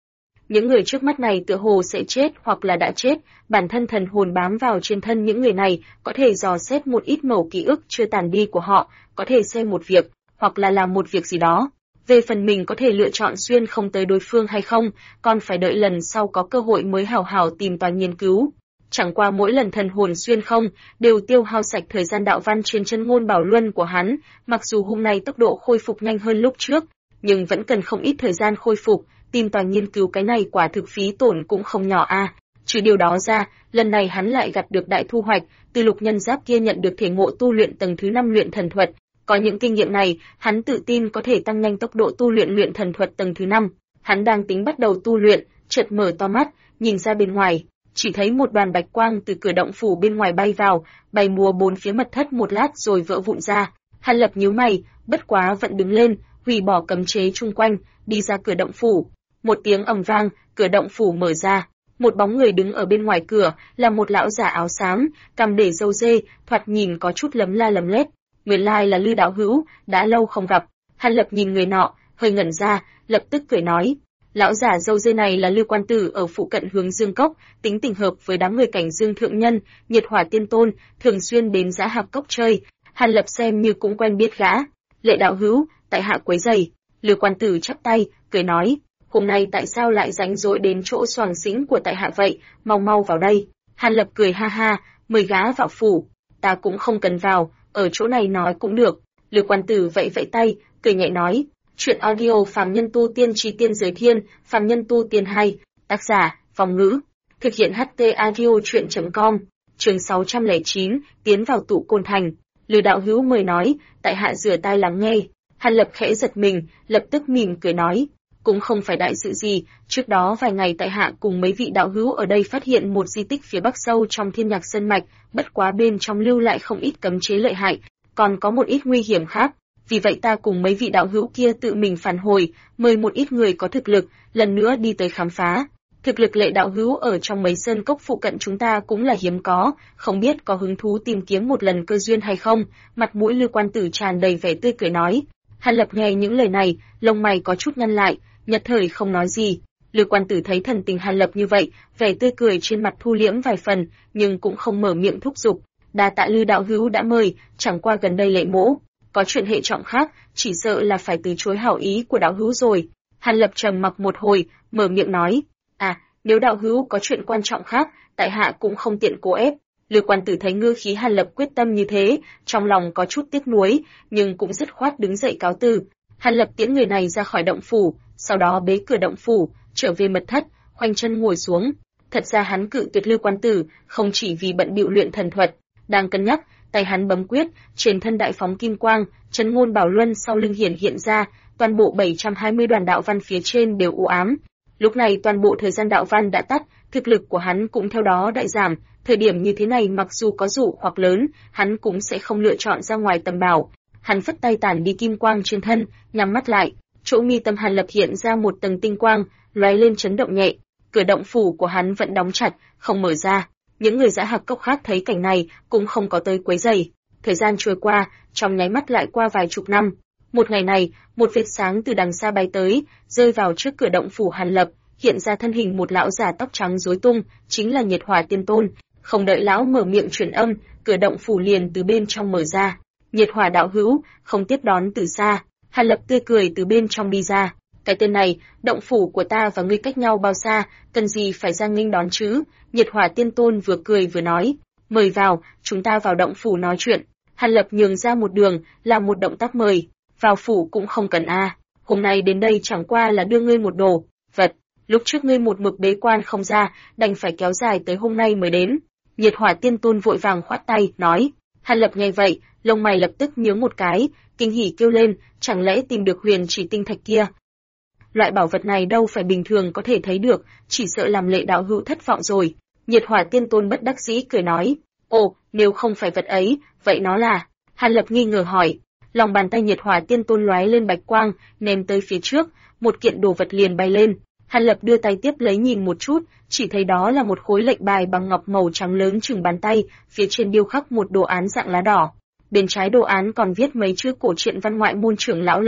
S1: Những người trước mắt này tựa hồ sẽ chết hoặc là đã chết, bản thân thần hồn bám vào trên thân những người này, có thể dò xét một ít mẩu ký ức chưa tàn đi của họ, có thể xem một việc, hoặc là làm một việc gì đó. Về phần mình có thể lựa chọn xuyên không tới đối phương hay không, còn phải đợi lần sau có cơ hội mới hào hào tìm tòi nghiên cứu. Chẳng qua mỗi lần thần hồn xuyên không, đều tiêu hao sạch thời gian đạo văn trên chân ngôn bảo luân của hắn, mặc dù hôm nay tốc độ khôi phục nhanh hơn lúc trước, nhưng vẫn cần không ít thời gian khôi phục, tìm tòi nghiên cứu cái này quả thực phí tổn cũng không nhỏ a. Trừ điều đó ra, lần này hắn lại gặt được đại thu hoạch, từ lục nhân giáp kia nhận được thể ngộ tu luyện tầng thứ 5 luyện thần thuật. Có những kinh nghiệm này, hắn tự tin có thể tăng nhanh tốc độ tu luyện luyện thần thuật tầng thứ 5. Hắn đang tính bắt đầu tu luyện, chợt mở to mắt, nhìn ra bên ngoài, chỉ thấy một đoàn bạch quang từ cửa động phủ bên ngoài bay vào, bay múa bốn phía mật thất một lát rồi vỡ vụn ra. Hàn Lập nhíu mày, bất quá vẫn đứng lên, hủy bỏ cấm chế chung quanh, đi ra cửa động phủ. Một tiếng ầm vang, cửa động phủ mở ra. Một bóng người đứng ở bên ngoài cửa, là một lão giả áo xám, cằm để râu dê, thoạt nhìn có chút lấm la lấm lét. Nguyên lai là Lư đạo hữu, đã lâu không gặp. Hàn Lập nhìn người nọ, hơi ngẩn ra, lập tức cười nói: lão giả râu dê này là Lư quan tử ở phụ cận Hướng Dương Cốc, tính tình hợp với đám người cảnh Dương thượng nhân, Nhiệt Hỏa tiên tôn, thường xuyên đến Dã Hạp Cốc chơi. Hàn Lập xem như cũng quen biết gã. Lệ đạo hữu, tại hạ quấy rầy. Lư quan tử chắp tay, cười nói: hôm nay tại sao lại rảnh rỗi đến chỗ xoàng xĩnh của tại hạ vậy, mau mau vào đây. Hàn Lập cười ha ha, mời gã vào phủ. Ta cũng không cần vào, ở chỗ này nói cũng được. Lư quan tử vẫy vẫy tay, cười nhẹ nói: chuyện audio phàm nhân tu tiên trí tiên giới thiên, phàm nhân tu tiên hay, tác giả, Phong Ngữ. Thực hiện HT audio chuyện.com, chương 609, tiến vào tụ côn thành. Lư đạo hữu mời nói, tại hạ rửa tai lắng nghe. Hàn Lập khẽ giật mình, lập tức mỉm cười nói: cũng không phải đại sự gì, trước đó vài ngày tại hạ cùng mấy vị đạo hữu ở đây phát hiện một di tích phía bắc sâu trong Thiên Nhạc Sơn mạch, bất quá bên trong lưu lại không ít cấm chế lợi hại, còn có một ít nguy hiểm khác. Vì vậy ta cùng mấy vị đạo hữu kia tự mình phản hồi, mời một ít người có thực lực, lần nữa đi tới khám phá. Thực lực Lệ đạo hữu ở trong mấy sơn cốc phụ cận chúng ta cũng là hiếm có, không biết có hứng thú tìm kiếm một lần cơ duyên hay không? Mặt mũi Lư quan tử tràn đầy vẻ tươi cười nói. Hàn Lập nghe những lời này, lông mày có chút nhăn lại, nhất thời không nói gì. Lư quan tử thấy thần tình Hàn Lập như vậy, vẻ tươi cười trên mặt thu liễm vài phần, nhưng cũng không mở miệng thúc giục. Đa tạ Lư đạo hữu đã mời, chẳng qua gần đây Lệ mỗ có chuyện hệ trọng khác, chỉ sợ là phải từ chối hảo ý của đạo hữu rồi. Hàn Lập trầm mặc một hồi, mở miệng nói: nếu đạo hữu có chuyện quan trọng khác, tại hạ cũng không tiện cố ép. Lư quan tử thấy ngư khí Hàn Lập quyết tâm như thế, trong lòng có chút tiếc nuối, nhưng cũng dứt khoát đứng dậy cáo từ. Hàn Lập tiễn người này ra khỏi động phủ, sau đó bế cửa động phủ, trở về mật thất, khoanh chân ngồi xuống. Thật ra hắn cự tuyệt Lư quan tử, không chỉ vì bận bịu luyện thần thuật, đang cân nhắc, tay hắn bấm quyết, trên thân đại phóng kim quang, chấn ngôn bảo luân sau lưng hiện ra, toàn bộ 720 đoàn đạo văn phía trên đều u ám. Lúc này toàn bộ thời gian đạo văn đã tắt, thực lực của hắn cũng theo đó đại giảm, thời điểm như thế này mặc dù có dụ hoặc lớn, hắn cũng sẽ không lựa chọn ra ngoài tầm bảo. Hắn phất tay tản đi kim quang trên thân, nhắm mắt lại, chỗ mi tâm Hàn Lập hiện ra một tầng tinh quang, lóe lên chấn động nhẹ, cửa động phủ của hắn vẫn đóng chặt, không mở ra. Những người Dã Hạp Cốc khác thấy cảnh này cũng không có tới quấy rầy. Thời gian trôi qua, trong nháy mắt lại qua vài chục năm. Một ngày này, một vệt sáng từ đằng xa bay tới, rơi vào trước cửa động phủ Hàn Lập, hiện ra thân hình một lão già tóc trắng rối tung, chính là Nhiệt Hỏa tiên tôn. Không đợi lão mở miệng truyền âm, cửa động phủ liền từ bên trong mở ra. Nhiệt Hỏa đạo hữu, không tiếp đón từ xa. Hàn Lập tươi cười từ bên trong đi ra. Cái tên này, động phủ của ta và ngươi cách nhau bao xa, cần gì phải ra nghênh đón chứ? Nhiệt Hỏa tiên tôn vừa cười vừa nói, mời vào, chúng ta vào động phủ nói chuyện. Hàn Lập nhường ra một đường, làm một động tác mời. Vào phủ cũng không cần hôm nay đến đây chẳng qua là đưa ngươi một đồ vật, lúc trước ngươi một mực bế quan không ra, đành phải kéo dài tới hôm nay mới đến. Nhiệt Hỏa tiên tôn vội vàng khoát tay, nói. Hàn Lập nghe vậy, lông mày lập tức nhướng một cái, kinh hỉ kêu lên, chẳng lẽ tìm được huyền chỉ tinh thạch kia? Loại bảo vật này đâu phải bình thường có thể thấy được, chỉ sợ làm Lệ đạo hữu thất vọng rồi. Nhiệt Hỏa tiên tôn bất đắc dĩ cười nói, ồ, nếu không phải vật ấy, vậy nó là? Hàn Lập nghi ngờ hỏi. Lòng bàn tay Nhiệt Hỏa tiên tôn lóe lên bạch quang, ném tới phía trước, một kiện đồ vật liền bay lên. Hàn Lập đưa tay tiếp lấy nhìn một chút, chỉ thấy đó là một khối lệnh bài bằng ngọc màu trắng lớn chừng bàn tay, phía trên điêu khắc một đồ án dạng lá đỏ. Bên trái đồ án còn viết mấy chữ cổ truyện văn ngoại môn trưởng lão lệnh,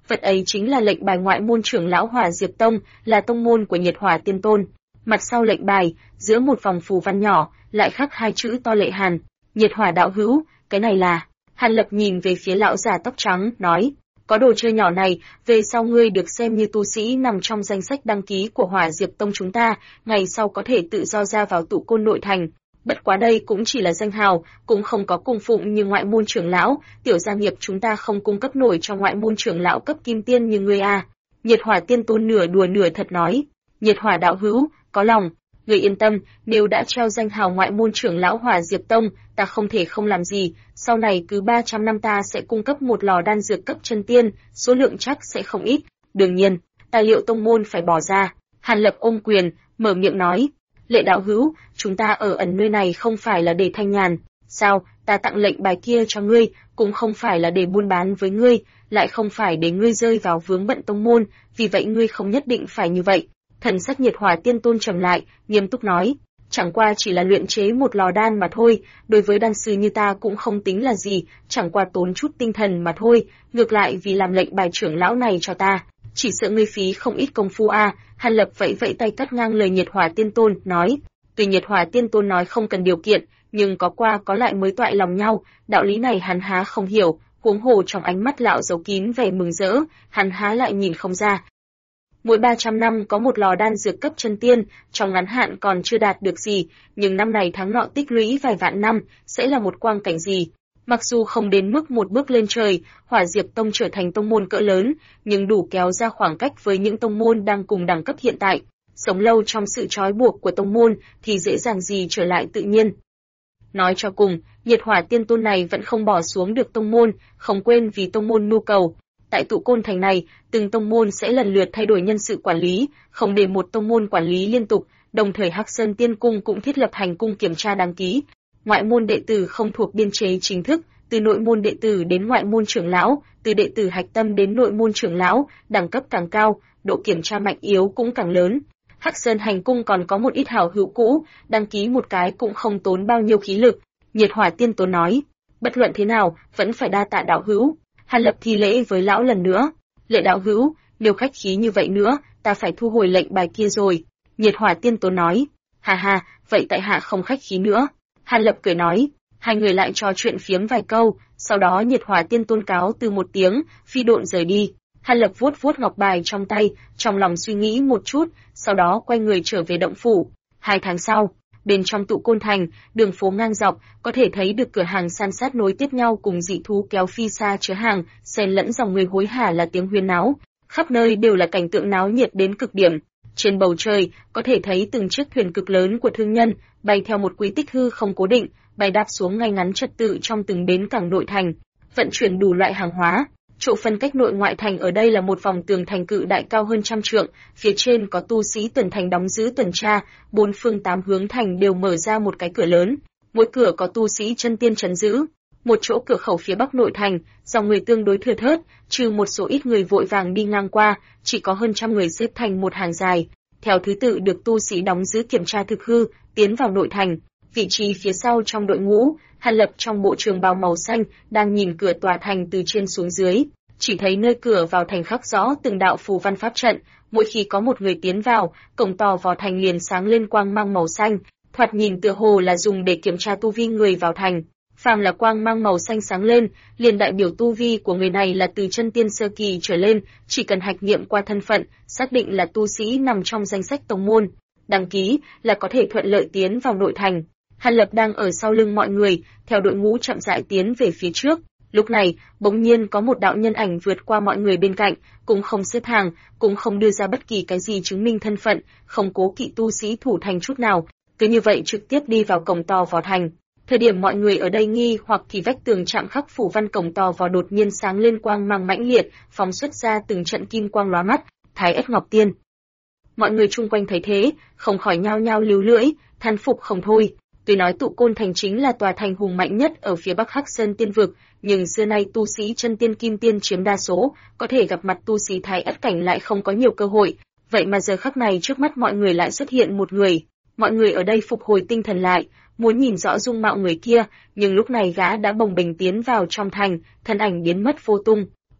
S1: Vật ấy chính là lệnh bài ngoại môn trưởng lão Hỏa Diệp Tông, là tông môn của Nhiệt Hỏa Tiên Tôn. Mặt sau lệnh bài, giữa một vòng phù văn nhỏ, lại khắc hai chữ to Lệ Hàn, Nhiệt Hỏa đạo hữu, cái này là. Hàn Lập nhìn về phía lão già tóc trắng, nói, có đồ chơi nhỏ này, về sau ngươi được xem như tu sĩ nằm trong danh sách đăng ký của Hỏa Diệp Tông chúng ta, ngày sau có thể tự do ra vào tụ côn nội thành. Bất quá đây cũng chỉ là danh hào, cũng không có cung phụng như ngoại môn trưởng lão, tiểu gia nghiệp chúng ta không cung cấp nổi cho ngoại môn trưởng lão cấp kim tiên như ngươi a. Nhiệt Hỏa Tiên Tôn nửa đùa nửa thật nói, Nhiệt Hỏa đạo hữu, có lòng, ngươi yên tâm, nếu đã treo danh hào ngoại môn trưởng lão Hỏa Diệp Tông, ta không thể không làm gì, sau này cứ 300 năm ta sẽ cung cấp một lò đan dược cấp chân tiên, số lượng chắc sẽ không ít, đương nhiên, tài liệu tông môn phải bỏ ra. Hàn Lập ôm quyền, mở miệng nói, Lệ đạo hữu, chúng ta ở ẩn nơi này không phải là để thanh nhàn, sao, ta tặng lệnh bài kia cho ngươi, cũng không phải là để buôn bán với ngươi, lại không phải để ngươi rơi vào vướng bận tông môn, vì vậy ngươi không nhất định phải như vậy. Thần sắc Nhiệt Hỏa Tiên Tôn trầm lại, nghiêm túc nói, chẳng qua chỉ là luyện chế một lò đan mà thôi, đối với đan sư như ta cũng không tính là gì, chẳng qua tốn chút tinh thần mà thôi, ngược lại vì làm lệnh bài trưởng lão này cho ta, chỉ sợ ngươi phí không ít công phu a. Hàn Lập vẫy tay cắt ngang lời Nhiệt Hỏa Tiên Tôn, nói, tuy Nhiệt Hỏa Tiên Tôn nói không cần điều kiện, nhưng có qua có lại mới toại lòng nhau, đạo lý này hắn há không hiểu, huống hồ trong ánh mắt lão giấu kín vẻ mừng rỡ, hắn há lại nhìn không ra. Mỗi 300 năm có một lò đan dược cấp chân tiên, trong ngắn hạn còn chưa đạt được gì, nhưng năm này tháng nọ tích lũy vài vạn năm, sẽ là một quang cảnh gì. Mặc dù không đến mức một bước lên trời, Hỏa Diệp Tông trở thành tông môn cỡ lớn, nhưng đủ kéo ra khoảng cách với những tông môn đang cùng đẳng cấp hiện tại. Sống lâu trong sự trói buộc của tông môn thì dễ dàng gì trở lại tự nhiên. Nói cho cùng, Nhiệt Hỏa Tiên Tôn này vẫn không bỏ xuống được tông môn, không quên vì tông môn nhu cầu. Tại tụ côn thành này, từng tông môn sẽ lần lượt thay đổi nhân sự quản lý, không để một tông môn quản lý liên tục, đồng thời Hắc Sơn Tiên Cung cũng thiết lập hành cung kiểm tra đăng ký. Ngoại môn đệ tử không thuộc biên chế chính thức, từ nội môn đệ tử đến ngoại môn trưởng lão, từ đệ tử hạch tâm đến nội môn trưởng lão, đẳng cấp càng cao, độ kiểm tra mạnh yếu cũng càng lớn. Hắc Sơn hành cung còn có một ít hảo hữu cũ, đăng ký một cái cũng không tốn bao nhiêu khí lực. Nhiệt Hỏa Tiên Tôn nói, bất luận thế nào, vẫn phải đa tạ đạo hữu. Hàn Lập thi lễ với lão lần nữa. Lệ đạo hữu, nếu khách khí như vậy nữa, ta phải thu hồi lệnh bài kia rồi. Nhiệt Hỏa Tiên Tôn nói, ha ha, vậy tại hạ không khách khí nữa. Hàn Lập cười nói, hai người lại trò chuyện phiếm vài câu, sau đó Nhiệt Hỏa Tiên Tôn cáo từ một tiếng, phi độn rời đi. Hàn Lập vuốt vuốt ngọc bài trong tay, trong lòng suy nghĩ một chút, sau đó quay người trở về động phủ. 2 tháng sau, bên trong tụ côn thành, đường phố ngang dọc, có thể thấy được cửa hàng san sát nối tiếp nhau cùng dị thú kéo phi xa chứa hàng, xen lẫn dòng người hối hả là tiếng huyên náo. Khắp nơi đều là cảnh tượng náo nhiệt đến cực điểm. Trên bầu trời, có thể thấy từng chiếc thuyền cực lớn của thương nhân, bay theo một quy tích hư không cố định, bay đáp xuống ngay ngắn trật tự trong từng bến cảng nội thành, vận chuyển đủ loại hàng hóa. Chỗ phân cách nội ngoại thành ở đây là một vòng tường thành cự đại cao hơn 100 trượng, phía trên có tu sĩ tuần thành đóng giữ tuần tra, 4 phương 8 hướng thành đều mở ra một cái cửa lớn, mỗi cửa có tu sĩ chân tiên trấn giữ. Một chỗ cửa khẩu phía bắc nội thành, dòng người tương đối thưa thớt, trừ một số ít người vội vàng đi ngang qua, chỉ có hơn 100 người xếp thành một hàng dài, theo thứ tự được tu sĩ đóng giữ kiểm tra thực hư, tiến vào nội thành. Vị trí phía sau trong đội ngũ, Hàn Lập trong bộ trường bào màu xanh, đang nhìn cửa tòa thành từ trên xuống dưới, chỉ thấy nơi cửa vào thành khắc rõ từng đạo phù văn pháp trận, mỗi khi có một người tiến vào, cổng tò vào thành liền sáng lên quang mang màu xanh, thoạt nhìn tựa hồ là dùng để kiểm tra tu vi người vào thành. Phàm là quang mang màu xanh sáng lên, liền đại biểu tu vi của người này là từ chân tiên sơ kỳ trở lên, chỉ cần hạch nghiệm qua thân phận, xác định là tu sĩ nằm trong danh sách tông môn, đăng ký là có thể thuận lợi tiến vào nội thành. Hàn Lập đang ở sau lưng mọi người, theo đội ngũ chậm rãi tiến về phía trước. Lúc này, bỗng nhiên có một đạo nhân ảnh vượt qua mọi người bên cạnh, cũng không xếp hàng, cũng không đưa ra bất kỳ cái gì chứng minh thân phận, không cố kỵ tu sĩ thủ thành chút nào, cứ như vậy trực tiếp đi vào cổng to vào thành. Thời điểm mọi người ở đây nghi hoặc thì vách tường chạm khắc phủ văn cổng to vào đột nhiên sáng lên quang mang mãnh liệt, phóng xuất ra từng trận kim quang lóa mắt, Thái Ất Ngọc Tiên. Mọi người chung quanh thấy thế, không khỏi nhao nhao líu lưỡi, than phục không thôi. Tuy nói tụ côn thành chính là tòa thành hùng mạnh nhất ở phía bắc Hắc Sơn Tiên vực, nhưng xưa nay tu sĩ chân tiên kim tiên chiếm đa số, có thể gặp mặt tu sĩ Thái Ất cảnh lại không có nhiều cơ hội. Vậy mà giờ khắc này trước mắt mọi người lại xuất hiện một người. Mọi người ở đây phục hồi tinh thần lại, muốn nhìn rõ dung mạo người kia, nhưng lúc này gã đã bồng bềnh tiến vào trong thành, thân ảnh biến mất vô tung.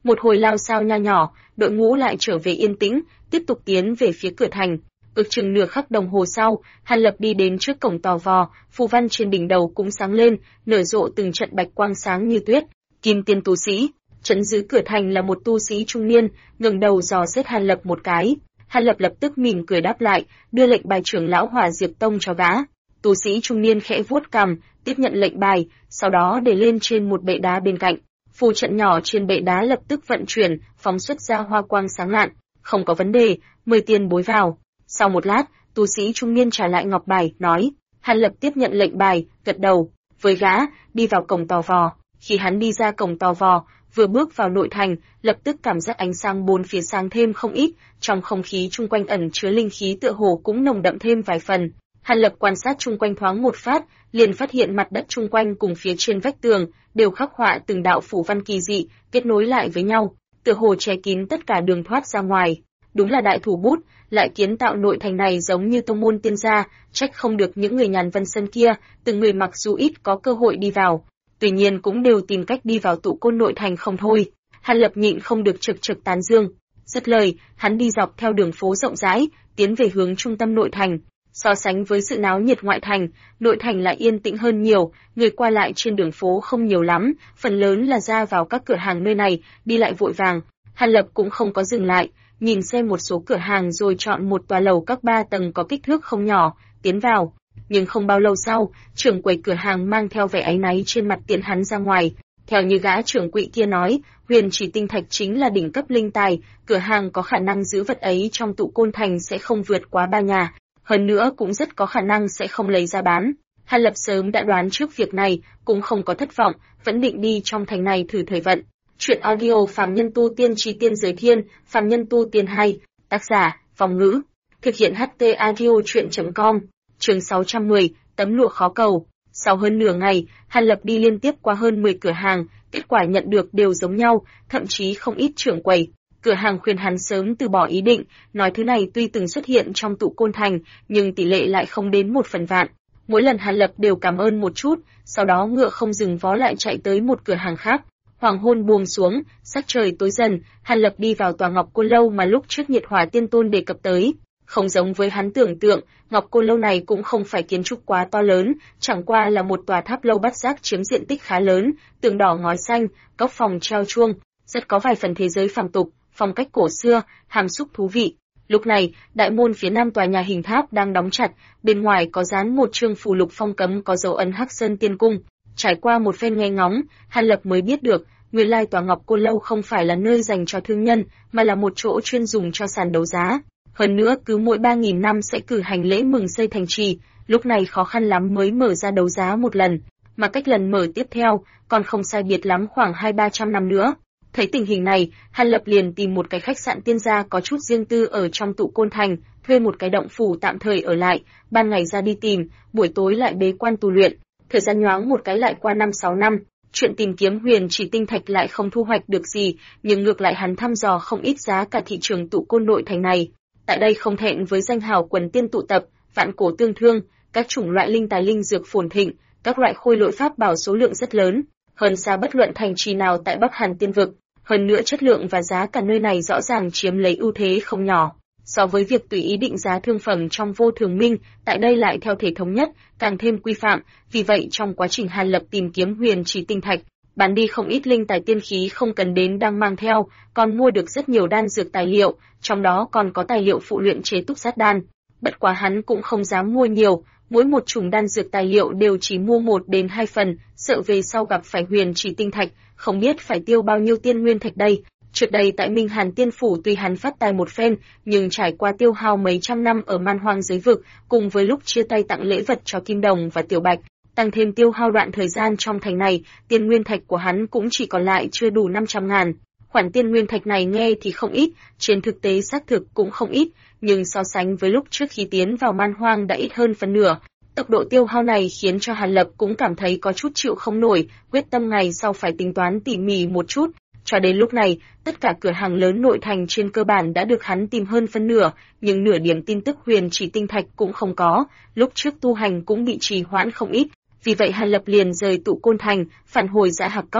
S1: Một hồi lao sao nho nhỏ, đội ngũ lại trở về yên tĩnh, tiếp tục tiến về phía cửa thành. Ước chừng nửa khắc đồng hồ sau, Hàn Lập đi đến trước cổng tò vò, phù văn trên đỉnh đầu cũng sáng lên, nở rộ từng trận bạch quang sáng như tuyết. Kim tiên tu sĩ, trấn giữ cửa thành là một tu sĩ trung niên, ngẩng đầu dò xét Hàn Lập một cái. Hàn Lập lập tức mỉm cười đáp lại, đưa lệnh bài trưởng lão Hỏa Diệp Tông cho gã. Tu sĩ trung niên khẽ vuốt cằm, tiếp nhận lệnh bài, sau đó để lên trên một bệ đá bên cạnh. Phù trận nhỏ trên bệ đá lập tức vận chuyển, phóng xuất ra hoa quang sáng lạn. Không có vấn đề, mời tiền bối vào. Sau một lát, tu sĩ trung niên trả lại ngọc bài, nói. Hàn Lập tiếp nhận lệnh bài, gật đầu, với gã, đi vào cổng tò vò. Khi hắn đi ra cổng tò vò, vừa bước vào nội thành, lập tức cảm giác ánh sáng bốn phía sáng thêm không ít, trong không khí chung quanh ẩn chứa linh khí tựa hồ cũng nồng đậm thêm vài phần. Hàn Lập quan sát chung quanh thoáng một phát, liền phát hiện mặt đất chung quanh cùng phía trên vách tường đều khắc họa từng đạo phù văn kỳ dị, kết nối lại với nhau, tựa hồ che kín tất cả đường thoát ra ngoài. Đúng là đại thủ bút, lại kiến tạo nội thành này giống như tông môn tiên gia, trách không được những người nhàn vân sân kia, từng người mặc dù ít có cơ hội đi vào, tuy nhiên cũng đều tìm cách đi vào tụ côn nội thành không thôi. Hàn Lập nhịn không được trực trực tán dương. Dứt lời, hắn đi dọc theo đường phố rộng rãi, tiến về hướng trung tâm nội thành. So sánh với sự náo nhiệt ngoại thành, nội thành lại yên tĩnh hơn nhiều, người qua lại trên đường phố không nhiều lắm, phần lớn là ra vào các cửa hàng nơi này, đi lại vội vàng. Hàn Lập cũng không có dừng lại, nhìn xem một số cửa hàng rồi chọn một tòa lầu các 3 tầng có kích thước không nhỏ, tiến vào. Nhưng không bao lâu sau, trưởng quầy cửa hàng mang theo vẻ áy náy trên mặt tiễn hắn ra ngoài. Theo như gã trưởng quỹ kia nói, huyền chỉ tinh thạch chính là đỉnh cấp linh tài, cửa hàng có khả năng giữ vật ấy trong tụ côn thành sẽ không vượt quá 3 nhà, hơn nữa cũng rất có khả năng sẽ không lấy ra bán. Hàn Lập sớm đã đoán trước việc này, cũng không có thất vọng, vẫn định đi trong thành này thử thời vận. Chuyện audio Phàm Nhân Tu Tiên Chí Tiên Giới Thiên, Phàm Nhân Tu Tiên 2, tác giả, Vong Ngữ, thực hiện HT audio chuyện.com, chương 610, tấm lụa khó cầu. Sau hơn nửa ngày, Hàn Lập đi liên tiếp qua hơn 10 cửa hàng, kết quả nhận được đều giống nhau, thậm chí không ít trưởng quầy. Cửa hàng khuyên hắn sớm từ bỏ ý định, nói thứ này tuy từng xuất hiện trong tụ côn thành, nhưng tỷ lệ lại không đến 1/1000. Mỗi lần Hàn Lập đều cảm ơn một chút, sau đó ngựa không dừng vó lại chạy tới một cửa hàng khác. Hoàng hôn buông xuống, sắc trời tối dần, Hàn Lập đi vào tòa Ngọc Côn Lâu mà lúc trước Nhiệt Hỏa Tiên Tôn đề cập tới. Không giống với hắn tưởng tượng, Ngọc Côn Lâu này cũng không phải kiến trúc quá to lớn, chẳng qua là một tòa tháp lâu bát giác chiếm diện tích khá lớn, tường đỏ ngói xanh, góc phòng treo chuông, rất có vài phần thế giới phàm tục, phong cách cổ xưa, hàm xúc thú vị. Lúc này, đại môn phía nam tòa nhà hình tháp đang đóng chặt, bên ngoài có dán một chương phù lục phong cấm có dấu ấn Hắc Sơn Tiên Cung. Trải qua một phen nghe ngóng, Hàn Lập mới biết được, nguyên lai tòa Ngọc Côn Lâu không phải là nơi dành cho thương nhân, mà là một chỗ chuyên dùng cho sàn đấu giá. Hơn nữa cứ mỗi 3.000 năm sẽ cử hành lễ mừng xây thành trì, lúc này khó khăn lắm mới mở ra đấu giá một lần, mà cách lần mở tiếp theo còn không sai biệt lắm khoảng 200-300 năm nữa. Thấy tình hình này, Hàn Lập liền tìm một cái khách sạn tiên gia có chút riêng tư ở trong tụ côn thành, thuê một cái động phủ tạm thời ở lại, ban ngày ra đi tìm, buổi tối lại bế quan tu luyện. Thời gian nhoáng một cái lại qua 5-6 năm, chuyện tìm kiếm huyền chỉ tinh thạch lại không thu hoạch được gì, nhưng ngược lại hắn thăm dò không ít giá cả thị trường tụ côn nội thành này. Tại đây không thẹn với danh hào quần tiên tụ tập, vạn cổ tương thương, các chủng loại linh tài linh dược phồn thịnh, các loại khôi lỗi pháp bảo số lượng rất lớn, hơn xa bất luận thành trì nào tại Bắc Hàn Tiên vực. Hơn nữa chất lượng và giá cả nơi này rõ ràng chiếm lấy ưu thế không nhỏ. So với việc tùy ý định giá thương phẩm trong Vô Thường Minh, tại đây lại theo thể thống nhất, càng thêm quy phạm, vì vậy trong quá trình Hàn Lập tìm kiếm huyền chỉ tinh thạch, bán đi không ít linh tài tiên khí không cần đến đang mang theo, còn mua được rất nhiều đan dược tài liệu, trong đó còn có tài liệu phụ luyện chế túc sát đan. Bất quá hắn cũng không dám mua nhiều, mỗi một chủng đan dược tài liệu đều chỉ mua 1 đến 2 phần, sợ về sau gặp phải huyền chỉ tinh thạch, không biết phải tiêu bao nhiêu tiên nguyên thạch đây. Trước đây tại Minh Hàn Tiên Phủ tuy hắn phát tài một phen, nhưng trải qua tiêu hao mấy trăm năm ở man hoang giới vực, cùng với lúc chia tay tặng lễ vật cho Kim Đồng và Tiểu Bạch, tăng thêm tiêu hao đoạn thời gian trong thành này, tiên nguyên thạch của hắn cũng chỉ còn lại chưa đủ 500.000. Khoản tiên nguyên thạch này nghe thì không ít, trên thực tế xác thực cũng không ít, nhưng so sánh với lúc trước khi tiến vào man hoang đã ít hơn phần nửa. Tốc độ tiêu hao này khiến cho Hàn Lập cũng cảm thấy có chút chịu không nổi, quyết tâm ngày sau phải tính toán tỉ mỉ một chút. Cho đến lúc này, tất cả cửa hàng lớn nội thành trên cơ bản đã được hắn tìm hơn phân nửa, nhưng nửa điểm tin tức huyền chỉ tinh thạch cũng không có, lúc trước tu hành cũng bị trì hoãn không ít. Vì vậy Hàn Lập liền rời tụ côn thành, phản hồi Dã Hạc Cốc.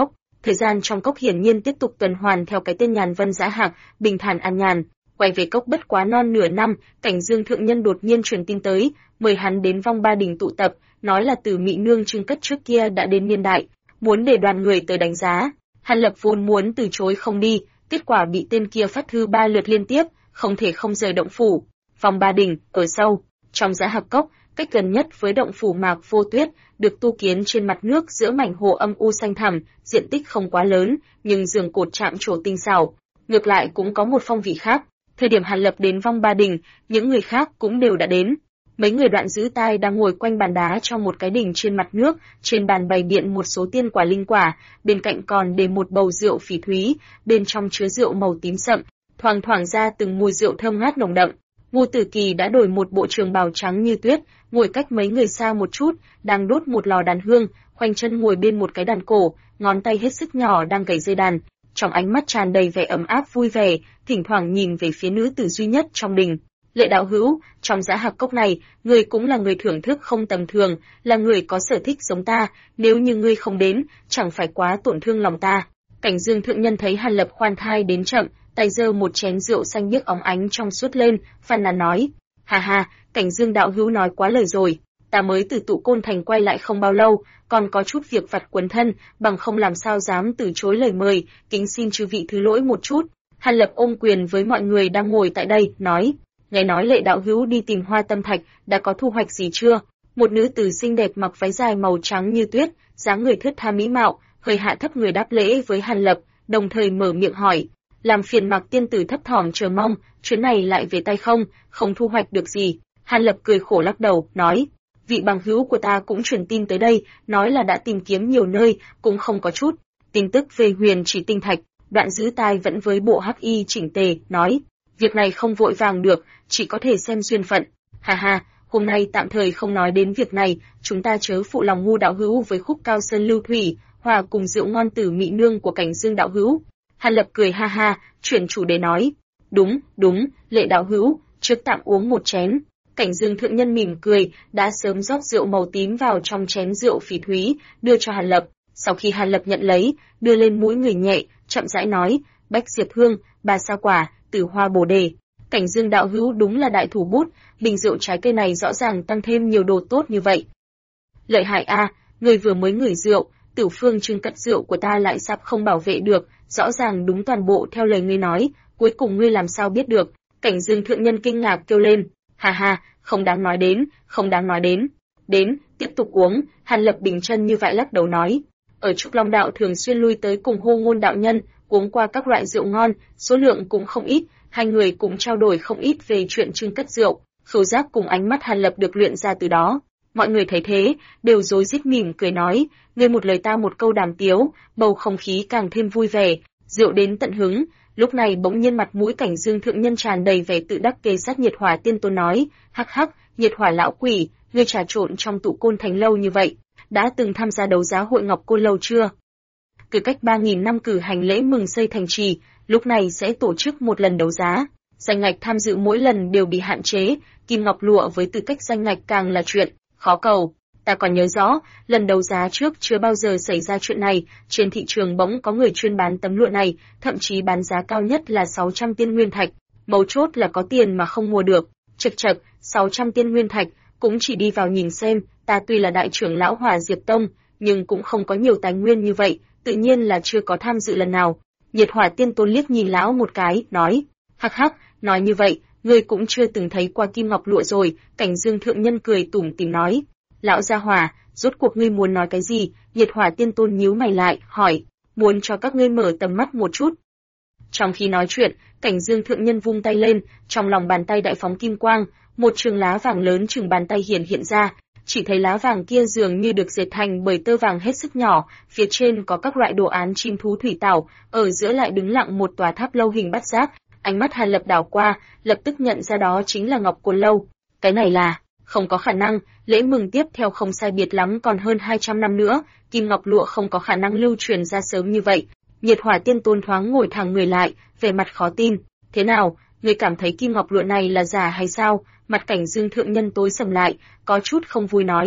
S1: Thời gian trong cốc hiển nhiên tiếp tục tuần hoàn theo cái tên Nhàn Vân Dã Hạc, bình thản an nhàn. Quay về cốc bất quá non nửa năm, Cảnh Dương thượng nhân đột nhiên truyền tin tới, mời hắn đến Vong Ba Đình tụ tập, nói là từ Mị Nương Trưng Cất trước kia đã đến niên đại, muốn để đoàn người tới đánh giá. Hàn Lập vốn muốn từ chối không đi, kết quả bị tên kia phát thư 3 lượt liên tiếp, không thể không rời động phủ. Vong Ba Đình ở sâu trong Dã Hạc cốc, cách gần nhất với động phủ Mạc Vô Tuyết, được tu kiến trên mặt nước giữa mảnh hồ âm u xanh thẳm, diện tích không quá lớn, nhưng giường cột chạm trổ tinh xảo, ngược lại cũng có một phong vị khác. Thời điểm Hàn Lập đến Vong Ba Đình, những người khác cũng đều đã đến. Mấy người Đoạn Giữ Tai đang ngồi quanh bàn đá trong một cái đình trên mặt nước, trên bàn bày biện một số tiên quả linh quả, bên cạnh còn để một bầu rượu phỉ thúy, bên trong chứa rượu màu tím sậm, thoang thoảng ra từng mùi rượu thơm ngát nồng đậm. Ngô Tử Kỳ đã đổi một bộ trường bào trắng như tuyết, ngồi cách mấy người xa một chút, đang đốt một lò đàn hương, khoanh chân ngồi bên một cái đàn cổ, ngón tay hết sức nhỏ đang gảy dây đàn, trong ánh mắt tràn đầy vẻ ấm áp vui vẻ, thỉnh thoảng nhìn về phía nữ tử duy nhất trong đình. Lệ đạo hữu, trong Dã Hạc cốc này, ngươi cũng là người thưởng thức không tầm thường, là người có sở thích giống ta, nếu như ngươi không đến, chẳng phải quá tổn thương lòng ta. Cảnh Dương thượng nhân thấy Hàn Lập khoan thai đến chậm, tay giơ một chén rượu xanh biếc óng ánh trong suốt lên, phàn nàn nói: "Ha ha, Cảnh Dương đạo hữu nói quá lời rồi, ta mới từ Tụ Côn thành quay lại không bao lâu, còn có chút việc vặt quấn thân, bằng không làm sao dám từ chối lời mời, kính xin chư vị thứ lỗi một chút." Hàn Lập ôm quyền với mọi người đang ngồi tại đây, nói: "Nghe nói Lệ đạo hữu đi tìm Hoa Tâm Thạch, đã có thu hoạch gì chưa?" Một nữ tử xinh đẹp mặc váy dài màu trắng như tuyết, dáng người thướt tha mỹ mạo, hơi hạ thấp người đáp lễ với Hàn Lập, đồng thời mở miệng hỏi: "Làm phiền Mạc tiên tử thấp thỏm chờ mong, chuyến này lại về tay không, không thu hoạch được gì." Hàn Lập cười khổ lắc đầu, nói: "Vị bằng hữu của ta cũng truyền tin tới đây, nói là đã tìm kiếm nhiều nơi, cũng không có chút tin tức về Huyền Chỉ Tinh Thạch." Đoạn Giữ Tai vẫn với bộ hắc y chỉnh tề, nói: "Việc này không vội vàng được, chỉ có thể xem duyên phận. Ha ha, hôm nay tạm thời không nói đến việc này, chúng ta chớ phụ lòng ngu đạo hữu với khúc Cao Sơn Lưu Thủy, hòa cùng rượu ngon từ Mị Nương của Cảnh Dương đạo hữu." Hàn Lập cười ha ha, chuyển chủ đề nói: Đúng, Lệ đạo hữu, trước tạm uống một chén." Cảnh Dương thượng nhân mỉm cười, đã sớm rót rượu màu tím vào trong chén rượu phỉ thúy, đưa cho Hàn Lập. Sau khi Hàn Lập nhận lấy, đưa lên mũi người nhẹ, chậm rãi nói: "Bách diệp hương, bà sa quả, tử hoa bồ đề." Cảnh Dương đạo hữu đúng là đại thủ bút, bình rượu trái cây này rõ ràng tăng thêm nhiều đồ tốt như vậy. Lợi hại a, người vừa mới ngửi rượu, Tử Phương Trưng Cất rượu của ta lại sắp không bảo vệ được, rõ ràng đúng toàn bộ theo lời ngươi nói, cuối cùng ngươi làm sao biết được? Cảnh Dương thượng nhân kinh ngạc kêu lên: "Ha ha, không đáng nói đến, không đáng nói đến." "Đến, tiếp tục uống." Hàn Lập bình chân như vậy lắc đầu nói: "Ở Trúc Long đạo thường xuyên lui tới cùng Hô Ngôn đạo nhân, uống qua các loại rượu ngon, số lượng cũng không ít, hai người cũng trao đổi không ít về chuyện trưng cất rượu." Khẩu giác cùng ánh mắt Hàn Lập được luyện ra từ đó. Mọi người thấy thế, đều rối rít mỉm cười nói: "Ngươi một lời ta một câu đàm tiếu, bầu không khí càng thêm vui vẻ, rượu đến tận hứng." Lúc này bỗng nhiên mặt mũi Cảnh Dương thượng nhân tràn đầy vẻ tự đắc kề sát Nhiệt Hỏa tiên tôn nói: "Hắc hắc, Nhiệt Hỏa lão quỷ, ngươi trà trộn trong Tụ Côn thành lâu như vậy, đã từng tham gia đấu giá hội Ngọc Côn lâu chưa?" Cứ cách 3.000 năm cử hành lễ mừng xây thành trì, lúc này sẽ tổ chức một lần đấu giá. Danh ngạch tham dự mỗi lần đều bị hạn chế, kim ngọc lụa với tư cách danh ngạch càng là chuyện khó cầu. Ta còn nhớ rõ, lần đấu giá trước chưa bao giờ xảy ra chuyện này, trên thị trường bỗng có người chuyên bán tấm lụa này, thậm chí bán giá cao nhất là 600 tiên nguyên thạch. Mấu chốt là có tiền mà không mua được. Chậc chậc, 600 tiên nguyên thạch, cũng chỉ đi vào nhìn xem, ta tuy là đại trưởng lão Hỏa Diệp Tông, nhưng cũng không có nhiều tài nguyên như vậy, tự nhiên là chưa có tham dự lần nào. Nhiệt Hỏa tiên tôn liếc nhìn lão một cái, nói: "Hắc hắc, nói như vậy, ngươi cũng chưa từng thấy qua kim ngọc lụa rồi." Cảnh Dương thượng nhân cười tủm tỉm nói: "Lão gia hỏa, rốt cuộc ngươi muốn nói cái gì?" Nhiệt Hỏa tiên tôn nhíu mày lại, hỏi: "Muốn cho các ngươi mở tầm mắt một chút." Trong khi nói chuyện, Cảnh Dương thượng nhân vung tay lên, trong lòng bàn tay đại phóng kim quang, một trường lá vàng lớn chừng bàn tay hiện ra, chỉ thấy lá vàng kia dường như được dệt thành bởi tơ vàng hết sức nhỏ, phía trên có các loại đồ án chim thú thủy tảo, ở giữa lại đứng lặng một tòa tháp lâu hình bát giác. Ánh mắt Hàn Lập đảo qua, lập tức nhận ra đó chính là Ngọc Côn lâu. Cái này là không có khả năng, lễ mừng tiếp theo không sai biệt lắm còn hơn 200 năm nữa, kim ngọc lụa không có khả năng lưu truyền ra sớm như vậy. Nhiệt Hỏa tiên tôn thoáng ngồi thẳng người lại, vẻ mặt khó tin. "Thế nào, ngươi cảm thấy kim ngọc lụa này là giả hay sao?" Mặt Cảnh Dương thượng nhân tối sầm lại, có chút không vui nói: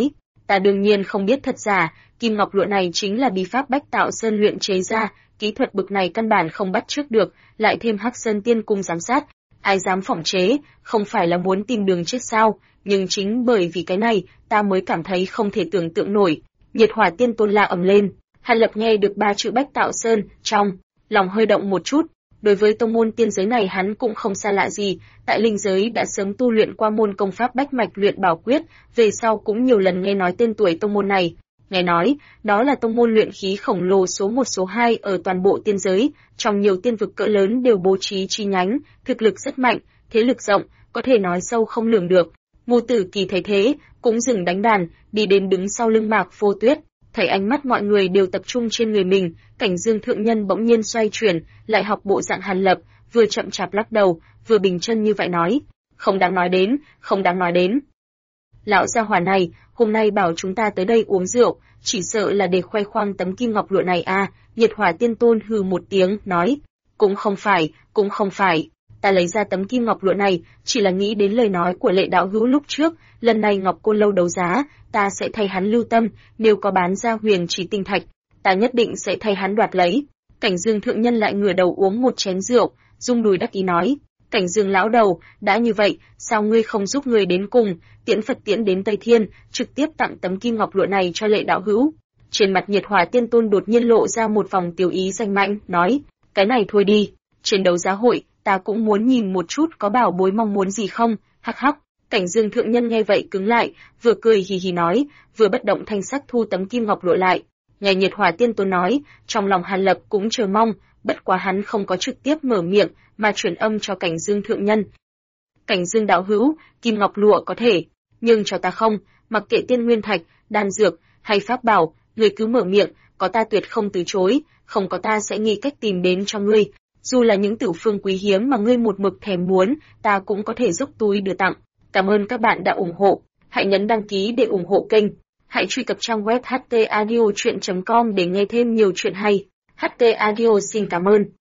S1: Ta đương nhiên không biết thật giả, kim ngọc lụa này chính là bí pháp Bách Tạo Sơn luyện chế ra, kỹ thuật bực này căn bản không bắt chước được, lại thêm Hắc Sơn Tiên Cung giám sát, ai dám phỏng chế, không phải là muốn tìm đường chết sao, nhưng chính bởi vì cái này, ta mới cảm thấy không thể tưởng tượng nổi. Nhiệt Hỏa Tiên Tôn la ầm lên, Hàn Lập nghe được 3 chữ Bách Tạo Sơn, trong lòng hơi động một chút. Đối với tông môn tiên giới này hắn cũng không xa lạ gì, tại linh giới đã sớm tu luyện qua môn công pháp Bách Mạch Luyện Bảo Quyết, về sau cũng nhiều lần nghe nói tên tuổi tông môn này. Nghe nói, đó là tông môn luyện khí khổng lồ số 1 số 2 ở toàn bộ tiên giới, trong nhiều tiên vực cỡ lớn đều bố trí chi nhánh, thực lực rất mạnh, thế lực rộng, có thể nói sâu không lường được. Ngô Tử Kỳ thấy thế, cũng dừng đánh đàn, đi đến đứng sau lưng Mạc Vô Tuyết, thấy ánh mắt mọi người đều tập trung trên người mình, Cảnh Dương thượng nhân bỗng nhiên xoay chuyển, lại học bộ dạng Hàn Lập, vừa chậm chạp lắc đầu, vừa bình chân như vậy nói, không đáng nói đến, không đáng nói đến. Lão gia hỏa này, hôm nay bảo chúng ta tới đây uống rượu, chỉ sợ là để khoe khoang tấm kim ngọc lụa này à, Nhiệt Hỏa Tiên Tôn hừ một tiếng, nói, cũng không phải, ta lấy ra tấm kim ngọc lụa này, chỉ là nghĩ đến lời nói của Lệ đạo hữu lúc trước, lần này Ngọc Côn lâu đấu giá, ta sẽ thay hắn lưu tâm, nếu có bán ra huyền chỉ tinh thạch, ta nhất định sẽ thay hắn đoạt lấy. Cảnh Dương thượng nhân lại ngửa đầu uống một chén rượu, rung đùi đắc ý nói, Cảnh Dương lão đầu, đã như vậy, sao ngươi không giúp ngươi đến cùng, tiễn Phật tiễn đến Tây Thiên, trực tiếp tặng tấm kim ngọc lụa này cho Lệ đạo hữu. Trên mặt Nhiệt Hỏa Tiên Tôn đột nhiên lộ ra một vòng tiêu ý danh mãnh, nói, cái này thôi đi, trên đấu giá hội, ta cũng muốn nhìn một chút có bảo bối mong muốn gì không, hắc hắc. Cảnh Dương thượng nhân nghe vậy cứng lại, vừa cười hì hì nói, vừa bất động thanh sắc thu tấm kim ngọc lụa lại. Nghe Nhiệt Hỏa Tiên Tôn nói, trong lòng Hàn Lập cũng chờ mong, bất quá hắn không có trực tiếp mở miệng, mà truyền âm cho Cảnh Dương thượng nhân. Cảnh Dương đạo hữu, kim ngọc lụa có thể, nhưng cho ta không, mặc kệ tiên nguyên thạch, đan dược hay pháp bảo, ngươi cứ mở miệng, có ta tuyệt không từ chối, không có ta sẽ nghĩ cách tìm đến cho ngươi. Dù là những tiểu phương quý hiếm mà ngươi một mực thèm muốn, ta cũng có thể dốc túi đưa tặng. Cảm ơn các bạn đã ủng hộ. Hãy nhấn đăng ký để ủng hộ kênh. Hãy truy cập trang web htaudio.com để nghe thêm nhiều chuyện hay. HT Audio xin cảm ơn.